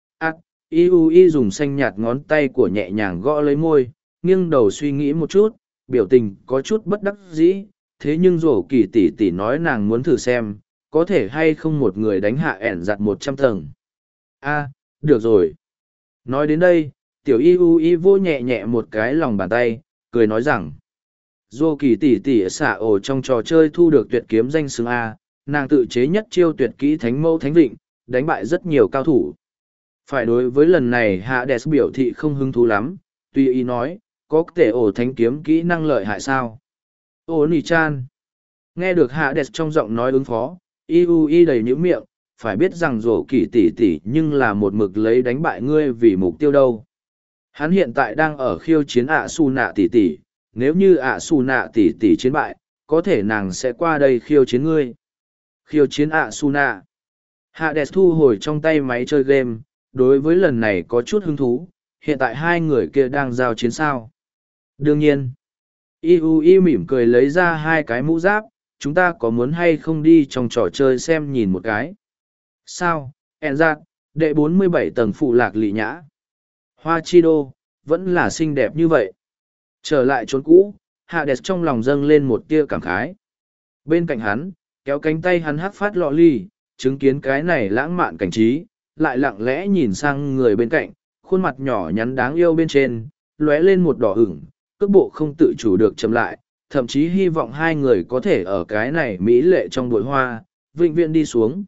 IUI dùng xanh nhạt ngón tay của nhẹ nhàng gõ lấy môi, nghiêng đầu suy nghĩ một chút, biểu tình có chút bất đắc dĩ, thế nhưng dô kỳ tỷ nói nàng muốn thử xem, có thể hay không một người đánh hạ ẻn giặt 100 tầng. Được rồi. Nói đến đây, tiểu IUI vô nhẹ nhẹ một cái lòng bàn tay, cười nói rằng, Dô kỳ tỷ xả ổ trong trò chơi thu được tuyệt kiếm danh xứng A, nàng tự chế nhất chiêu tuyệt kỹ thánh mâu thánh vịnh, đánh bại rất nhiều cao thủ. Phải đối với lần này Hades biểu thị không hứng thú lắm, tuy ý nói, có thể ổ thánh kiếm kỹ năng lợi hại sao? Ô nì chan. Nghe được Hades trong giọng nói ứng phó, IUI đầy nhữ miệng, phải biết rằng rổ kỳ tỷ nhưng là một mực lấy đánh bại ngươi vì mục tiêu đâu. Hắn hiện tại đang ở khiêu chiến su nạ tỷ, nếu như su nạ tỷ chiến bại, có thể nàng sẽ qua đây khiêu chiến ngươi. Khiêu chiến su nạ. Hades thu hồi trong tay máy chơi game, đối với lần này có chút hứng thú, hiện tại hai người kia đang giao chiến sao. Đương nhiên, IUI mỉm cười lấy ra 2 cái mũ giáp, chúng ta có muốn hay không đi trong trò chơi xem nhìn một cái. Sao, Enzat, đệ 47 tầng phụ lạc lị nhã. Hoa chi đô, vẫn là xinh đẹp như vậy. Trở lại chốn cũ, Hades trong lòng dâng lên một tia cảm khái. Bên cạnh hắn, kéo cánh tay hắn hắc phát lọ ly, chứng kiến cái này lãng mạn cảnh trí, lại lặng lẽ nhìn sang người bên cạnh, khuôn mặt nhỏ nhắn đáng yêu bên trên, lóe lên một đỏ ửng, cước bộ không tự chủ được chậm lại, thậm chí hy vọng hai người có thể ở cái này mỹ lệ trong bụi hoa, vĩnh viễn đi xuống.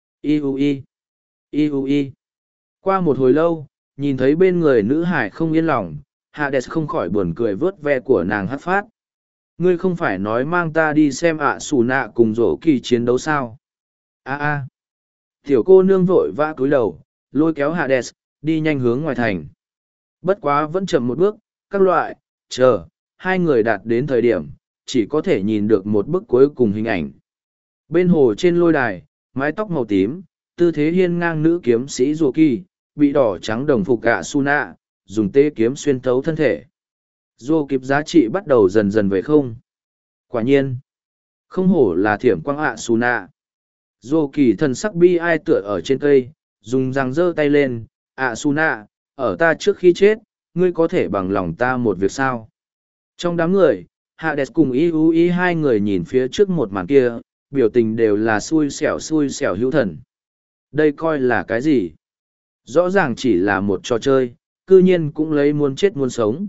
IUI. Qua một hồi lâu, nhìn thấy bên người nữ hải không yên lòng, Hades không khỏi buồn cười vớt ve của nàng hát phát. Ngươi không phải nói mang ta đi xem xù nạ cùng rổ kỳ chiến đấu sao? Tiểu cô nương vội vã cúi đầu, lôi kéo Hades, đi nhanh hướng ngoài thành. Bất quá vẫn chậm một bước, các loại, chờ, hai người đạt đến thời điểm, chỉ có thể nhìn được một bức cuối cùng hình ảnh. Bên hồ trên lôi đài, mái tóc màu tím, tư thế hiên ngang nữ kiếm sĩ rùa kỳ, bị đỏ trắng đồng phục su nạ, dùng tê kiếm xuyên thấu thân thể. Rùa kịp giá trị bắt đầu dần dần về không. Quả nhiên, không hổ là thiểm quang su nạ. Rùa kỳ thần sắc bi ai tựa ở trên cây, dùng răng giơ tay lên, su nạ, ở ta trước khi chết, ngươi có thể bằng lòng ta một việc sao? Trong đám người, Hades cùng Iui hai người nhìn phía trước một màn kia, biểu tình đều là xui xẻo hữu thần. Đây coi là cái gì? Rõ ràng chỉ là một trò chơi, cư nhiên cũng lấy muốn chết muốn sống.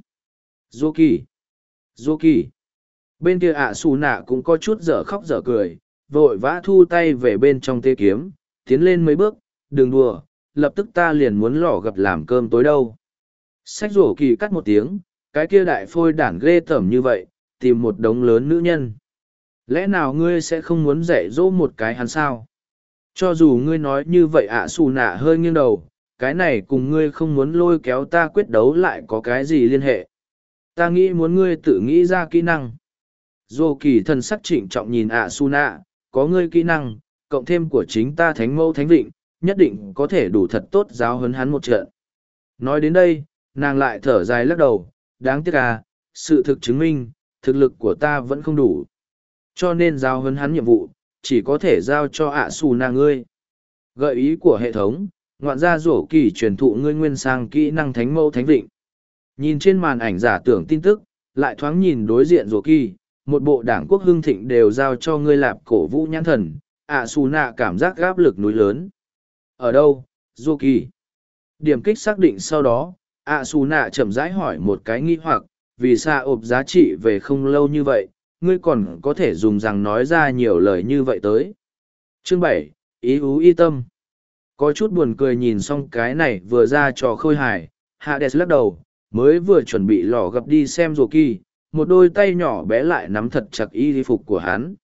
Dô kỳ. Bên kia ạ xù nạ cũng có chút dở khóc dở cười, vội vã thu tay về bên trong tê kiếm, tiến lên mấy bước, đừng đùa, lập tức ta liền muốn lò gặp làm cơm tối đâu. Sách rổ kỳ cắt một tiếng, cái kia đại phôi đản ghê tởm như vậy, tìm một đống lớn nữ nhân. Lẽ nào ngươi sẽ không muốn dạy dỗ một cái hắn sao? Cho dù ngươi nói như vậy ạ xù nạ hơi nghiêng đầu, cái này cùng ngươi không muốn lôi kéo ta quyết đấu lại có cái gì liên hệ. Ta nghĩ muốn ngươi tự nghĩ ra kỹ năng. Dô kỳ thần sắc trịnh trọng nhìn ạ xù nạ, có ngươi kỹ năng, cộng thêm của chính ta thánh mẫu thánh vịnh, nhất định có thể đủ thật tốt giáo huấn hắn một trận. Nói đến đây, nàng lại thở dài lắc đầu, đáng tiếc à, sự thực chứng minh, thực lực của ta vẫn không đủ. Cho nên giao huấn hắn nhiệm vụ, chỉ có thể giao cho ạ xù nạ ngươi. Gợi ý của hệ thống, ngoạn gia rổ kỳ truyền thụ ngươi nguyên sang kỹ năng thánh mẫu thánh vịnh. Nhìn trên màn ảnh giả tưởng tin tức, lại thoáng nhìn đối diện rổ kỳ, một bộ đảng quốc hưng thịnh đều giao cho ngươi lạp cổ vũ nhãn thần, ạ xù nạ cảm giác áp lực núi lớn. Ở đâu, rổ kỳ? Điểm kích xác định sau đó, ạ xù nạ chậm rãi hỏi một cái nghi hoặc, vì sao ộp giá trị về không lâu như vậy, ngươi còn có thể dùng rằng nói ra nhiều lời như vậy tới. Chương 7, ý ú y tâm. Có chút buồn cười nhìn xong cái này vừa ra trò khôi hài, Hades lắc đầu, mới vừa chuẩn bị lò gặp đi xem rồ kỳ, một đôi tay nhỏ bé lại nắm thật chặt y phục của hắn.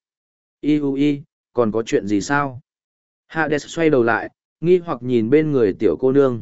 Y, còn có chuyện gì sao? Hades xoay đầu lại, nghi hoặc nhìn bên người tiểu cô nương.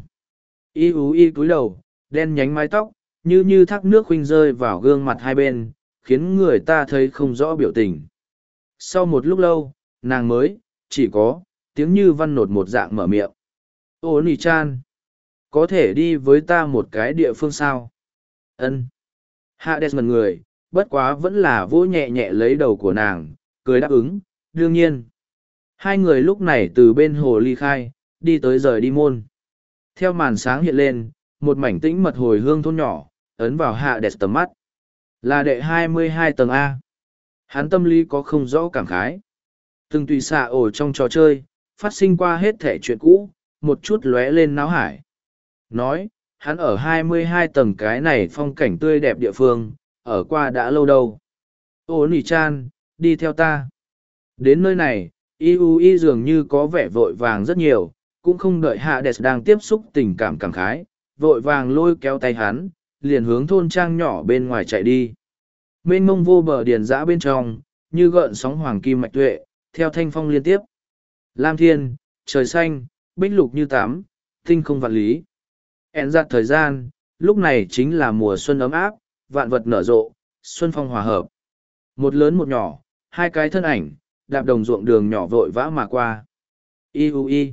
Y cúi đầu, đen nhánh mái tóc, như thác nước khuynh rơi vào gương mặt hai bên, khiến người ta thấy không rõ biểu tình. Sau một lúc lâu, nàng mới, chỉ có, tiếng như văn nột một dạng mở miệng. Ô nì chan, có thể đi với ta một cái địa phương sao? Ân. Hades ngần người, bất quá vẫn là vỗ nhẹ nhẹ lấy đầu của nàng, cười đáp ứng, đương nhiên. Hai người lúc này từ bên hồ ly khai, đi tới rời đi môn. Theo màn sáng hiện lên, một mảnh tĩnh mật hồi hương thôn nhỏ, ấn vào Hades tầm mắt. Là đệ 22 tầng A. Hắn tâm lý có không rõ cảm khái. Từng tùy xạ ổ trong trò chơi, phát sinh qua hết thể chuyện cũ, một chút lóe lên náo hải. Nói, hắn ở 22 tầng cái này phong cảnh tươi đẹp địa phương, ở qua đã lâu đâu. Ô nì chan, đi theo ta. Đến nơi này, y dường như có vẻ vội vàng rất nhiều, cũng không đợi Hades đang tiếp xúc tình cảm cảm khái, vội vàng lôi kéo tay hắn, liền hướng thôn trang nhỏ bên ngoài chạy đi. Mênh mông vô bờ điền dã bên trong, như gợn sóng hoàng kim mạch tuệ, theo thanh phong liên tiếp. Lam thiên, trời xanh, bích lục như tám, tinh không vạn lý. Hẹn giặt thời gian, lúc này chính là mùa xuân ấm áp, vạn vật nở rộ, xuân phong hòa hợp. Một lớn một nhỏ, hai cái thân ảnh, đạp đồng ruộng đường nhỏ vội vã mà qua. Y.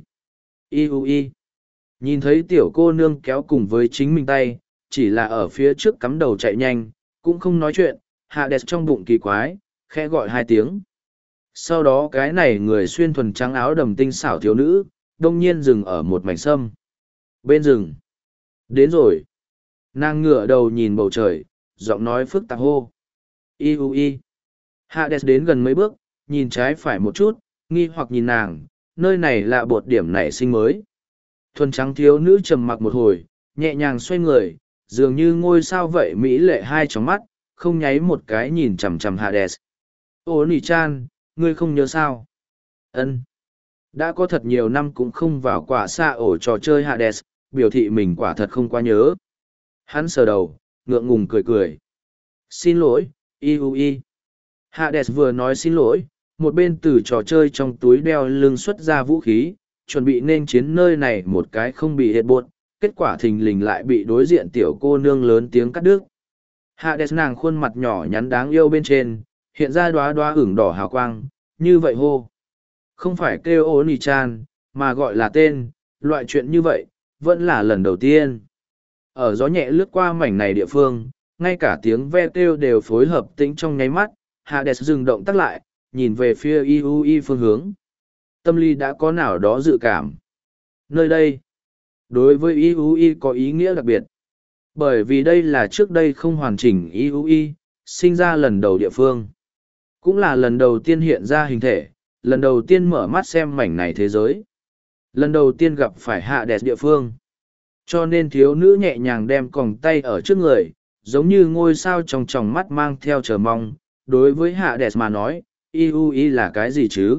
Nhìn thấy tiểu cô nương kéo cùng với chính mình tay, chỉ là ở phía trước cắm đầu chạy nhanh, cũng không nói chuyện, Hades trong bụng kỳ quái, khẽ gọi hai tiếng. Sau đó cái này người xuyên thuần trắng áo đầm tinh xảo thiếu nữ, đông nhiên dừng ở một mảnh sâm. Bên rừng. Đến rồi. Nàng ngửa đầu nhìn bầu trời, giọng nói phức tạp hô. Y. Hades đến gần mấy bước, nhìn trái phải một chút, nghi hoặc nhìn nàng, nơi này là bột điểm nảy sinh mới. Thuần trắng thiếu nữ trầm mặc một hồi, nhẹ nhàng xoay người, dường như ngôi sao vậy mỹ lệ hai tròng mắt, không nháy một cái nhìn chằm chằm Hades. Ô nì chan, ngươi không nhớ sao? Ân. Đã có thật nhiều năm cũng không vào quả xa ổ trò chơi Hades, biểu thị mình quả thật không quá nhớ. Hắn sờ đầu, ngượng ngùng cười cười. Xin lỗi, Y. Hades vừa nói xin lỗi, một bên từ trò chơi trong túi đeo lưng xuất ra vũ khí, chuẩn bị nên chiến nơi này một cái không bị hết buộc, kết quả thình lình lại bị đối diện tiểu cô nương lớn tiếng cắt đứt. Hades nàng khuôn mặt nhỏ nhắn đáng yêu bên trên, hiện ra đóa đóa ửng đỏ hào quang, như vậy hô. Không phải kêu ô nì chan, mà gọi là tên, loại chuyện như vậy, vẫn là lần đầu tiên. Ở gió nhẹ lướt qua mảnh này địa phương, ngay cả tiếng ve kêu đều phối hợp tĩnh trong nháy mắt, Hades dừng động tác lại, nhìn về phía Y phương hướng. Tâm lý đã có nào đó dự cảm. Nơi đây, Đối với IUI có ý nghĩa đặc biệt. Bởi vì đây là trước đây không hoàn chỉnh IUI, sinh ra lần đầu địa phương. Cũng là lần đầu tiên hiện ra hình thể, lần đầu tiên mở mắt xem mảnh này thế giới. Lần đầu tiên gặp phải Hades địa phương. Cho nên thiếu nữ nhẹ nhàng đem còng tay ở trước người, giống như ngôi sao trong tròng mắt mang theo chờ mong. Đối với Hades mà nói, IUI là cái gì chứ?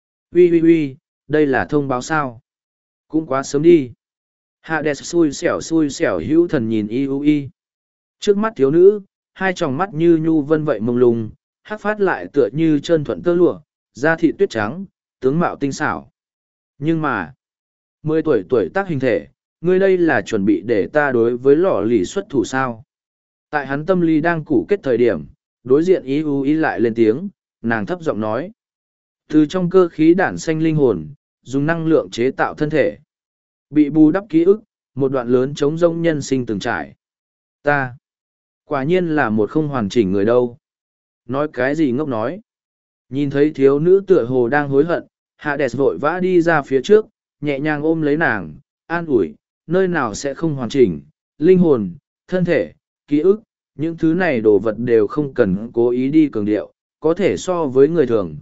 Ui, đây là thông báo sao? Cũng quá sớm đi. Hades xui xẻo hữu thần nhìn IUI. Trước mắt thiếu nữ, hai tròng mắt như nhu vân vậy mông lung, hắc phát lại tựa như trơn thuận tơ lụa, da thịt tuyết trắng, tướng mạo tinh xảo. Nhưng mà, 10 tuổi tác hình thể, ngươi đây là chuẩn bị để ta đối với lọ lì xuất thủ sao? Tại hắn tâm lý đang củ kết thời điểm, đối diện IUI lại lên tiếng, nàng thấp giọng nói. Từ trong cơ khí đản xanh linh hồn, dùng năng lượng chế tạo thân thể. Bị bù đắp ký ức, một đoạn lớn chống rông nhân sinh từng trải. Ta, quả nhiên là một không hoàn chỉnh người đâu. Nói cái gì ngốc nói. Nhìn thấy thiếu nữ tựa hồ đang hối hận, Hades vội vã đi ra phía trước, nhẹ nhàng ôm lấy nàng, an ủi, nơi nào sẽ không hoàn chỉnh, linh hồn, thân thể, ký ức, những thứ này đồ vật đều không cần cố ý đi cường điệu, có thể so với người thường,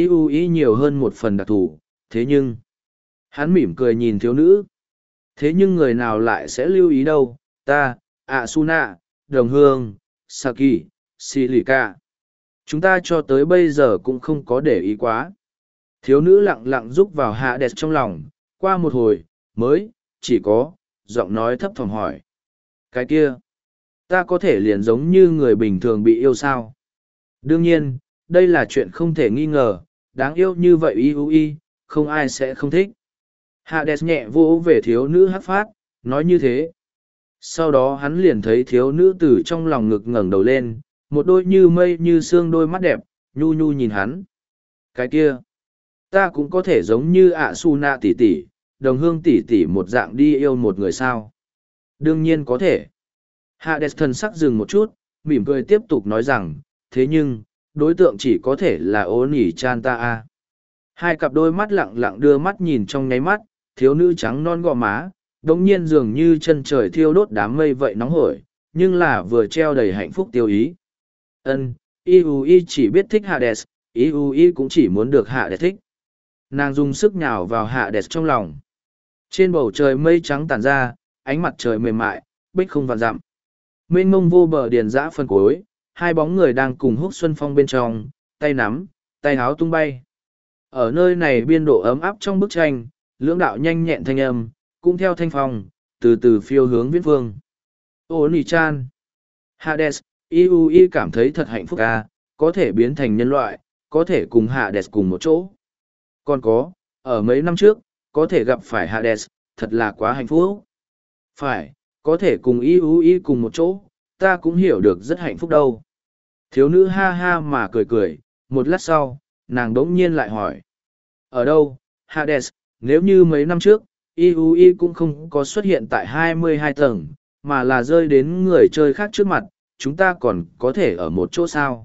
ý nhiều hơn một phần đặc thù, thế nhưng, hắn mỉm cười nhìn thiếu nữ. Thế nhưng người nào lại sẽ lưu ý đâu, ta, Asuna, Đồng Hương, Saki, Silica. Chúng ta cho tới bây giờ cũng không có để ý quá. Thiếu nữ lặng lặng rúc vào Hades trong lòng, qua một hồi, mới, chỉ có, giọng nói thấp thỏm hỏi. Cái kia, ta có thể liền giống như người bình thường bị yêu sao? Đương nhiên, đây là chuyện không thể nghi ngờ, đáng yêu như vậy IUI, không ai sẽ không thích. Hades nhẹ vỗ về thiếu nữ hát phát, nói như thế. Sau đó hắn liền thấy thiếu nữ từ trong lòng ngực ngẩng đầu lên, một đôi như mây như sương đôi mắt đẹp, nhu nhu nhìn hắn. Cái kia, ta cũng có thể giống như Asuna tỷ tỷ, Đồng Hương tỷ tỷ một dạng đi yêu một người sao? Đương nhiên có thể. Hades thần sắc dừng một chút, mỉm cười tiếp tục nói rằng, thế nhưng, đối tượng chỉ có thể là Oni Chan ta a. Hai cặp đôi mắt lặng lặng đưa mắt nhìn trong nháy mắt, thiếu nữ trắng non gò má, đống nhiên dường như chân trời thiêu đốt đám mây vậy nóng hổi, nhưng là vừa treo đầy hạnh phúc tiêu ý. IUI chỉ biết thích Hades, IUI cũng chỉ muốn được Hades thích. Nàng dùng sức nhào vào Hades trong lòng. Trên bầu trời mây trắng tản ra, ánh mặt trời mềm mại, bích không vạn dặm. Mênh mông vô bờ điền dã phân cối, hai bóng người đang cùng hút xuân phong bên trong, tay nắm, tay háo tung bay. Ở nơi này biên độ ấm áp trong bức tranh, lưỡng đạo nhanh nhẹn thanh âm, cũng theo thanh phong, từ từ phiêu hướng viễn phương. Oni-chan, Hades, IUI cảm thấy thật hạnh phúc có thể biến thành nhân loại, có thể cùng Hades cùng một chỗ. Còn có, ở mấy năm trước, có thể gặp phải Hades, thật là quá hạnh phúc. Phải, có thể cùng IUI cùng một chỗ, ta cũng hiểu được rất hạnh phúc đâu. Thiếu nữ ha ha mà cười cười, một lát sau, nàng đống nhiên lại hỏi. Ở đâu, Hades, nếu như mấy năm trước, IUI cũng không có xuất hiện tại 22 tầng, mà là rơi đến người chơi khác trước mặt, chúng ta còn có thể ở một chỗ sao?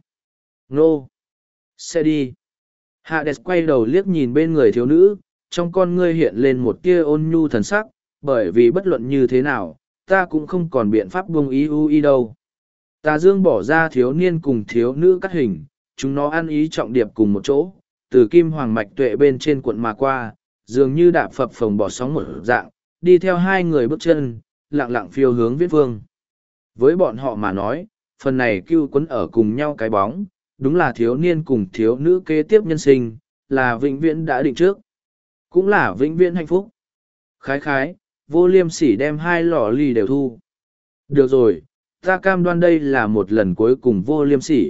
Nô! Sẽ đi! Hades quay đầu liếc nhìn bên người thiếu nữ, trong con ngươi hiện lên một tia ôn nhu thần sắc, bởi vì bất luận như thế nào, ta cũng không còn biện pháp buông IUI đâu. Tà Dương bỏ ra thiếu niên cùng thiếu nữ cắt hình, chúng nó ăn ý trọng điệp cùng một chỗ, từ kim hoàng mạch tuệ bên trên cuộn mà qua, dường như đạp phập phồng bỏ sóng một dạng, đi theo hai người bước chân, lặng lặng phiêu hướng viễn phương. Với bọn họ mà nói, phần này cưu quấn ở cùng nhau cái bóng, đúng là thiếu niên cùng thiếu nữ kế tiếp nhân sinh, là vĩnh viễn đã định trước. Cũng là vĩnh viễn hạnh phúc. Khái khái, Vô Liêm Sỉ đem hai lọ ly đều thu. Được rồi, ta cam đoan đây là một lần cuối cùng Vô Liêm Sỉ.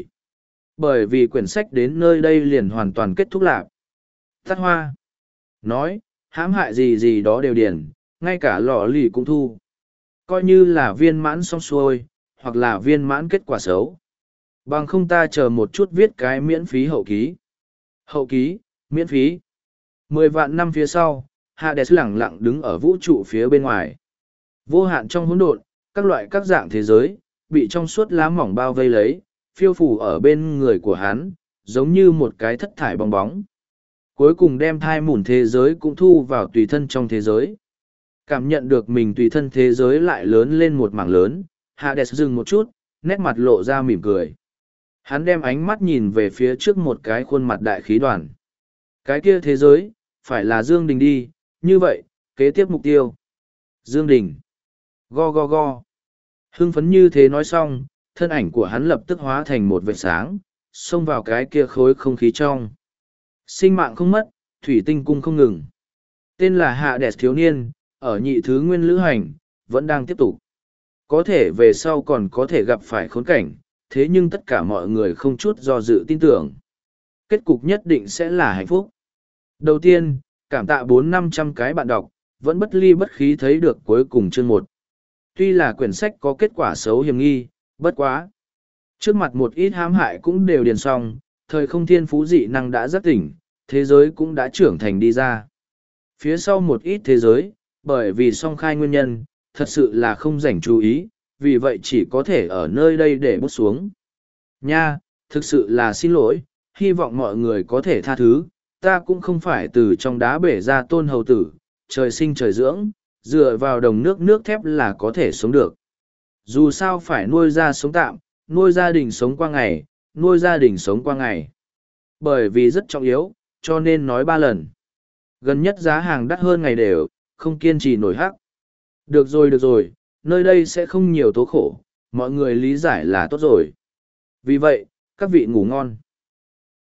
Bởi vì quyển sách đến nơi đây liền hoàn toàn kết thúc lạc. Tắt hoa. Nói, hãm hại gì gì đó đều điền, ngay cả lọ lì cũng thu. Coi như là viên mãn xong xuôi, hoặc là viên mãn kết quả xấu. Bằng không ta chờ một chút viết cái miễn phí hậu ký. Hậu ký, miễn phí. 10 vạn năm phía sau, Hades lẳng lặng đứng ở vũ trụ phía bên ngoài. Vô hạn trong hỗn độn, các loại các dạng thế giới, bị trong suốt lá mỏng bao vây lấy, phiêu phủ ở bên người của hắn, giống như một cái thất thải bong bóng. Cuối cùng đem thai mủn thế giới cũng thu vào tùy thân trong thế giới. Cảm nhận được mình tùy thân thế giới lại lớn lên một mảng lớn, Hades dừng một chút, nét mặt lộ ra mỉm cười. Hắn đem ánh mắt nhìn về phía trước một cái khuôn mặt đại khí đoàn. Cái kia thế giới, phải là Dương Đình đi, như vậy, kế tiếp mục tiêu. Dương Đình. Go go go. Hưng phấn như thế nói xong, thân ảnh của hắn lập tức hóa thành một vệt sáng, xông vào cái kia khối không khí trong. Sinh mạng không mất, thủy tinh cung không ngừng. Tên là Hades thiếu niên, ở nhị thứ nguyên lữ hành, vẫn đang tiếp tục. Có thể về sau còn có thể gặp phải khốn cảnh, thế nhưng tất cả mọi người không chút do dự tin tưởng. Kết cục nhất định sẽ là hạnh phúc. Đầu tiên, cảm tạ 400-500 cái bạn đọc, vẫn bất ly bất khí thấy được cuối cùng chương 1. Tuy là quyển sách có kết quả xấu hiểm nghi, bất quá. Trước mặt một ít hãm hại cũng đều điền xong, thời không thiên phú dị năng đã giác tỉnh, thế giới cũng đã trưởng thành đi ra. Phía sau một ít thế giới, bởi vì song khai nguyên nhân, thật sự là không dành chú ý, vì vậy chỉ có thể ở nơi đây để bút xuống. Nha, thực sự là xin lỗi, hy vọng mọi người có thể tha thứ, ta cũng không phải từ trong đá bể ra tôn hầu tử, trời sinh trời dưỡng, dựa vào đồng nước thép là có thể sống được. Dù sao phải nuôi ra sống tạm, nuôi gia đình sống qua ngày, nuôi gia đình sống qua ngày. Bởi vì rất trọng yếu, cho nên nói 3 lần. Gần nhất giá hàng đắt hơn ngày đều, không kiên trì nổi hắc. Được rồi, nơi đây sẽ không nhiều tố khổ, mọi người lý giải là tốt rồi. Vì vậy, các vị ngủ ngon.